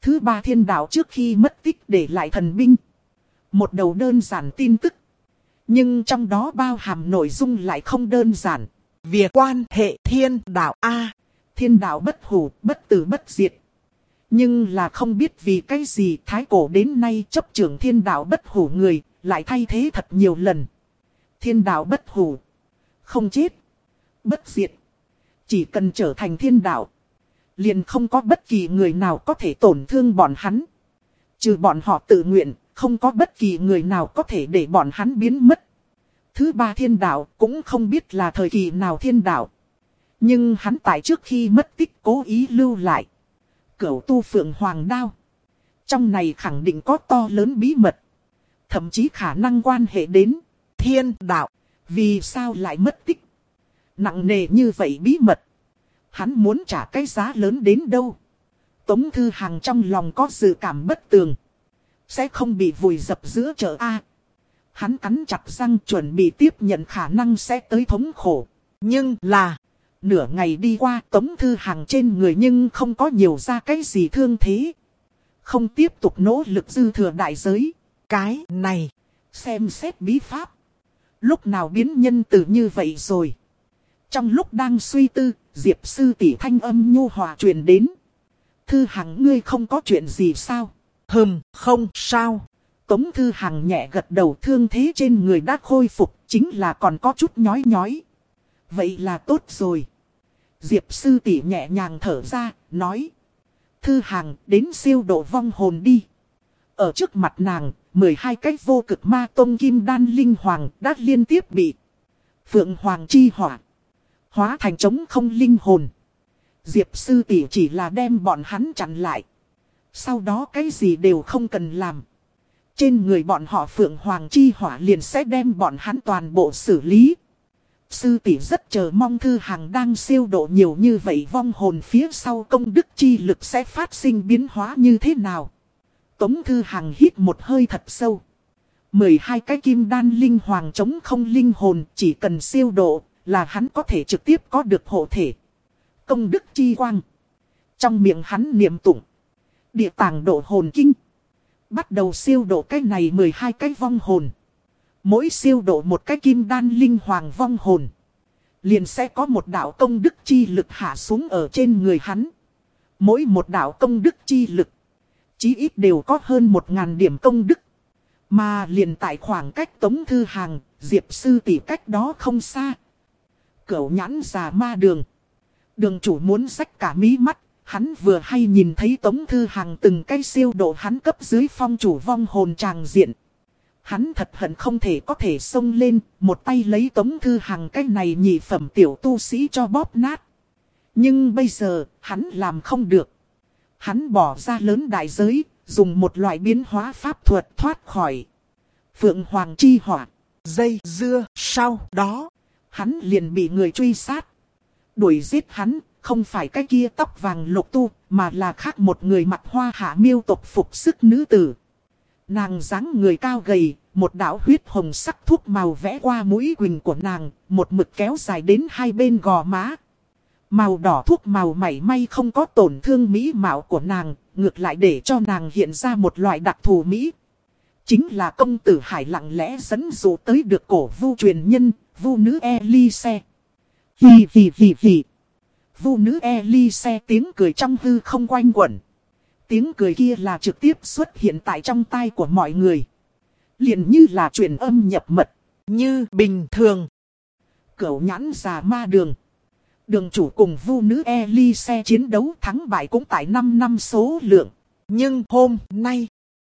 Thứ ba thiên đạo trước khi mất tích để lại thần binh. Một đầu đơn giản tin tức. Nhưng trong đó bao hàm nội dung lại không đơn giản. Việc quan hệ thiên đạo A. Thiên đạo bất hủ, bất tử bất diệt. Nhưng là không biết vì cái gì thái cổ đến nay chấp trưởng thiên đạo bất hủ người lại thay thế thật nhiều lần. Thiên đạo bất hủ. Không chết. Bất diệt. Chỉ cần trở thành thiên đạo. Liền không có bất kỳ người nào có thể tổn thương bọn hắn. Trừ bọn họ tự nguyện, không có bất kỳ người nào có thể để bọn hắn biến mất. Thứ ba thiên đạo cũng không biết là thời kỳ nào thiên đạo. Nhưng hắn tại trước khi mất tích cố ý lưu lại. Cửu tu phượng hoàng đao. Trong này khẳng định có to lớn bí mật. Thậm chí khả năng quan hệ đến thiên đạo. Vì sao lại mất tích? Nặng nề như vậy bí mật. Hắn muốn trả cái giá lớn đến đâu? Tống Thư Hằng trong lòng có dự cảm bất tường. Sẽ không bị vùi dập giữa chợ A. Hắn cắn chặt răng chuẩn bị tiếp nhận khả năng sẽ tới thống khổ. Nhưng là... Nửa ngày đi qua Tống Thư Hằng trên người nhưng không có nhiều ra cái gì thương thế. Không tiếp tục nỗ lực dư thừa đại giới. Cái này, xem xét bí pháp. Lúc nào biến nhân từ như vậy rồi. Trong lúc đang suy tư, Diệp sư tỷ thanh âm nhu hòa truyền đến. Thư Hằng ngươi không có chuyện gì sao? Hừm, không sao. Tống Thư Hằng nhẹ gật đầu thương thế trên người đã khôi phục, chính là còn có chút nhói nhói. Vậy là tốt rồi. Diệp sư tỷ nhẹ nhàng thở ra, nói. Thư Hằng đến siêu độ vong hồn đi. Ở trước mặt nàng, mười hai cái vô cực ma tông kim đan linh hoàng đã liên tiếp bị Phượng Hoàng chi hỏa hóa thành trống không linh hồn. Diệp sư tỷ chỉ là đem bọn hắn chặn lại. Sau đó cái gì đều không cần làm. Trên người bọn họ Phượng Hoàng chi hỏa liền sẽ đem bọn hắn toàn bộ xử lý. Sư tỷ rất chờ mong Thư Hằng đang siêu độ nhiều như vậy vong hồn phía sau công đức chi lực sẽ phát sinh biến hóa như thế nào. Tống Thư Hằng hít một hơi thật sâu. mười hai cái kim đan linh hoàng chống không linh hồn chỉ cần siêu độ là hắn có thể trực tiếp có được hộ thể. Công đức chi quang. Trong miệng hắn niệm tụng. Địa tàng độ hồn kinh. Bắt đầu siêu độ cái này mười hai cái vong hồn. Mỗi siêu độ một cái kim đan linh hoàng vong hồn. Liền sẽ có một đạo công đức chi lực hạ xuống ở trên người hắn. Mỗi một đạo công đức chi lực. Chí ít đều có hơn một ngàn điểm công đức. Mà liền tại khoảng cách Tống Thư Hằng, Diệp sư tỷ cách đó không xa. Cẩu nhãn già ma đường. Đường chủ muốn rách cả mí mắt. Hắn vừa hay nhìn thấy Tống Thư Hằng từng cái siêu độ hắn cấp dưới phong chủ vong hồn tràng diện. Hắn thật hận không thể có thể xông lên, một tay lấy Tống Thư Hằng cái này nhị phẩm tiểu tu sĩ cho bóp nát. Nhưng bây giờ, hắn làm không được. Hắn bỏ ra lớn đại giới, dùng một loại biến hóa pháp thuật thoát khỏi Phượng Hoàng chi hỏa. Dây dưa, sau đó, hắn liền bị người truy sát. Đuổi giết hắn, không phải cái kia tóc vàng lục tu, mà là khác một người mặc hoa hạ miêu tộc phục sức nữ tử. Nàng dáng người cao gầy, một đạo huyết hồng sắc thuốc màu vẽ qua mũi quỳnh của nàng, một mực kéo dài đến hai bên gò má. Màu đỏ thuốc màu mảy may không có tổn thương mỹ mạo của nàng, ngược lại để cho nàng hiện ra một loại đặc thù mỹ. Chính là công tử Hải lặng lẽ dẫn dụ tới được cổ vu truyền nhân, vu nữ Elise. Hì hì hì hì. Vu nữ Elise tiếng cười trong hư không quanh quẩn. Tiếng cười kia là trực tiếp xuất hiện tại trong tai của mọi người. Liền như là truyền âm nhập mật, như bình thường. Cẩu nhãn già ma đường. Đường chủ cùng vu nữ Elise chiến đấu thắng bại cũng tại năm năm số lượng. Nhưng hôm nay,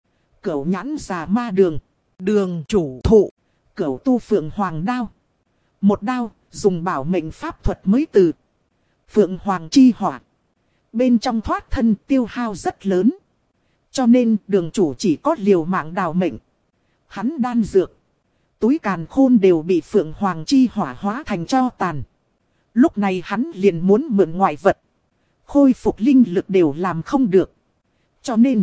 cẩu nhãn già ma đường, đường chủ thụ, cẩu tu phượng hoàng đao. Một đao, dùng bảo mệnh pháp thuật mới từ Phượng Hoàng chi hỏa. Bên trong thoát thân tiêu hao rất lớn. Cho nên đường chủ chỉ có liều mạng đào mệnh. Hắn đan dược, túi càn khôn đều bị Phượng Hoàng chi hỏa hóa thành tro tàn. Lúc này hắn liền muốn mượn ngoại vật. Khôi phục linh lực đều làm không được. Cho nên,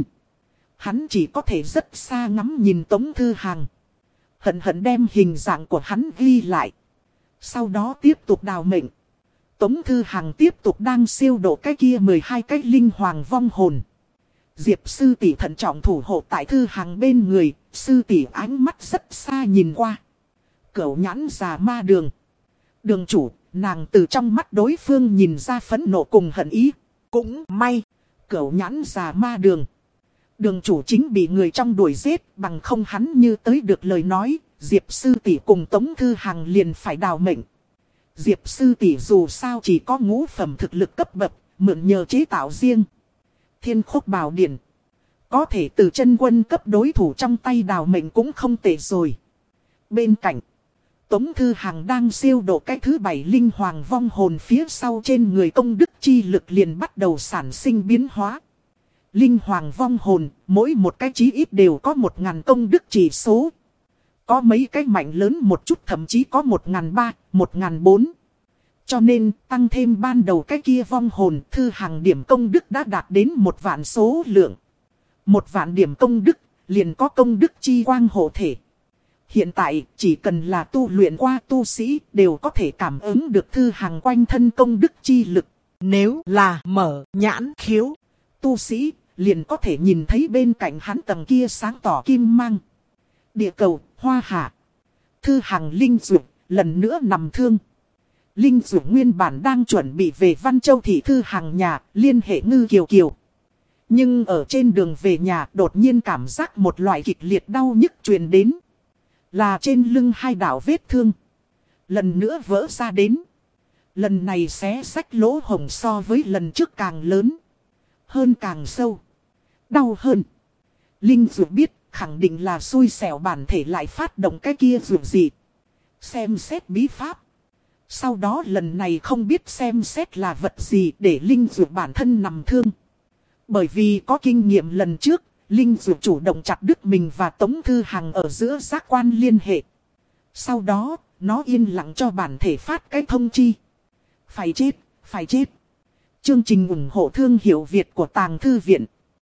hắn chỉ có thể rất xa ngắm nhìn Tống Thư Hằng. Hận hận đem hình dạng của hắn ghi lại. Sau đó tiếp tục đào mệnh. Tống Thư Hằng tiếp tục đang siêu độ cái kia mười hai cái linh hoàng vong hồn. Diệp sư tỷ thận trọng thủ hộ tại Thư Hằng bên người, sư tỷ ánh mắt rất xa nhìn qua. Cẩu nhãn già ma đường. Đường chủ, nàng từ trong mắt đối phương nhìn ra phẫn nộ cùng hận ý. Cũng may, cẩu nhãn già ma đường. Đường chủ chính bị người trong đuổi giết, bằng không hắn như tới được lời nói, Diệp sư tỷ cùng Tống Thư Hằng liền phải đào mệnh. Diệp sư tỷ dù sao chỉ có ngũ phẩm thực lực cấp bậc, mượn nhờ chế tạo riêng. Thiên Khúc Bảo Điển. Có thể từ chân quân cấp đối thủ trong tay đào mệnh cũng không tệ rồi. Bên cạnh, Tống Thư Hằng đang siêu độ cái thứ bảy linh hoàng vong hồn phía sau trên người công đức chi lực liền bắt đầu sản sinh biến hóa. Linh hoàng vong hồn, mỗi một cái chí ít đều có một ngàn công đức chỉ số. Có mấy cái mạnh lớn một chút thậm chí có một ngàn ba, một ngàn bốn. Cho nên tăng thêm ban đầu cái kia vong hồn, Thư Hằng điểm công đức đã đạt đến một vạn số lượng. Một vạn điểm công đức, liền có công đức chi quang hộ thể. Hiện tại, chỉ cần là tu luyện qua tu sĩ, đều có thể cảm ứng được Thư Hằng quanh thân công đức chi lực. Nếu là mở nhãn khiếu, tu sĩ, liền có thể nhìn thấy bên cạnh hắn tầng kia sáng tỏ kim mang. Địa cầu, hoa hạ. Thư Hằng linh dược, lần nữa nằm thương. Linh dược nguyên bản đang chuẩn bị về Văn Châu thị Thư Hằng nhà, liên hệ Ngư Kiều Kiều. Nhưng ở trên đường về nhà đột nhiên cảm giác một loại kịch liệt đau nhức truyền đến. Là trên lưng hai đạo vết thương. Lần nữa vỡ ra đến. Lần này xé rách lỗ hổng so với lần trước càng lớn. Hơn càng sâu. Đau hơn. Linh dược biết khẳng định là xui xẻo bản thể lại phát động cái kia dược gì. Xem xét bí pháp. Sau đó lần này không biết xem xét là vật gì để Linh dược bản thân nằm thương. Bởi vì có kinh nghiệm lần trước, Linh dược chủ động chặt đứt mình và Tống Thư Hằng ở giữa giác quan liên hệ. Sau đó, nó yên lặng cho bản thể phát cái thông chi. Phải chết, phải chết. Chương trình ủng hộ thương hiệu Việt của Tàng Thư Viện.